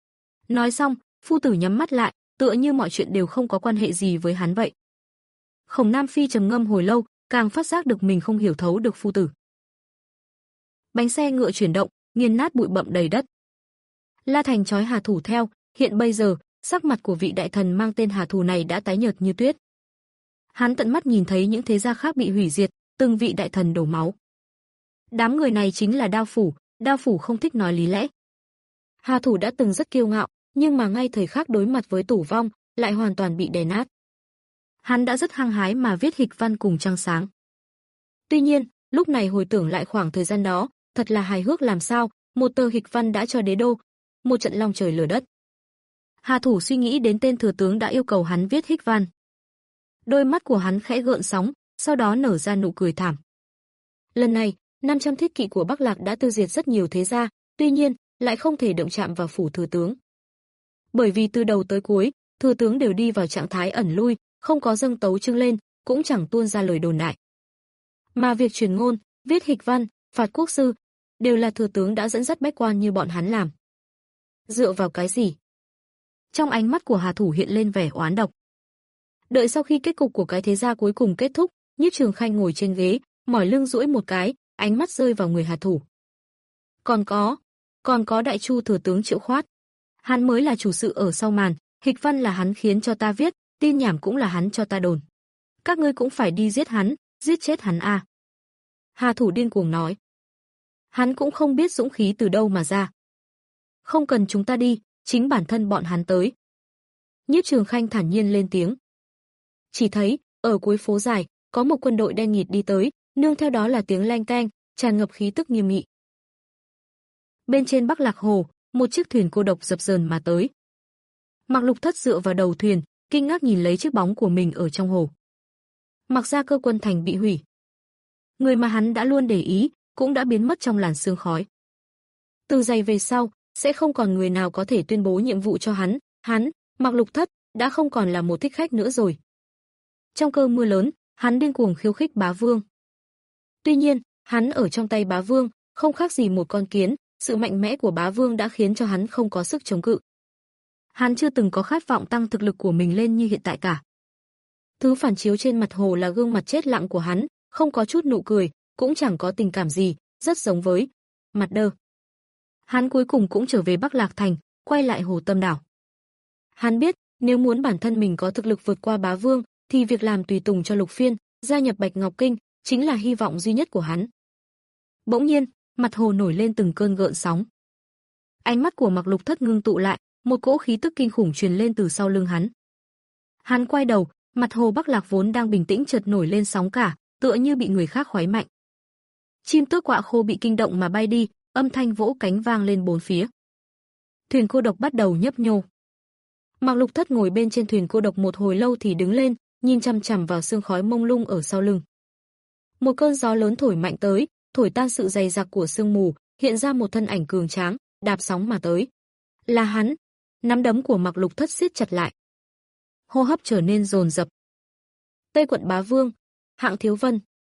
Nói xong, phu tử nhắm mắt lại, tựa như mọi chuyện đều không có quan hệ gì với hắn vậy. Khổng Nam Phi trầm ngâm hồi lâu, càng phát giác được mình không hiểu thấu được phu tử. Bánh xe ngựa chuyển động, nghiền nát bụi bặm đầy đất. La Thành trói Hà Thủ theo, hiện bây giờ, sắc mặt của vị đại thần mang tên Hà Thủ này đã tái nhợt như tuyết. Hắn tận mắt nhìn thấy những thế gia khác bị hủy diệt, từng vị đại thần đổ máu. Đám người này chính là Đao phủ, Đao phủ không thích nói lý lẽ. Hà Thủ đã từng rất kiêu ngạo, nhưng mà ngay thời khắc đối mặt với tử vong, lại hoàn toàn bị đè nát. Hắn đã rất hăng hái mà viết hịch văn cùng trăng sáng. Tuy nhiên, lúc này hồi tưởng lại khoảng thời gian đó, thật là hài hước làm sao, một tờ hịch văn đã cho đế đô, một trận long trời lở đất. Hà Thủ suy nghĩ đến tên thừa tướng đã yêu cầu hắn viết hịch văn. Đôi mắt của hắn khẽ gợn sóng, sau đó nở ra nụ cười thảm. Lần này, năm trăm thiết kỵ của Bắc Lạc đã tiêu diệt rất nhiều thế gia, tuy nhiên, lại không thể động chạm vào phủ thừa tướng. Bởi vì từ đầu tới cuối, thừa tướng đều đi vào trạng thái ẩn lui, không có dâng tấu chương lên, cũng chẳng tuôn ra lời đồn đại. Mà việc truyền ngôn, viết hịch văn, phạt quốc sư, đều là thừa tướng đã dẫn dắt bách quan như bọn hắn làm. Dựa vào cái gì? Trong ánh mắt của Hà Thủ hiện lên vẻ oán độc. Đợi sau khi kết cục của cái thế gia cuối cùng kết thúc, Nhiếp Trường Khanh ngồi trên ghế, mỏi lưng duỗi một cái, ánh mắt rơi vào người Hà Thủ. Còn có, còn có Đại Chu thừa tướng Triệu Khoát. Hắn mới là chủ sự ở sau màn, hịch văn là hắn khiến cho ta viết, tin nhảm cũng là hắn cho ta đồn. Các ngươi cũng phải đi giết hắn, giết chết hắn a. À. Hà Thủ điên cuồng nói. Hắn cũng không biết dũng khí từ đâu mà ra. Không cần chúng ta đi, chính bản thân bọn hắn tới. Nhiếp Trường Khanh thản nhiên lên tiếng. Chỉ thấy, ở cuối phố dài, có một quân đội đen nghịt đi tới, nương theo đó là tiếng leng keng, tràn ngập khí tức nghiêm nghị. Bên trên Bắc Lạc Hồ, một chiếc thuyền cô độc dập dờn mà tới. Mạc Lục Thất dựa vào đầu thuyền, kinh ngạc nhìn lấy chiếc bóng của mình ở trong hồ. Mặc ra cơ quân thành bị hủy. Người mà hắn đã luôn để ý, cũng đã biến mất trong làn sương khói. Từ giây về sau, sẽ không còn người nào có thể tuyên bố nhiệm vụ cho hắn, hắn, Mạc Lục Thất, đã không còn là một thích khách nữa rồi. Trong cơn mưa lớn, hắn điên cuồng khiêu khích Bá Vương. Tuy nhiên, hắn ở trong tay Bá Vương, không khác gì một con kiến, sự mạnh mẽ của Bá Vương đã khiến cho hắn không có sức chống cự. Hắn chưa từng có khát vọng tăng thực lực của mình lên như hiện tại cả. Thứ phản chiếu trên mặt hồ là gương mặt chết lặng của hắn, không có chút nụ cười, cũng chẳng có tình cảm gì, rất giống với mặt đơ. Hắn cuối cùng cũng trở về Bắc Lạc Thành, quay lại Hồ Tâm Đảo. Hắn biết, nếu muốn bản thân mình có thực lực vượt qua Bá Vương, thì việc làm tùy tùng cho Lục Phiên, gia nhập Bạch Ngọc Kinh, chính là hy vọng duy nhất của hắn. Bỗng nhiên, mặt hồ nổi lên từng cơn gợn sóng. Ánh mắt của Mạc Lục Thất ngưng tụ lại, một cỗ khí tức kinh khủng truyền lên từ sau lưng hắn. Hắn quay đầu, mặt hồ Bắc Lạc vốn đang bình tĩnh chợt nổi lên sóng cả, tựa như bị người khác khoái mạnh. Chim tước quạ khô bị kinh động mà bay đi, âm thanh vỗ cánh vang lên bốn phía. Thuyền cô độc bắt đầu nhấp nhô. Mạc Lục Thất ngồi bên trên thuyền cô độc một hồi lâu thì đứng lên, nhìn chằm chằm vào sương khói mông lung ở sau lưng. Một cơn gió lớn thổi mạnh tới, thổi tan sự dày đặc của sương mù, hiện ra một thân ảnh cường tráng, đạp sóng mà tới. Là hắn. Nắm đấm của Mạc Lục Thất siết chặt lại. Hô hấp trở nên dồn dập. Tây quận Bá Vương, Hạng Thiếu Vân.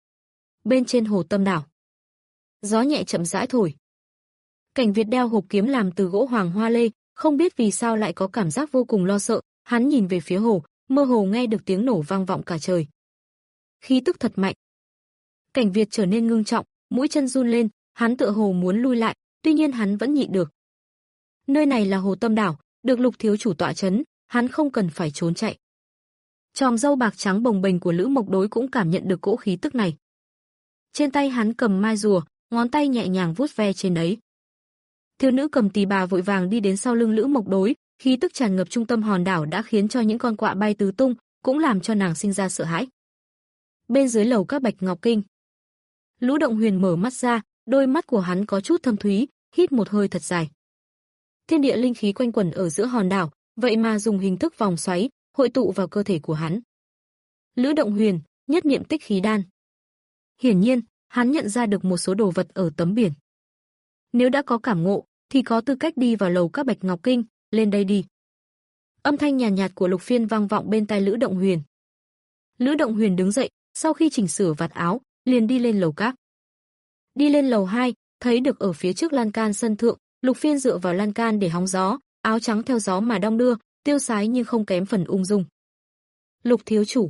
Bên trên Hồ Tâm Đảo. Gió nhẹ chậm rãi thổi. Cảnh Việt đeo hộp kiếm làm từ gỗ hoàng hoa lê, không biết vì sao lại có cảm giác vô cùng lo sợ, hắn nhìn về phía hồ, mơ hồ nghe được tiếng nổ vang vọng cả trời. Khí tức thật mạnh. Cảnh Việt trở nên ngưng trọng, mũi chân run lên, hắn tựa hồ muốn lui lại, tuy nhiên hắn vẫn nhịn được. Nơi này là Hồ Tâm Đảo, được Lục thiếu chủ tọa trấn, hắn không cần phải trốn chạy. Tròm râu bạc trắng bồng bềnh của Lữ Mộc Đối cũng cảm nhận được cỗ khí tức này. Trên tay hắn cầm mai rùa, ngón tay nhẹ nhàng vuốt ve trên ấy. Thiếu nữ cầm tỳ bà vội vàng đi đến sau lưng Lữ Mộc Đối, khí tức tràn ngập trung tâm hòn đảo đã khiến cho những con quạ bay tứ tung, cũng làm cho nàng sinh ra sợ hãi. Bên dưới lầu các Bạch Ngọc Kinh, Lũ Động Huyền mở mắt ra, đôi mắt của hắn có chút thâm thúy, hít một hơi thật dài. Thiên địa linh khí quanh quẩn ở giữa hòn đảo, vậy mà dùng hình thức vòng xoáy, hội tụ vào cơ thể của hắn. Lữ Động Huyền, nhất niệm tích khí đan. Hiển nhiên, hắn nhận ra được một số đồ vật ở tấm biển. Nếu đã có cảm ngộ, thì có tư cách đi vào lầu các Bạch Ngọc Kinh, lên đây đi. Âm thanh nhàn nhạt, nhạt của Lục Phiên vang vọng bên tai Lữ Động Huyền. Lữ Động Huyền đứng dậy, sau khi chỉnh sửa vạt áo, liền đi lên lầu các. Đi lên lầu hai, thấy được ở phía trước lan can sân thượng, Lục Phiên dựa vào lan can để hóng gió, áo trắng theo gió mà đong đưa, tiêu sái nhưng không kém phần ung dung. Lục thiếu chủ.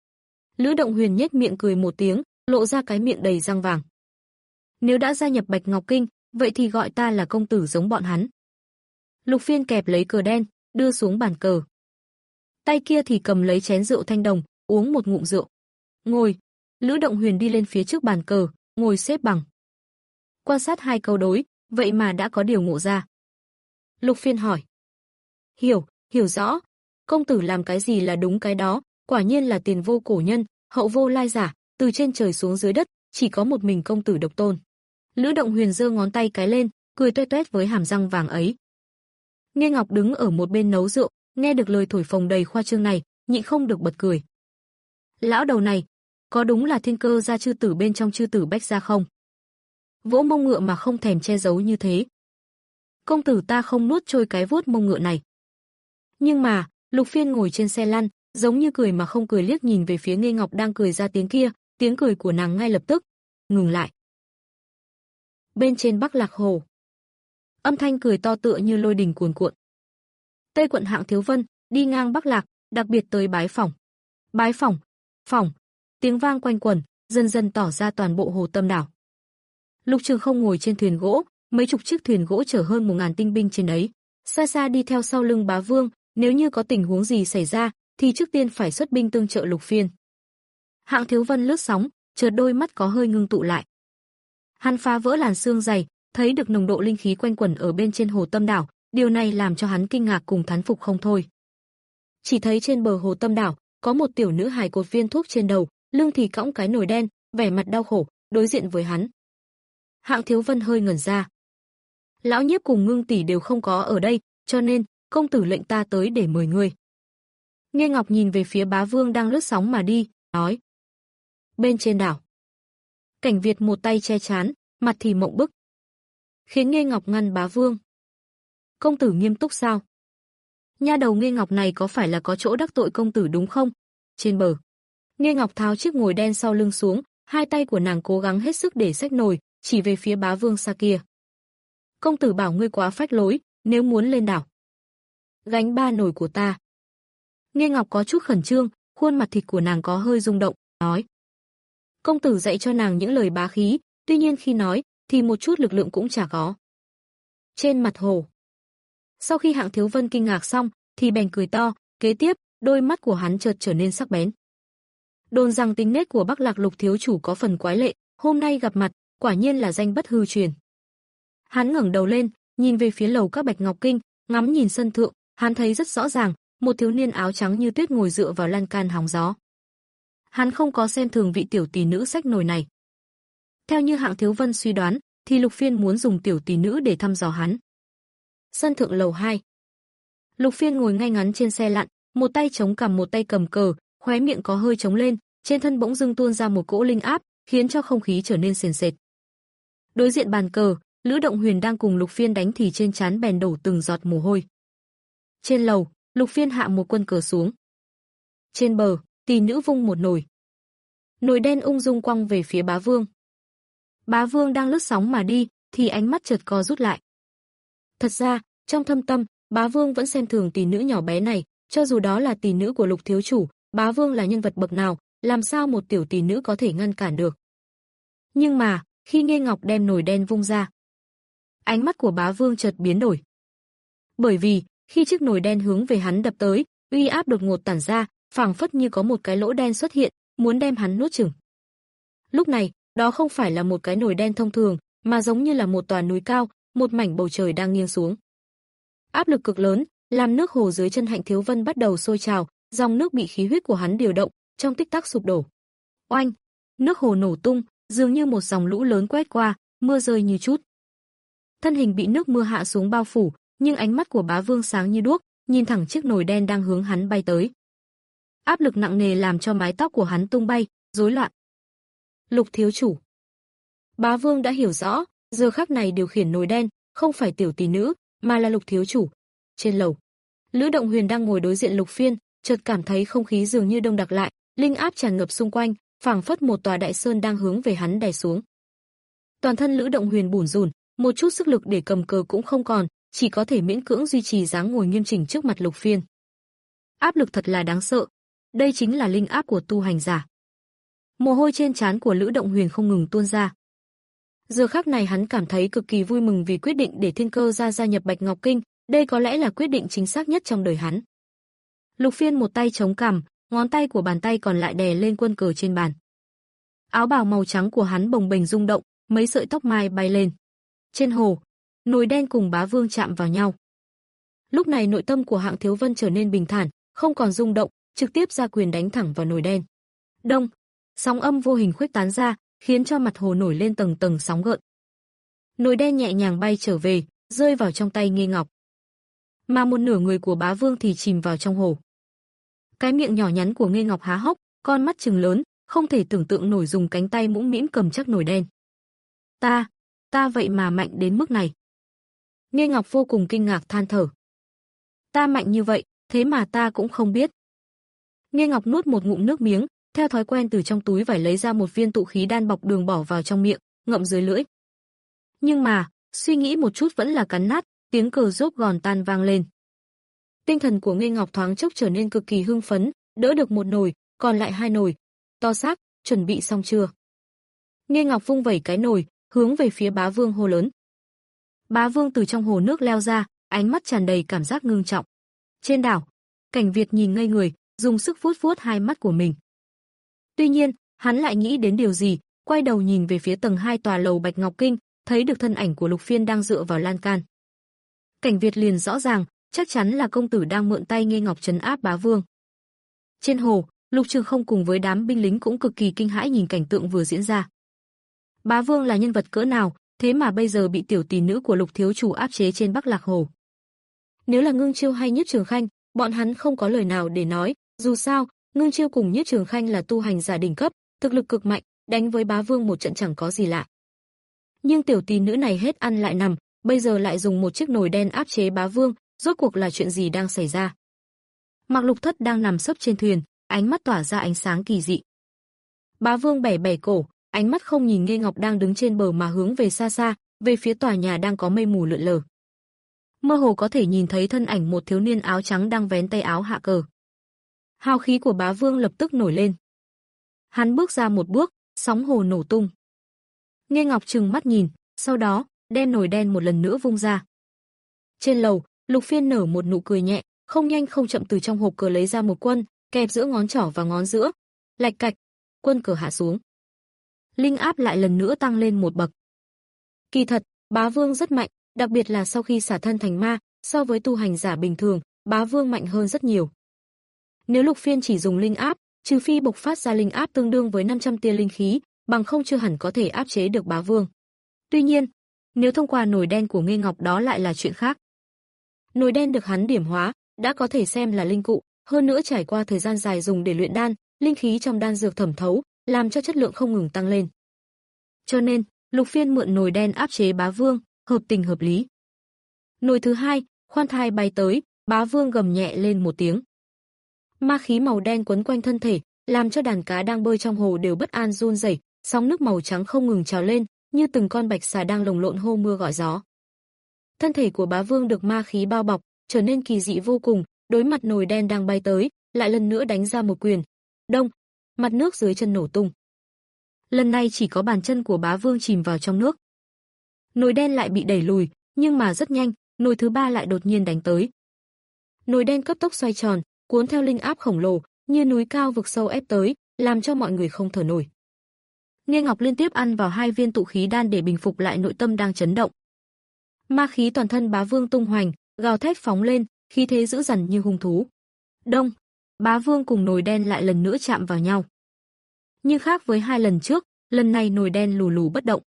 Lữ Động Huyền nhếch miệng cười một tiếng, lộ ra cái miệng đầy răng vàng. Nếu đã gia nhập Bạch Ngọc Kinh, vậy thì gọi ta là công tử giống bọn hắn. Lục Phiên kẹp lấy cờ đen, đưa xuống bàn cờ. Tay kia thì cầm lấy chén rượu thanh đồng, uống một ngụm rượu. Ngồi. Lữ Động Huyền đi lên phía trước bàn cờ, ngồi xếp bằng. Quan sát hai câu đối, vậy mà đã có điều ngộ ra. Lục Phiên hỏi. Hiểu, hiểu rõ. Công tử làm cái gì là đúng cái đó, quả nhiên là tiền vô cổ nhân, hậu vô lai giả, từ trên trời xuống dưới đất, chỉ có một mình công tử độc tôn. Lữ Động Huyền giơ ngón tay cái lên, cười tuét tuét với hàm răng vàng ấy. Nghe Ngọc đứng ở một bên nấu rượu, nghe được lời thổi phồng đầy khoa trương này, nhịn không được bật cười. Lão đầu này, có đúng là thiên cơ gia chư tử bên trong chư tử bách gia không? Vỗ mông ngựa mà không thèm che giấu như thế. Công tử ta không nuốt trôi cái vuốt mông ngựa này. Nhưng mà, Lục Phiên ngồi trên xe lăn, giống như cười mà không cười liếc nhìn về phía Nghê Ngọc đang cười ra tiếng kia, tiếng cười của nàng ngay lập tức ngừng lại. Bên trên Bắc Lạc Hồ, âm thanh cười to tựa như lôi đình cuồn cuộn. Tây quận Hạng Thiếu Vân đi ngang Bắc Lạc, đặc biệt tới bái phỏng. Bái phỏng, phỏng, tiếng vang quanh quẩn, dần dần tỏ ra toàn bộ Hồ Tâm đảo. Lục Trường Không ngồi trên thuyền gỗ, mấy chục chiếc thuyền gỗ chở hơn một ngàn tinh binh trên ấy, xa xa đi theo sau lưng Bá Vương, nếu như có tình huống gì xảy ra, thì trước tiên phải xuất binh tương trợ Lục Phiên. Hạng Thiếu Vân lướt sóng, chợt đôi mắt có hơi ngưng tụ lại. Hắn phá vỡ làn sương dày, thấy được nồng độ linh khí quanh quẩn ở bên trên Hồ Tâm đảo, điều này làm cho hắn kinh ngạc cùng thán phục không thôi. Chỉ thấy trên bờ Hồ Tâm đảo, có một tiểu nữ hài cột viên thuốc trên đầu, lưng thì cõng cái nồi đen, vẻ mặt đau khổ, đối diện với hắn. Hạng Thiếu Vân hơi ngẩn ra. Lão Nhiếp cùng Ngưng tỷ đều không có ở đây, cho nên công tử lệnh ta tới để mời ngươi. Nghê Ngọc nhìn về phía Bá Vương đang lướt sóng mà đi, nói. Bên trên đảo, Cảnh Việt một tay che trán, mặt thì mộng bức. Khiến Nghê Ngọc ngăn Bá Vương. Công tử nghiêm túc sao? Nha đầu Nghê Ngọc này có phải là có chỗ đắc tội công tử đúng không? Trên bờ, Nghê Ngọc tháo chiếc ngồi đen sau lưng xuống, hai tay của nàng cố gắng hết sức để xách nồi, chỉ về phía Bá Vương xa kia. Công tử bảo ngươi quá phách lối, nếu muốn lên đảo, gánh ba nồi của ta. Nghê Ngọc có chút khẩn trương, khuôn mặt thịt của nàng có hơi rung động, nói. Công tử dạy cho nàng những lời bá khí, tuy nhiên khi nói, thì một chút lực lượng cũng chả có. Trên mặt hồ, sau khi Hạng Thiếu Vân kinh ngạc xong, thì bèn cười to, kế tiếp, đôi mắt của hắn chợt trở nên sắc bén. Đồn rằng tính nết của Bắc Lạc Lục thiếu chủ có phần quái lệ, hôm nay gặp mặt, quả nhiên là danh bất hư truyền. Hắn ngẩng đầu lên, nhìn về phía lầu các Bạch Ngọc Kinh, ngắm nhìn sân thượng, hắn thấy rất rõ ràng, một thiếu niên áo trắng như tuyết ngồi dựa vào lan can hóng gió. Hắn không có xem thường vị tiểu tỷ nữ xách nồi này. Theo như Hạng Thiếu Vân suy đoán, thì Lục Phiên muốn dùng tiểu tỷ nữ để thăm dò hắn. Sân thượng lầu hai. Lục Phiên ngồi ngay ngắn trên xe lặn, một tay chống cằm một tay cầm cờ, khóe miệng có hơi trống lên, trên thân bỗng dưng tuôn ra một cỗ linh áp, khiến cho không khí trở nên sền sệt. Đối diện bàn cờ, Lữ Động Huyền đang cùng Lục Phiên đánh thì trên trán bèn đổ từng giọt mồ hôi. Trên lầu, Lục Phiên hạ một quân cờ xuống. Trên bờ, tỷ nữ vung một nồi. Nồi đen ung dung quăng về phía Bá Vương. Bá Vương đang lướt sóng mà đi, thì ánh mắt chợt co rút lại. Thật ra, trong thâm tâm, Bá Vương vẫn xem thường tỷ nữ nhỏ bé này, cho dù đó là tỷ nữ của Lục thiếu chủ, Bá Vương là nhân vật bậc nào, làm sao một tiểu tỷ nữ có thể ngăn cản được. Nhưng mà, khi Nghê Ngọc đem nồi đen vung ra, ánh mắt của Bá Vương chợt biến đổi. Bởi vì, khi chiếc nồi đen hướng về hắn đập tới, uy áp đột ngột tản ra, phảng phất như có một cái lỗ đen xuất hiện, muốn đem hắn nuốt chửng. Lúc này, đó không phải là một cái nồi đen thông thường, mà giống như là một tòa núi cao, một mảnh bầu trời đang nghiêng xuống. Áp lực cực lớn, làm nước hồ dưới chân Hạng Thiếu Vân bắt đầu sôi trào, dòng nước bị khí huyết của hắn điều động, trong tích tắc sụp đổ. Oanh, nước hồ nổ tung, dường như một dòng lũ lớn quét qua, mưa rơi như chút. Thân hình bị nước mưa hạ xuống bao phủ, nhưng ánh mắt của Bá Vương sáng như đuốc, nhìn thẳng chiếc nồi đen đang hướng hắn bay tới. Áp lực nặng nề làm cho mái tóc của hắn tung bay, rối loạn. Lục thiếu chủ. Bá Vương đã hiểu rõ, giờ khắc này điều khiển nồi đen, không phải tiểu tỷ nữ, mà là Lục thiếu chủ. Trên lầu, Lữ Động Huyền đang ngồi đối diện Lục Phiên, chợt cảm thấy không khí dường như đông đặc lại, linh áp tràn ngập xung quanh, phảng phất một tòa đại sơn đang hướng về hắn đè xuống. Toàn thân Lữ Động Huyền bủn rủn, một chút sức lực để cầm cờ cũng không còn, chỉ có thể miễn cưỡng duy trì dáng ngồi nghiêm chỉnh trước mặt Lục Phiên. Áp lực thật là đáng sợ, đây chính là linh áp của tu hành giả. Mồ hôi trên trán của Lữ Động Huyền không ngừng tuôn ra. Giờ khắc này hắn cảm thấy cực kỳ vui mừng vì quyết định để Thiên Cơ gia gia nhập Bạch Ngọc Kinh, đây có lẽ là quyết định chính xác nhất trong đời hắn. Lục Phiên một tay chống cằm, ngón tay của bàn tay còn lại đè lên quân cờ trên bàn. Áo bào màu trắng của hắn bồng bềnh rung động, mấy sợi tóc mai bay lên. Trên hồ, nồi đen cùng Bá Vương chạm vào nhau. Lúc này nội tâm của Hạng Thiếu Vân trở nên bình thản, không còn rung động, trực tiếp ra quyền đánh thẳng vào nồi đen. Đông, sóng âm vô hình khuếch tán ra, khiến cho mặt hồ nổi lên tầng tầng sóng gợn. Nồi đen nhẹ nhàng bay trở về, rơi vào trong tay Nghê Ngọc. Mà một nửa người của Bá Vương thì chìm vào trong hồ. Cái miệng nhỏ nhắn của Nghê Ngọc há hốc, con mắt trừng lớn, không thể tưởng tượng nổi dùng cánh tay mũm mĩm cầm chắc nồi đen. Ta, ta vậy mà mạnh đến mức này. Nghê Ngọc vô cùng kinh ngạc than thở. Ta mạnh như vậy, thế mà ta cũng không biết. Nghê Ngọc nuốt một ngụm nước miếng, theo thói quen từ trong túi vải lấy ra một viên tụ khí đan bọc đường bỏ vào trong miệng, ngậm dưới lưỡi. Nhưng mà, suy nghĩ một chút vẫn là cắn nát, tiếng cờ rốp gòn tan vang lên. Tinh thần của Nghê Ngọc thoáng chốc trở nên cực kỳ hưng phấn, đỡ được một nồi, còn lại hai nồi. To xác, chuẩn bị xong chưa? Nghê Ngọc vung vẩy cái nồi, hướng về phía Bá Vương hô lớn. Bá Vương từ trong hồ nước leo ra, ánh mắt tràn đầy cảm giác ngưng trọng. Trên đảo, Cảnh Việt nhìn ngây người, dùng sức vuốt vuốt hai mắt của mình. Tuy nhiên, hắn lại nghĩ đến điều gì, quay đầu nhìn về phía tầng hai tòa lầu Bạch Ngọc Kinh, thấy được thân ảnh của Lục Phiên đang dựa vào lan can. Cảnh Việt liền rõ ràng, chắc chắn là công tử đang mượn tay Nghê Ngọc trấn áp Bá Vương. Trên hồ, Lục Trường Không cùng với đám binh lính cũng cực kỳ kinh hãi nhìn cảnh tượng vừa diễn ra. Bá Vương là nhân vật cỡ nào, thế mà bây giờ bị tiểu tỷ nữ của Lục thiếu chủ áp chế trên Bắc Lạc Hồ. Nếu là Ngưng Chiêu hay Nhiếp Trường Khanh, bọn hắn không có lời nào để nói, dù sao, Ngưng Chiêu cùng Nhiếp Trường Khanh là tu hành giả đỉnh cấp, thực lực cực mạnh, đánh với Bá Vương một trận chẳng có gì lạ. Nhưng tiểu tỷ nữ này hết ăn lại nằm, bây giờ lại dùng một chiếc nồi đen áp chế Bá Vương, rốt cuộc là chuyện gì đang xảy ra? Mạc Lục Thất đang nằm sấp trên thuyền, ánh mắt tỏa ra ánh sáng kỳ dị. Bá Vương bẻ bẻ cổ, ánh mắt không nhìn Nghê Ngọc đang đứng trên bờ mà hướng về xa xa, về phía tòa nhà đang có mây mù lượn lờ. Mơ hồ có thể nhìn thấy thân ảnh một thiếu niên áo trắng đang vén tay áo hạ cờ. Hào khí của Bá Vương lập tức nổi lên. Hắn bước ra một bước, sóng hồ nổ tung. Nghê Ngọc trừng mắt nhìn, sau đó, đem nồi đen một lần nữa vung ra. Trên lầu, Lục Phiên nở một nụ cười nhẹ, không nhanh không chậm từ trong hộp cờ lấy ra một quân, kẹp giữa ngón trỏ và ngón giữa. Lạch cạch, quân cờ hạ xuống. Linh áp lại lần nữa tăng lên một bậc. Kỳ thật, Bá Vương rất mạnh, đặc biệt là sau khi xả thân thành ma, so với tu hành giả bình thường, Bá Vương mạnh hơn rất nhiều. Nếu Lục Phiên chỉ dùng linh áp, trừ phi bộc phát ra linh áp tương đương với năm trăm tia linh khí, bằng không chưa hẳn có thể áp chế được Bá Vương. Tuy nhiên, nếu thông qua nồi đen của Nghê Ngọc đó lại là chuyện khác. Nồi đen được hắn điểm hóa, đã có thể xem là linh cụ, hơn nữa trải qua thời gian dài dùng để luyện đan, linh khí trong đan dược thẩm thấu, làm cho chất lượng không ngừng tăng lên. Cho nên, Lục Phiên mượn nồi đen áp chế Bá Vương, hợp tình hợp lý. Nồi thứ hai, khoan thai bay tới, Bá Vương gầm nhẹ lên một tiếng. Ma khí màu đen quấn quanh thân thể, làm cho đàn cá đang bơi trong hồ đều bất an run rẩy, sóng nước màu trắng không ngừng trào lên, như từng con bạch xà đang lồng lộn hô mưa gọi gió. Thân thể của Bá Vương được ma khí bao bọc, trở nên kỳ dị vô cùng, đối mặt nồi đen đang bay tới, lại lần nữa đánh ra một quyền. Đông, mặt nước dưới chân nổ tung. Lần này chỉ có bàn chân của Bá Vương chìm vào trong nước. Nồi đen lại bị đẩy lùi, nhưng mà rất nhanh, nồi thứ ba lại đột nhiên đánh tới. Nồi đen cấp tốc xoay tròn, cuốn theo linh áp khổng lồ, như núi cao vực sâu ép tới, làm cho mọi người không thở nổi. Nghê Ngọc liên tiếp ăn vào hai viên tụ khí đan để bình phục lại nội tâm đang chấn động. Ma khí toàn thân Bá Vương tung hoành, gào thét phóng lên, khí thế dữ dằn như hung thú. Đông, Bá Vương cùng nồi đen lại lần nữa chạm vào nhau. Nhưng khác với hai lần trước, lần này nồi đen lù lù bất động.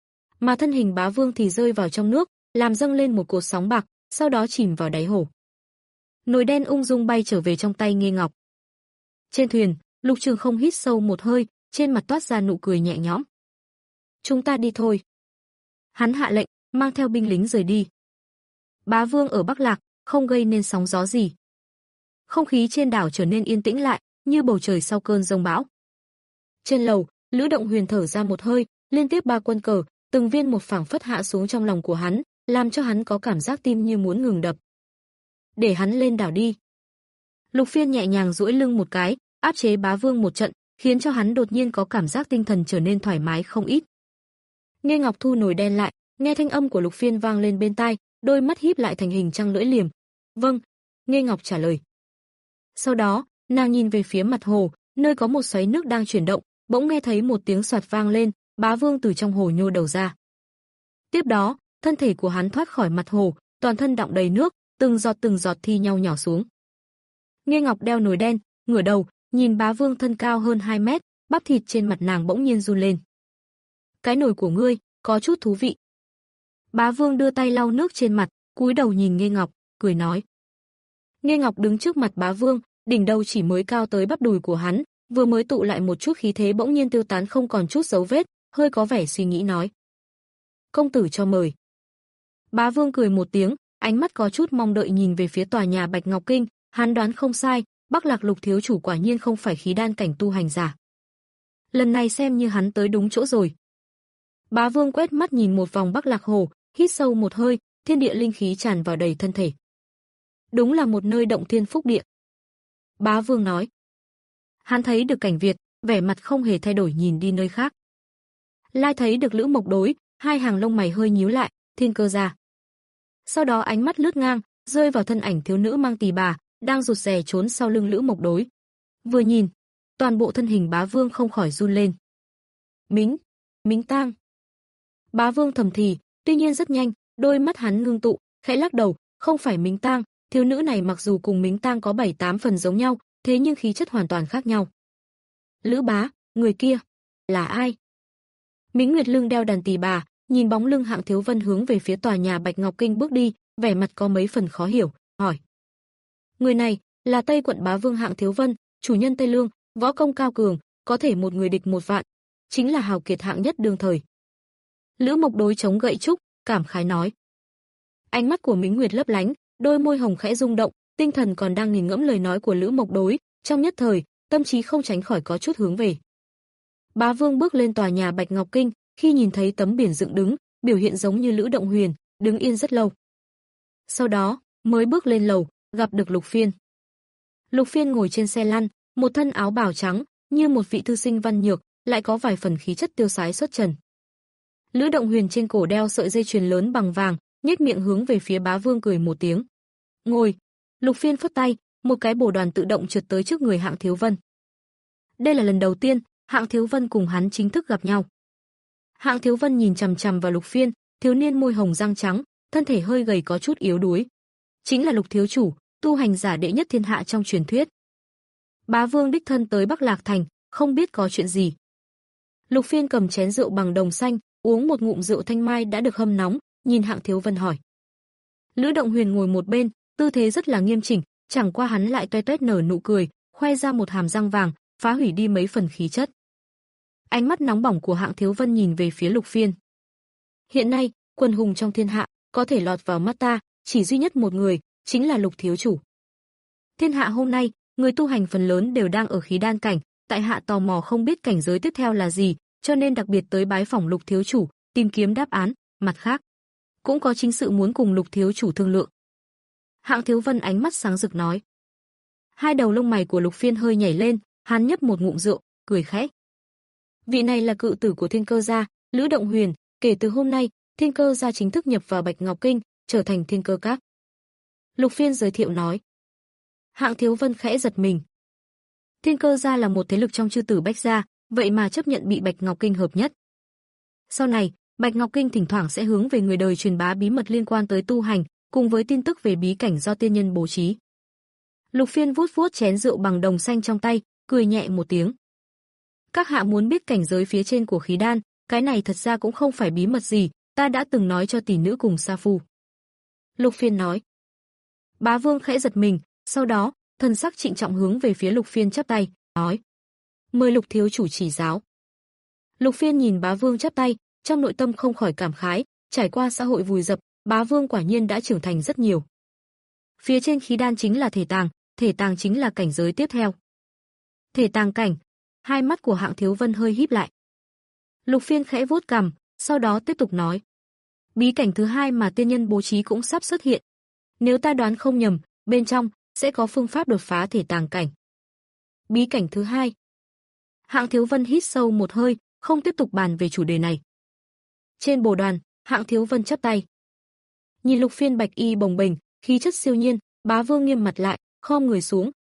Mà thân hình Bá Vương thì rơi vào trong nước, làm dâng lên một cột sóng bạc, sau đó chìm vào đáy hồ. Nồi đen ung dung bay trở về trong tay Nghê Ngọc. Trên thuyền, Lục Trường Không hít sâu một hơi, trên mặt toát ra nụ cười nhẹ nhõm. Chúng ta đi thôi. Hắn hạ lệnh, mang theo binh lính rời đi. Bá Vương ở Bắc Lạc, không gây nên sóng gió gì. Không khí trên đảo trở nên yên tĩnh lại, như bầu trời sau cơn giông bão. Trên lầu, Lữ Động Huyền thở ra một hơi, liên tiếp ba quân cờ, từng viên một phảng phất hạ xuống trong lòng của hắn, làm cho hắn có cảm giác tim như muốn ngừng đập. Để hắn lên đảo đi. Lục Phiên nhẹ nhàng duỗi lưng một cái, áp chế Bá Vương một trận, khiến cho hắn đột nhiên có cảm giác tinh thần trở nên thoải mái không ít. Nghê Ngọc thu nồi đen lại, nghe thanh âm của Lục Phiên vang lên bên tai, đôi mắt híp lại thành hình trăng lưỡi liềm. Vâng, Nghê Ngọc trả lời. Sau đó, Nàng nhìn về phía mặt hồ, nơi có một xoáy nước đang chuyển động, bỗng nghe thấy một tiếng xoạt vang lên, Bá Vương từ trong hồ nhô đầu ra. Tiếp đó, thân thể của hắn thoát khỏi mặt hồ, toàn thân đọng đầy nước, từng giọt từng giọt thi nhau nhỏ xuống. Nghê Ngọc đeo nồi đen, ngửa đầu, nhìn Bá Vương thân cao hơn hai mét, bắp thịt trên mặt nàng bỗng nhiên run lên. Cái nồi của ngươi, có chút thú vị. Bá Vương đưa tay lau nước trên mặt, cúi đầu nhìn Nghê Ngọc, cười nói. Nghê Ngọc đứng trước mặt Bá Vương, đỉnh đầu chỉ mới cao tới bắp đùi của hắn, vừa mới tụ lại một chút khí thế bỗng nhiên tiêu tán không còn chút dấu vết, hơi có vẻ suy nghĩ nói. Công tử cho mời. Bá Vương cười một tiếng, ánh mắt có chút mong đợi nhìn về phía tòa nhà Bạch Ngọc Kinh, hắn đoán không sai, Bắc Lạc Lục thiếu chủ quả nhiên không phải khí đan cảnh tu hành giả. Lần này xem như hắn tới đúng chỗ rồi. Bá Vương quét mắt nhìn một vòng Bắc Lạc Hồ, hít sâu một hơi, thiên địa linh khí tràn vào đầy thân thể. Đúng là một nơi động thiên phúc địa. Bá Vương nói. Hắn thấy được cảnh Việt, vẻ mặt không hề thay đổi nhìn đi nơi khác. Lai thấy được Lữ Mộc Đối, hai hàng lông mày hơi nhíu lại, Thiên Cơ gia. Sau đó ánh mắt lướt ngang, rơi vào thân ảnh thiếu nữ mang tỳ bà, đang rụt rè trốn sau lưng Lữ Mộc Đối. Vừa nhìn, toàn bộ thân hình Bá Vương không khỏi run lên. Mính, Mính Tang. Bá Vương thầm thì, tuy nhiên rất nhanh, đôi mắt hắn ngưng tụ, khẽ lắc đầu, không phải Mính Tang, thiếu nữ này mặc dù cùng Mính Tang có bảy tám phần giống nhau, thế nhưng khí chất hoàn toàn khác nhau. Lữ bá, người kia là ai? Mính Nguyệt lưng đeo đàn tỳ bà, nhìn bóng lưng Hạng Thiếu Vân hướng về phía tòa nhà Bạch Ngọc Kinh bước đi, vẻ mặt có mấy phần khó hiểu, hỏi. Người này là Tây quận bá vương Hạng Thiếu Vân, chủ nhân Tây Lương, võ công cao cường, có thể một người địch một vạn, chính là hào kiệt hạng nhất đương thời. Lữ Mộc Đối chống gậy trúc, cảm khái nói. Ánh mắt của Mính Nguyệt lấp lánh, đôi môi hồng khẽ rung động, tinh thần còn đang nghiền ngẫm lời nói của Lữ Mộc Đối, trong nhất thời, tâm trí không tránh khỏi có chút hướng về. Bá Vương bước lên tòa nhà Bạch Ngọc Kinh, khi nhìn thấy tấm biển dựng đứng, biểu hiện giống như Lữ Động Huyền, đứng yên rất lâu. Sau đó, mới bước lên lầu, gặp được Lục Phiên. Lục Phiên ngồi trên xe lăn, một thân áo bào trắng, như một vị thư sinh văn nhược, lại có vài phần khí chất tiêu sái xuất trần. Lữ Động Huyền trên cổ đeo sợi dây chuyền lớn bằng vàng, nhếch miệng hướng về phía Bá Vương cười một tiếng. Ngồi. Lục Phiên phất tay, một cái bồ đoàn tự động trượt tới trước người Hạng Thiếu Vân. Đây là lần đầu tiên Hạng Thiếu Vân cùng hắn chính thức gặp nhau. Hạng Thiếu Vân nhìn chằm chằm vào Lục Phiên, thiếu niên môi hồng răng trắng, thân thể hơi gầy có chút yếu đuối. Chính là Lục thiếu chủ, tu hành giả đệ nhất thiên hạ trong truyền thuyết. Bá Vương đích thân tới Bắc Lạc Thành, không biết có chuyện gì. Lục Phiên cầm chén rượu bằng đồng xanh, uống một ngụm rượu thanh mai đã được hâm nóng, nhìn Hạng Thiếu Vân hỏi. Lữ Động Huyền ngồi một bên, tư thế rất là nghiêm chỉnh, chẳng qua hắn lại toe toét nở nụ cười, khoe ra một hàm răng vàng, phá hủy đi mấy phần khí chất. Ánh mắt nóng bỏng của Hạng Thiếu Vân nhìn về phía Lục Phiên. Hiện nay, quần hùng trong thiên hạ, có thể lọt vào mắt ta, chỉ duy nhất một người, chính là Lục thiếu chủ. Thiên hạ hôm nay, người tu hành phần lớn đều đang ở khí đan cảnh, tại hạ tò mò không biết cảnh giới tiếp theo là gì, cho nên đặc biệt tới bái phỏng Lục thiếu chủ, tìm kiếm đáp án, mặt khác, cũng có chính sự muốn cùng Lục thiếu chủ thương lượng. Hạng Thiếu Vân ánh mắt sáng rực nói. Hai đầu lông mày của Lục Phiên hơi nhảy lên, hắn nhấp một ngụm rượu, cười khẽ. Vị này là cự tử của Thiên Cơ gia, Lữ Động Huyền, kể từ hôm nay, Thiên Cơ gia chính thức nhập vào Bạch Ngọc Kinh, trở thành Thiên Cơ Các. Lục Phiên giới thiệu nói. Hạng Thiếu Vân khẽ giật mình. Thiên Cơ gia là một thế lực trong chư tử Bách gia, vậy mà chấp nhận bị Bạch Ngọc Kinh hợp nhất. Sau này, Bạch Ngọc Kinh thỉnh thoảng sẽ hướng về người đời truyền bá bí mật liên quan tới tu hành, cùng với tin tức về bí cảnh do tiên nhân bố trí. Lục Phiên vuốt vuốt chén rượu bằng đồng xanh trong tay, cười nhẹ một tiếng. Các hạ muốn biết cảnh giới phía trên của khí đan, cái này thật ra cũng không phải bí mật gì, ta đã từng nói cho tỷ nữ cùng Sa Phu. Lục Phiên nói. Bá Vương khẽ giật mình, sau đó, thần sắc trịnh trọng hướng về phía Lục Phiên chắp tay, nói. Mời Lục thiếu chủ chỉ giáo. Lục Phiên nhìn Bá Vương chắp tay, trong nội tâm không khỏi cảm khái, trải qua xã hội vùi dập, Bá Vương quả nhiên đã trưởng thành rất nhiều. Phía trên khí đan chính là thể tàng, thể tàng chính là cảnh giới tiếp theo. Thể tàng cảnh, hai mắt của Hạng Thiếu Vân hơi híp lại. Lục Phiên khẽ vuốt cằm, sau đó tiếp tục nói. Bí cảnh thứ hai mà tiên nhân bố trí cũng sắp xuất hiện. Nếu ta đoán không nhầm, bên trong sẽ có phương pháp đột phá thể tàng cảnh. Bí cảnh thứ hai. Hạng Thiếu Vân hít sâu một hơi, không tiếp tục bàn về chủ đề này. Trên bồ đoàn, Hạng Thiếu Vân chắp tay. Nhìn Lục Phiên bạch y bồng bềnh, khí chất siêu nhiên, Bá Vương nghiêm mặt lại, khom người xuống,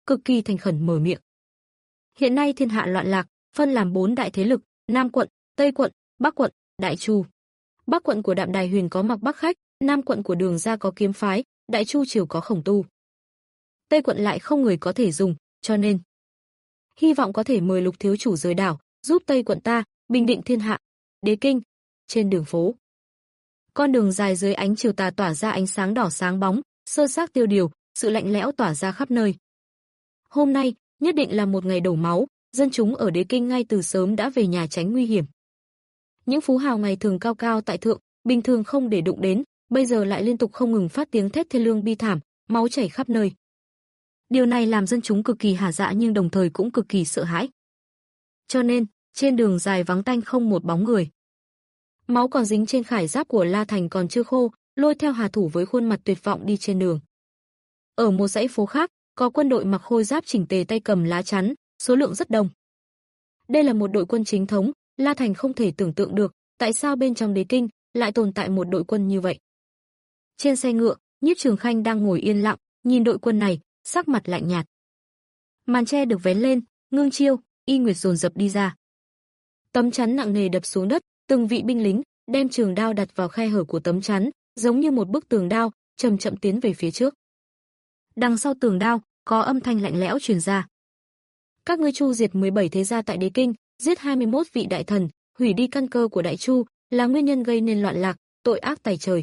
cực kỳ thành khẩn mở miệng. Hiện nay thiên hạ loạn lạc, phân làm bốn đại thế lực, Nam quận, Tây quận, Bắc quận, Đại Chu. Bắc quận của Đạm Đài Huyền có Mặc Bắc khách, Nam quận của Đường gia có Kiếm phái, Đại Chu triều có Khổng tu. Tây quận lại không người có thể dùng, cho nên hy vọng có thể mời Lục thiếu chủ rời đảo, giúp Tây quận ta bình định thiên hạ. Đế kinh, trên đường phố. Con đường dài dưới ánh chiều tà tỏa ra ánh sáng đỏ sáng bóng, sơ xác tiêu điều, sự lạnh lẽo tỏa ra khắp nơi. Hôm nay, nhất định là một ngày đổ máu, dân chúng ở Đế kinh ngay từ sớm đã về nhà tránh nguy hiểm. Những phú hào ngày thường cao cao tại thượng, bình thường không để đụng đến, bây giờ lại liên tục không ngừng phát tiếng thét thê lương bi thảm, máu chảy khắp nơi. Điều này làm dân chúng cực kỳ hả dạ nhưng đồng thời cũng cực kỳ sợ hãi. Cho nên, trên đường dài vắng tanh không một bóng người. Máu còn dính trên khải giáp của La Thành còn chưa khô, lôi theo Hà thủ với khuôn mặt tuyệt vọng đi trên đường. Ở một dãy phố khác, có quân đội mặc khôi giáp chỉnh tề tay cầm lá chắn, số lượng rất đông. Đây là một đội quân chính thống, La Thành không thể tưởng tượng được, tại sao bên trong Đế kinh lại tồn tại một đội quân như vậy. Trên xe ngựa, Nhiếp Trường Khanh đang ngồi yên lặng, nhìn đội quân này, sắc mặt lạnh nhạt. Màn che được vén lên, Ngưng Chiêu, Y Nguyệt dồn dập đi ra. Tấm chắn nặng nề đập xuống đất, từng vị binh lính đem trường đao đặt vào khe hở của tấm chắn, giống như một bức tường đao, chậm chậm tiến về phía trước. Đằng sau tường đao, có âm thanh lạnh lẽo truyền ra. Các ngươi Chu diệt mười bảy thế gia tại Đế kinh, giết hai mươi mốt vị đại thần, hủy đi căn cơ của Đại Chu, là nguyên nhân gây nên loạn lạc, tội ác tày trời.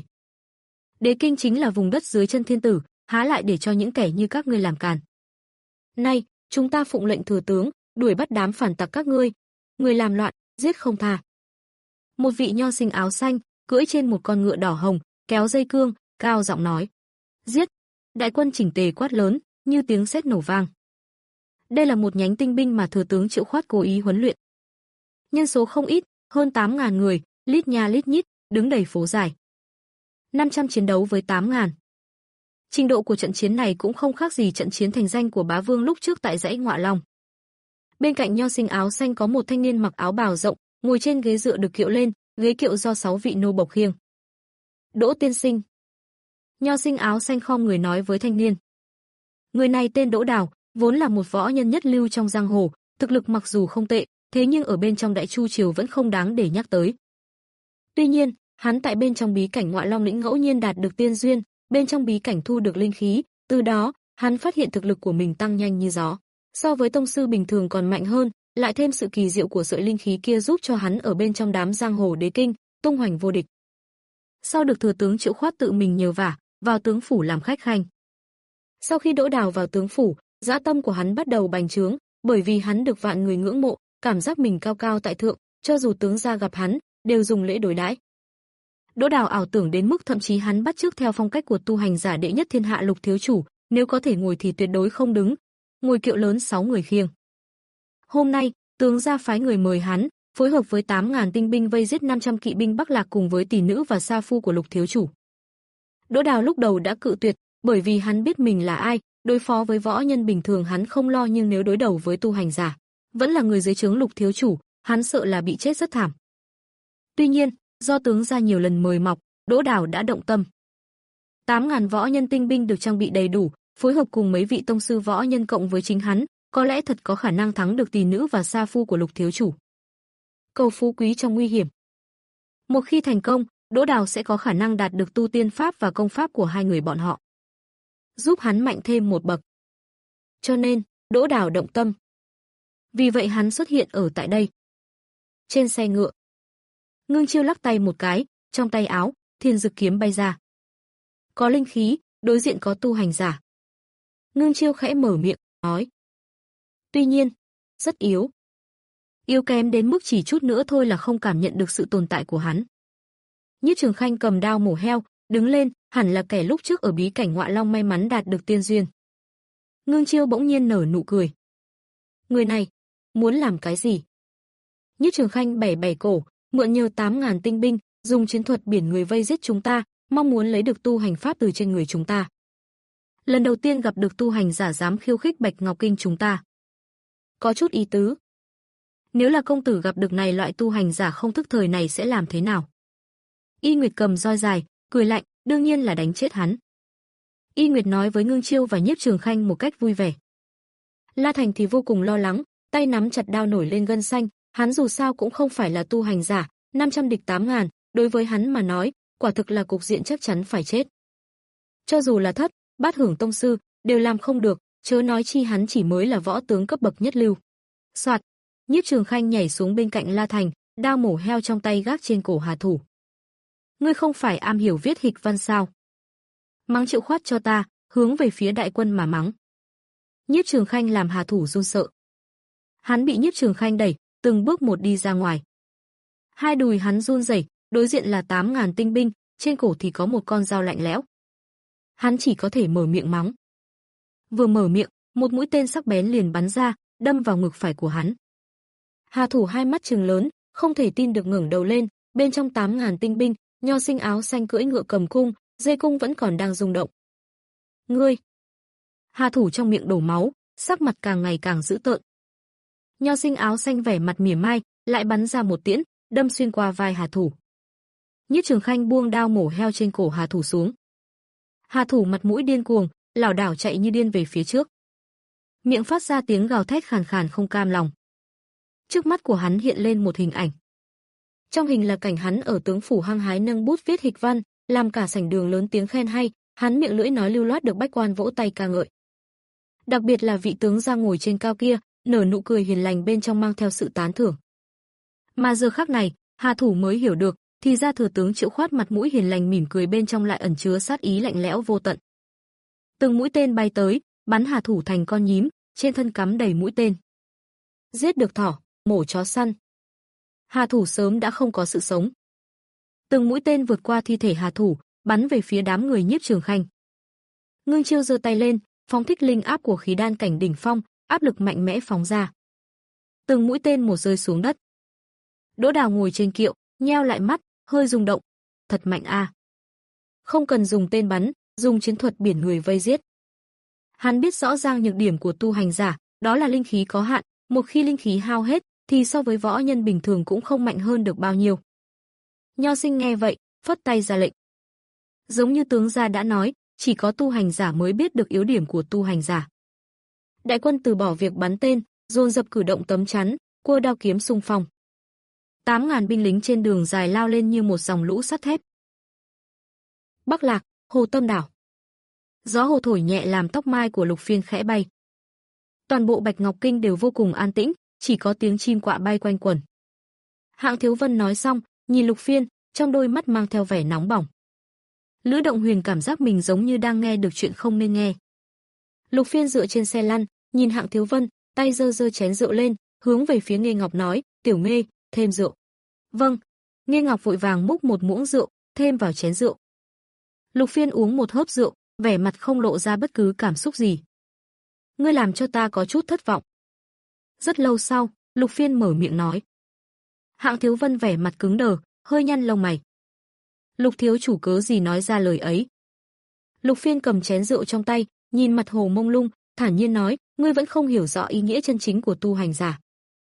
Đế kinh chính là vùng đất dưới chân thiên tử, há lại để cho những kẻ như các ngươi làm càn. Nay, chúng ta phụng lệnh thừa tướng, đuổi bắt đám phản tặc các ngươi, người làm loạn, giết không tha. Một vị nho sinh áo xanh, cưỡi trên một con ngựa đỏ hồng, kéo dây cương, cao giọng nói: "Giết!" Đại quân chỉnh tề quát lớn, như tiếng sét nổ vang. Đây là một nhánh tinh binh mà thừa tướng Triệu Khoát cố ý huấn luyện. Nhân số không ít, hơn tám ngàn người, lít nha lít nhít, đứng đầy phố dài. năm trăm chiến đấu với tám ngàn. Trình độ của trận chiến này cũng không khác gì trận chiến thành danh của Bá Vương lúc trước tại dãy Ngọa Long. Bên cạnh nho sinh áo xanh có một thanh niên mặc áo bào rộng, ngồi trên ghế dựa được kiệu lên, ghế kiệu do sáu vị nô bộc khiêng. "Đỗ tiên sinh." Nho sinh áo xanh khom người nói với thanh niên. Người này tên Đỗ Đào, vốn là một võ nhân nhất lưu trong giang hồ, thực lực mặc dù không tệ, thế nhưng ở bên trong Đại Chu triều vẫn không đáng để nhắc tới. Tuy nhiên, hắn tại bên trong bí cảnh Ngọa Long lĩnh ngẫu nhiên đạt được tiên duyên, bên trong bí cảnh thu được linh khí, từ đó, hắn phát hiện thực lực của mình tăng nhanh như gió. So với tông sư bình thường còn mạnh hơn, lại thêm sự kỳ diệu của sợi linh khí kia giúp cho hắn ở bên trong đám giang hồ Đế kinh, tung hoành vô địch. Sau được thừa tướng Triệu Khoát tự mình nhờ vả, vào tướng phủ làm khách khanh. Sau khi Đỗ Đào vào tướng phủ, dã tâm của hắn bắt đầu bành trướng, bởi vì hắn được vạn người ngưỡng mộ, cảm giác mình cao cao tại thượng, cho dù tướng gia gặp hắn, đều dùng lễ đối đãi. Đỗ Đào ảo tưởng đến mức thậm chí hắn bắt chước theo phong cách của tu hành giả đệ nhất thiên hạ Lục thiếu chủ, nếu có thể ngồi thì tuyệt đối không đứng, ngồi kiệu lớn sáu người khiêng. Hôm nay, tướng gia phái người mời hắn, phối hợp với tám ngàn tinh binh vây giết năm trăm kỵ binh Bắc Lạc cùng với tỷ nữ và sa phu của Lục thiếu chủ. Đỗ Đào lúc đầu đã cự tuyệt, bởi vì hắn biết mình là ai, đối phó với võ nhân bình thường hắn không lo nhưng nếu đối đầu với tu hành giả, vẫn là người dưới trướng Lục thiếu chủ, hắn sợ là bị chết rất thảm. Tuy nhiên, do tướng gia nhiều lần mời mọc, Đỗ Đào đã động tâm. tám ngàn võ nhân tinh binh được trang bị đầy đủ, phối hợp cùng mấy vị tông sư võ nhân cộng với chính hắn, có lẽ thật có khả năng thắng được tỷ nữ và sa phu của Lục thiếu chủ. Cầu phú quý trong nguy hiểm. Một khi thành công, Đỗ Đào sẽ có khả năng đạt được tu tiên pháp và công pháp của hai người bọn họ, giúp hắn mạnh thêm một bậc. Cho nên, Đỗ Đào động tâm. Vì vậy hắn xuất hiện ở tại đây. Trên xe ngựa, Ngưng Chiêu lắc tay một cái, trong tay áo, thiên dực kiếm bay ra. Có linh khí, đối diện có tu hành giả. Ngưng Chiêu khẽ mở miệng, nói. Tuy nhiên, rất yếu. Yếu kém đến mức chỉ chút nữa thôi là không cảm nhận được sự tồn tại của hắn. Nhiếp Trường Khanh cầm đao mổ heo, đứng lên, hẳn là kẻ lúc trước ở bí cảnh Ngọa Long may mắn đạt được tiên duyên. Ngưng Chiêu bỗng nhiên nở nụ cười. Người này, muốn làm cái gì? Nhiếp Trường Khanh bẻ bẻ cổ, mượn nhờ tám ngàn tinh binh, dùng chiến thuật biển người vây giết chúng ta, mong muốn lấy được tu hành pháp từ trên người chúng ta. Lần đầu tiên gặp được tu hành giả dám khiêu khích Bạch Ngọc Kinh chúng ta. Có chút ý tứ. Nếu là công tử gặp được này loại tu hành giả không thức thời này sẽ làm thế nào? Y Nguyệt cầm roi dài, cười lạnh, đương nhiên là đánh chết hắn. Y Nguyệt nói với Ngưng Chiêu và Nhiếp Trường Khanh một cách vui vẻ. La Thành thì vô cùng lo lắng, tay nắm chặt đao nổi lên gân xanh, hắn dù sao cũng không phải là tu hành giả, năm trăm địch tám ngàn, đối với hắn mà nói, quả thực là cục diện chắc chắn phải chết. Cho dù là thất, bát hưởng tông sư, đều làm không được, chớ nói chi hắn chỉ mới là võ tướng cấp bậc nhất lưu. Soạt, Nhiếp Trường Khanh nhảy xuống bên cạnh La Thành, đao mổ heo trong tay gác trên cổ Hà Thủ. Ngươi không phải am hiểu viết hịch văn sao? Mắng Triệu Khoát cho ta, hướng về phía đại quân mà mắng. Nhiếp Trường Khanh làm Hà Thủ run sợ. Hắn bị Nhiếp Trường Khanh đẩy, từng bước một đi ra ngoài. Hai đùi hắn run rẩy, đối diện là tám ngàn tinh binh, trên cổ thì có một con dao lạnh lẽo. Hắn chỉ có thể mở miệng mắng. Vừa mở miệng, một mũi tên sắc bén liền bắn ra, đâm vào ngực phải của hắn. Hà Thủ hai mắt trừng lớn, không thể tin được ngẩng đầu lên, bên trong tám ngàn tinh binh, Nho Sinh áo xanh cưỡi ngựa cầm cung, dây cung vẫn còn đang rung động. Ngươi! Hà Thủ trong miệng đổ máu, sắc mặt càng ngày càng dữ tợn. Nho Sinh áo xanh vẻ mặt mỉa mai, lại bắn ra một tiễn, đâm xuyên qua vai Hà Thủ. Nhiếp Trường Khanh buông đao mổ heo trên cổ Hà Thủ xuống. Hà Thủ mặt mũi điên cuồng, lảo đảo chạy như điên về phía trước. Miệng phát ra tiếng gào thét khàn khàn không cam lòng. Trước mắt của hắn hiện lên một hình ảnh. Trong hình là cảnh hắn ở tướng phủ hăng hái nâng bút viết hịch văn, làm cả sảnh đường lớn tiếng khen hay, hắn miệng lưỡi nói lưu loát được bách quan vỗ tay ca ngợi. Đặc biệt là vị tướng ra ngồi trên cao kia, nở nụ cười hiền lành bên trong mang theo sự tán thưởng. Mà giờ khắc này, Hà Thủ mới hiểu được, thì ra thừa tướng Triệu Khoát mặt mũi hiền lành mỉm cười bên trong lại ẩn chứa sát ý lạnh lẽo vô tận. Từng mũi tên bay tới, bắn Hà Thủ thành con nhím, trên thân cắm đầy mũi tên. Giết được thỏ, mổ chó săn. Hà Thủ sớm đã không có sự sống. Từng mũi tên vượt qua thi thể Hà Thủ, bắn về phía đám người Nhiếp Trường Khanh. Ngưng Chiêu giơ tay lên, phóng thích linh áp của khí đan cảnh đỉnh phong, áp lực mạnh mẽ phóng ra. Từng mũi tên một rơi xuống đất. Đỗ Đào ngồi trên kiệu, nheo lại mắt, hơi rung động. Thật mạnh a. Không cần dùng tên bắn, dùng chiến thuật biển người vây giết. Hắn biết rõ ràng nhược điểm của tu hành giả, đó là linh khí có hạn, một khi linh khí hao hết, thì so với võ nhân bình thường cũng không mạnh hơn được bao nhiêu. Nho Sinh nghe vậy, phất tay ra lệnh. Giống như tướng gia đã nói, chỉ có tu hành giả mới biết được yếu điểm của tu hành giả. Đại quân từ bỏ việc bắn tên, dồn dập cử động tấm chắn, cua đao kiếm xung phong. Tám ngàn binh lính trên đường dài lao lên như một dòng lũ sắt thép. Bắc Lạc, Hồ Tâm Đảo. Gió hồ thổi nhẹ làm tóc mai của Lục Phiên khẽ bay. Toàn bộ Bạch Ngọc Kinh đều vô cùng an tĩnh, chỉ có tiếng chim quạ bay quanh quẩn. Hạng Thiếu Vân nói xong, nhìn Lục Phiên, trong đôi mắt mang theo vẻ nóng bỏng. Lữ Động Huyền cảm giác mình giống như đang nghe được chuyện không nên nghe. Lục Phiên dựa trên xe lăn, nhìn Hạng Thiếu Vân, tay giơ giơ chén rượu lên, hướng về phía Nghê Ngọc nói, "Tiểu Nghê, thêm rượu." "Vâng." Nghê Ngọc vội vàng múc một muỗng rượu, thêm vào chén rượu. Lục Phiên uống một hớp rượu, vẻ mặt không lộ ra bất cứ cảm xúc gì. "Ngươi làm cho ta có chút thất vọng." Rất lâu sau, Lục Phiên mở miệng nói. Hạng Thiếu Vân vẻ mặt cứng đờ, hơi nhăn lông mày. Lục thiếu chủ cớ gì nói ra lời ấy? Lục Phiên cầm chén rượu trong tay, nhìn mặt hồ mông lung, thản nhiên nói, ngươi vẫn không hiểu rõ ý nghĩa chân chính của tu hành giả.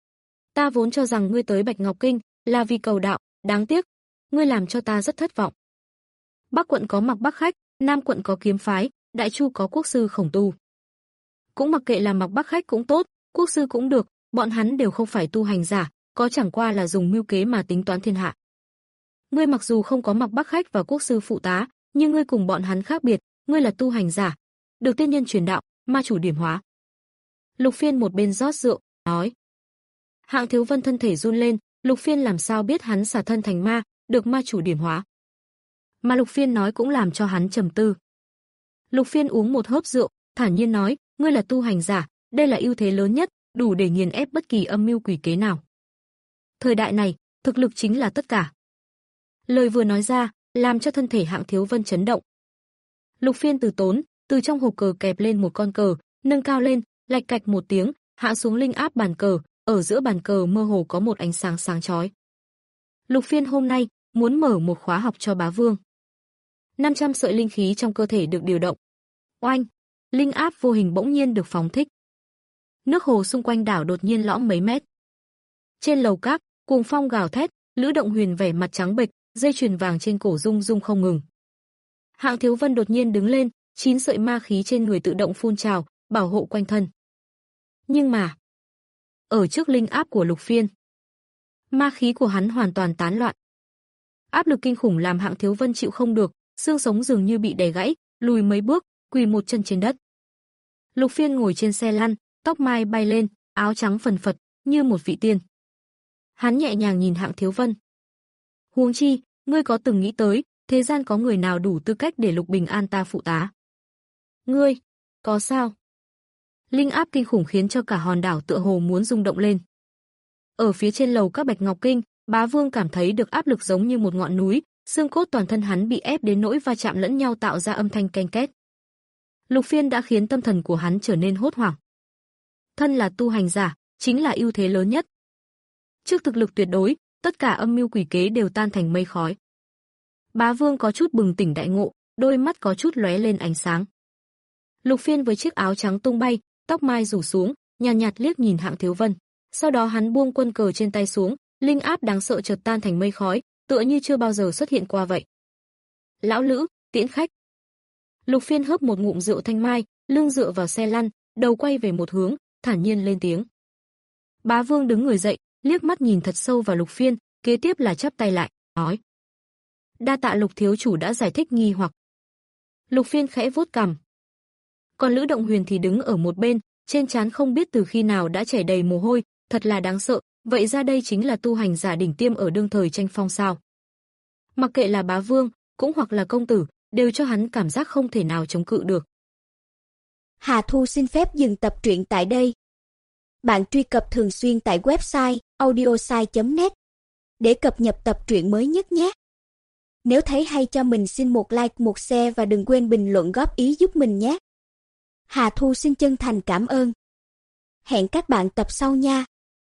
Ta vốn cho rằng ngươi tới Bạch Ngọc Kinh là vì cầu đạo, đáng tiếc, ngươi làm cho ta rất thất vọng. Bắc quận có Mạc Bắc Khách, Nam quận có Kiếm phái, Đại Chu có Quốc sư Khổng Tu. Cũng mặc kệ là Mạc Bắc Khách cũng tốt, Quốc sư cũng được, bọn hắn đều không phải tu hành giả, có chẳng qua là dùng mưu kế mà tính toán thiên hạ. Ngươi mặc dù không có Mạc Bắc Khách và Quốc sư phụ tá, nhưng ngươi cùng bọn hắn khác biệt, ngươi là tu hành giả, được tiên nhân truyền đạo, ma chủ điểm hóa. Lục Phiên một bên rót rượu, nói. Hạng Thiếu Vân thân thể run lên, Lục Phiên làm sao biết hắn xả thân thành ma, được ma chủ điểm hóa. Mà Lục Phiên nói cũng làm cho hắn trầm tư. Lục Phiên uống một hớp rượu, thản nhiên nói, ngươi là tu hành giả, đây là ưu thế lớn nhất, đủ để nghiền ép bất kỳ âm mưu quỷ kế nào. Thời đại này, thực lực chính là tất cả. Lời vừa nói ra, làm cho thân thể Hạng Thiếu Vân chấn động. Lục Phiên từ tốn, từ trong hộp cờ kẹp lên một con cờ, nâng cao lên, lạch cạch một tiếng, hạ xuống linh áp bàn cờ, ở giữa bàn cờ mơ hồ có một ánh sáng sáng chói. Lục Phiên hôm nay muốn mở một khóa học cho bá vương. năm trăm sợi linh khí trong cơ thể được điều động. Oanh, linh áp vô hình bỗng nhiên được phóng thích. Nước hồ xung quanh đảo đột nhiên lõm mấy mét. Trên lầu các, cuồng phong gào thét, Lữ Động Huyền vẻ mặt trắng bệch, dây chuyền vàng trên cổ rung rung không ngừng. Hạng Thiếu Vân đột nhiên đứng lên, chín sợi ma khí trên người tự động phun trào, bảo hộ quanh thân. Nhưng mà, ở trước linh áp của Lục Phiên, ma khí của hắn hoàn toàn tán loạn. Áp lực kinh khủng làm Hạng Thiếu Vân chịu không được, xương sống dường như bị đè gãy, lùi mấy bước, quỳ một chân trên đất. Lục Phiên ngồi trên xe lăn, tóc mai bay lên, áo trắng phần phật, như một vị tiên. Hắn nhẹ nhàng nhìn Hạng Thiếu Vân. Huống chi, ngươi có từng nghĩ tới, thế gian có người nào đủ tư cách để Lục Bình An ta phụ tá? Ngươi, có sao? Linh áp kinh khủng khiến cho cả hòn đảo tựa hồ muốn rung động lên. Ở phía trên lầu các Bạch Ngọc Kinh, Bá Vương cảm thấy được áp lực giống như một ngọn núi, xương cốt toàn thân hắn bị ép đến nỗi va chạm lẫn nhau tạo ra âm thanh ken két. Lục Phiên đã khiến tâm thần của hắn trở nên hốt hoảng. Thân là tu hành giả, chính là ưu thế lớn nhất. Trước thực lực tuyệt đối, tất cả âm mưu quỷ kế đều tan thành mây khói. Bá Vương có chút bừng tỉnh đại ngộ, đôi mắt có chút lóe lên ánh sáng. Lục Phiên với chiếc áo trắng tung bay, tóc mai rủ xuống, nhàn nhạt, nhạt liếc nhìn Hạng Thiếu Vân. Sau đó hắn buông quân cờ trên tay xuống, linh áp đáng sợ chợt tan thành mây khói, tựa như chưa bao giờ xuất hiện qua vậy. Lão Lữ, tiễn khách. Lục Phiên hớp một ngụm rượu thanh mai, lưng dựa vào xe lăn, đầu quay về một hướng, thản nhiên lên tiếng. Bá Vương đứng người dậy, liếc mắt nhìn thật sâu vào Lục Phiên, kế tiếp là chắp tay lại, nói: đa tạ Lục thiếu chủ đã giải thích nghi hoặc. Lục Phiên khẽ vuốt cằm. Còn Lữ Động Huyền thì đứng ở một bên, trên trán không biết từ khi nào đã chảy đầy mồ hôi, thật là đáng sợ, vậy ra đây chính là tu hành giả đỉnh tiêm ở đương thời tranh phong sao? Mặc kệ là Bá Vương, cũng hoặc là công tử, đều cho hắn cảm giác không thể nào chống cự được. Hà Thu xin phép dừng tập truyện tại đây. Bạn truy cập thường xuyên tại website audiosai chấm net để cập nhật tập truyện mới nhất nhé. Nếu thấy hay cho mình xin một like, một share và đừng quên bình luận góp ý giúp mình nhé. Hà Thu xin chân thành cảm ơn. Hẹn các bạn tập sau nha.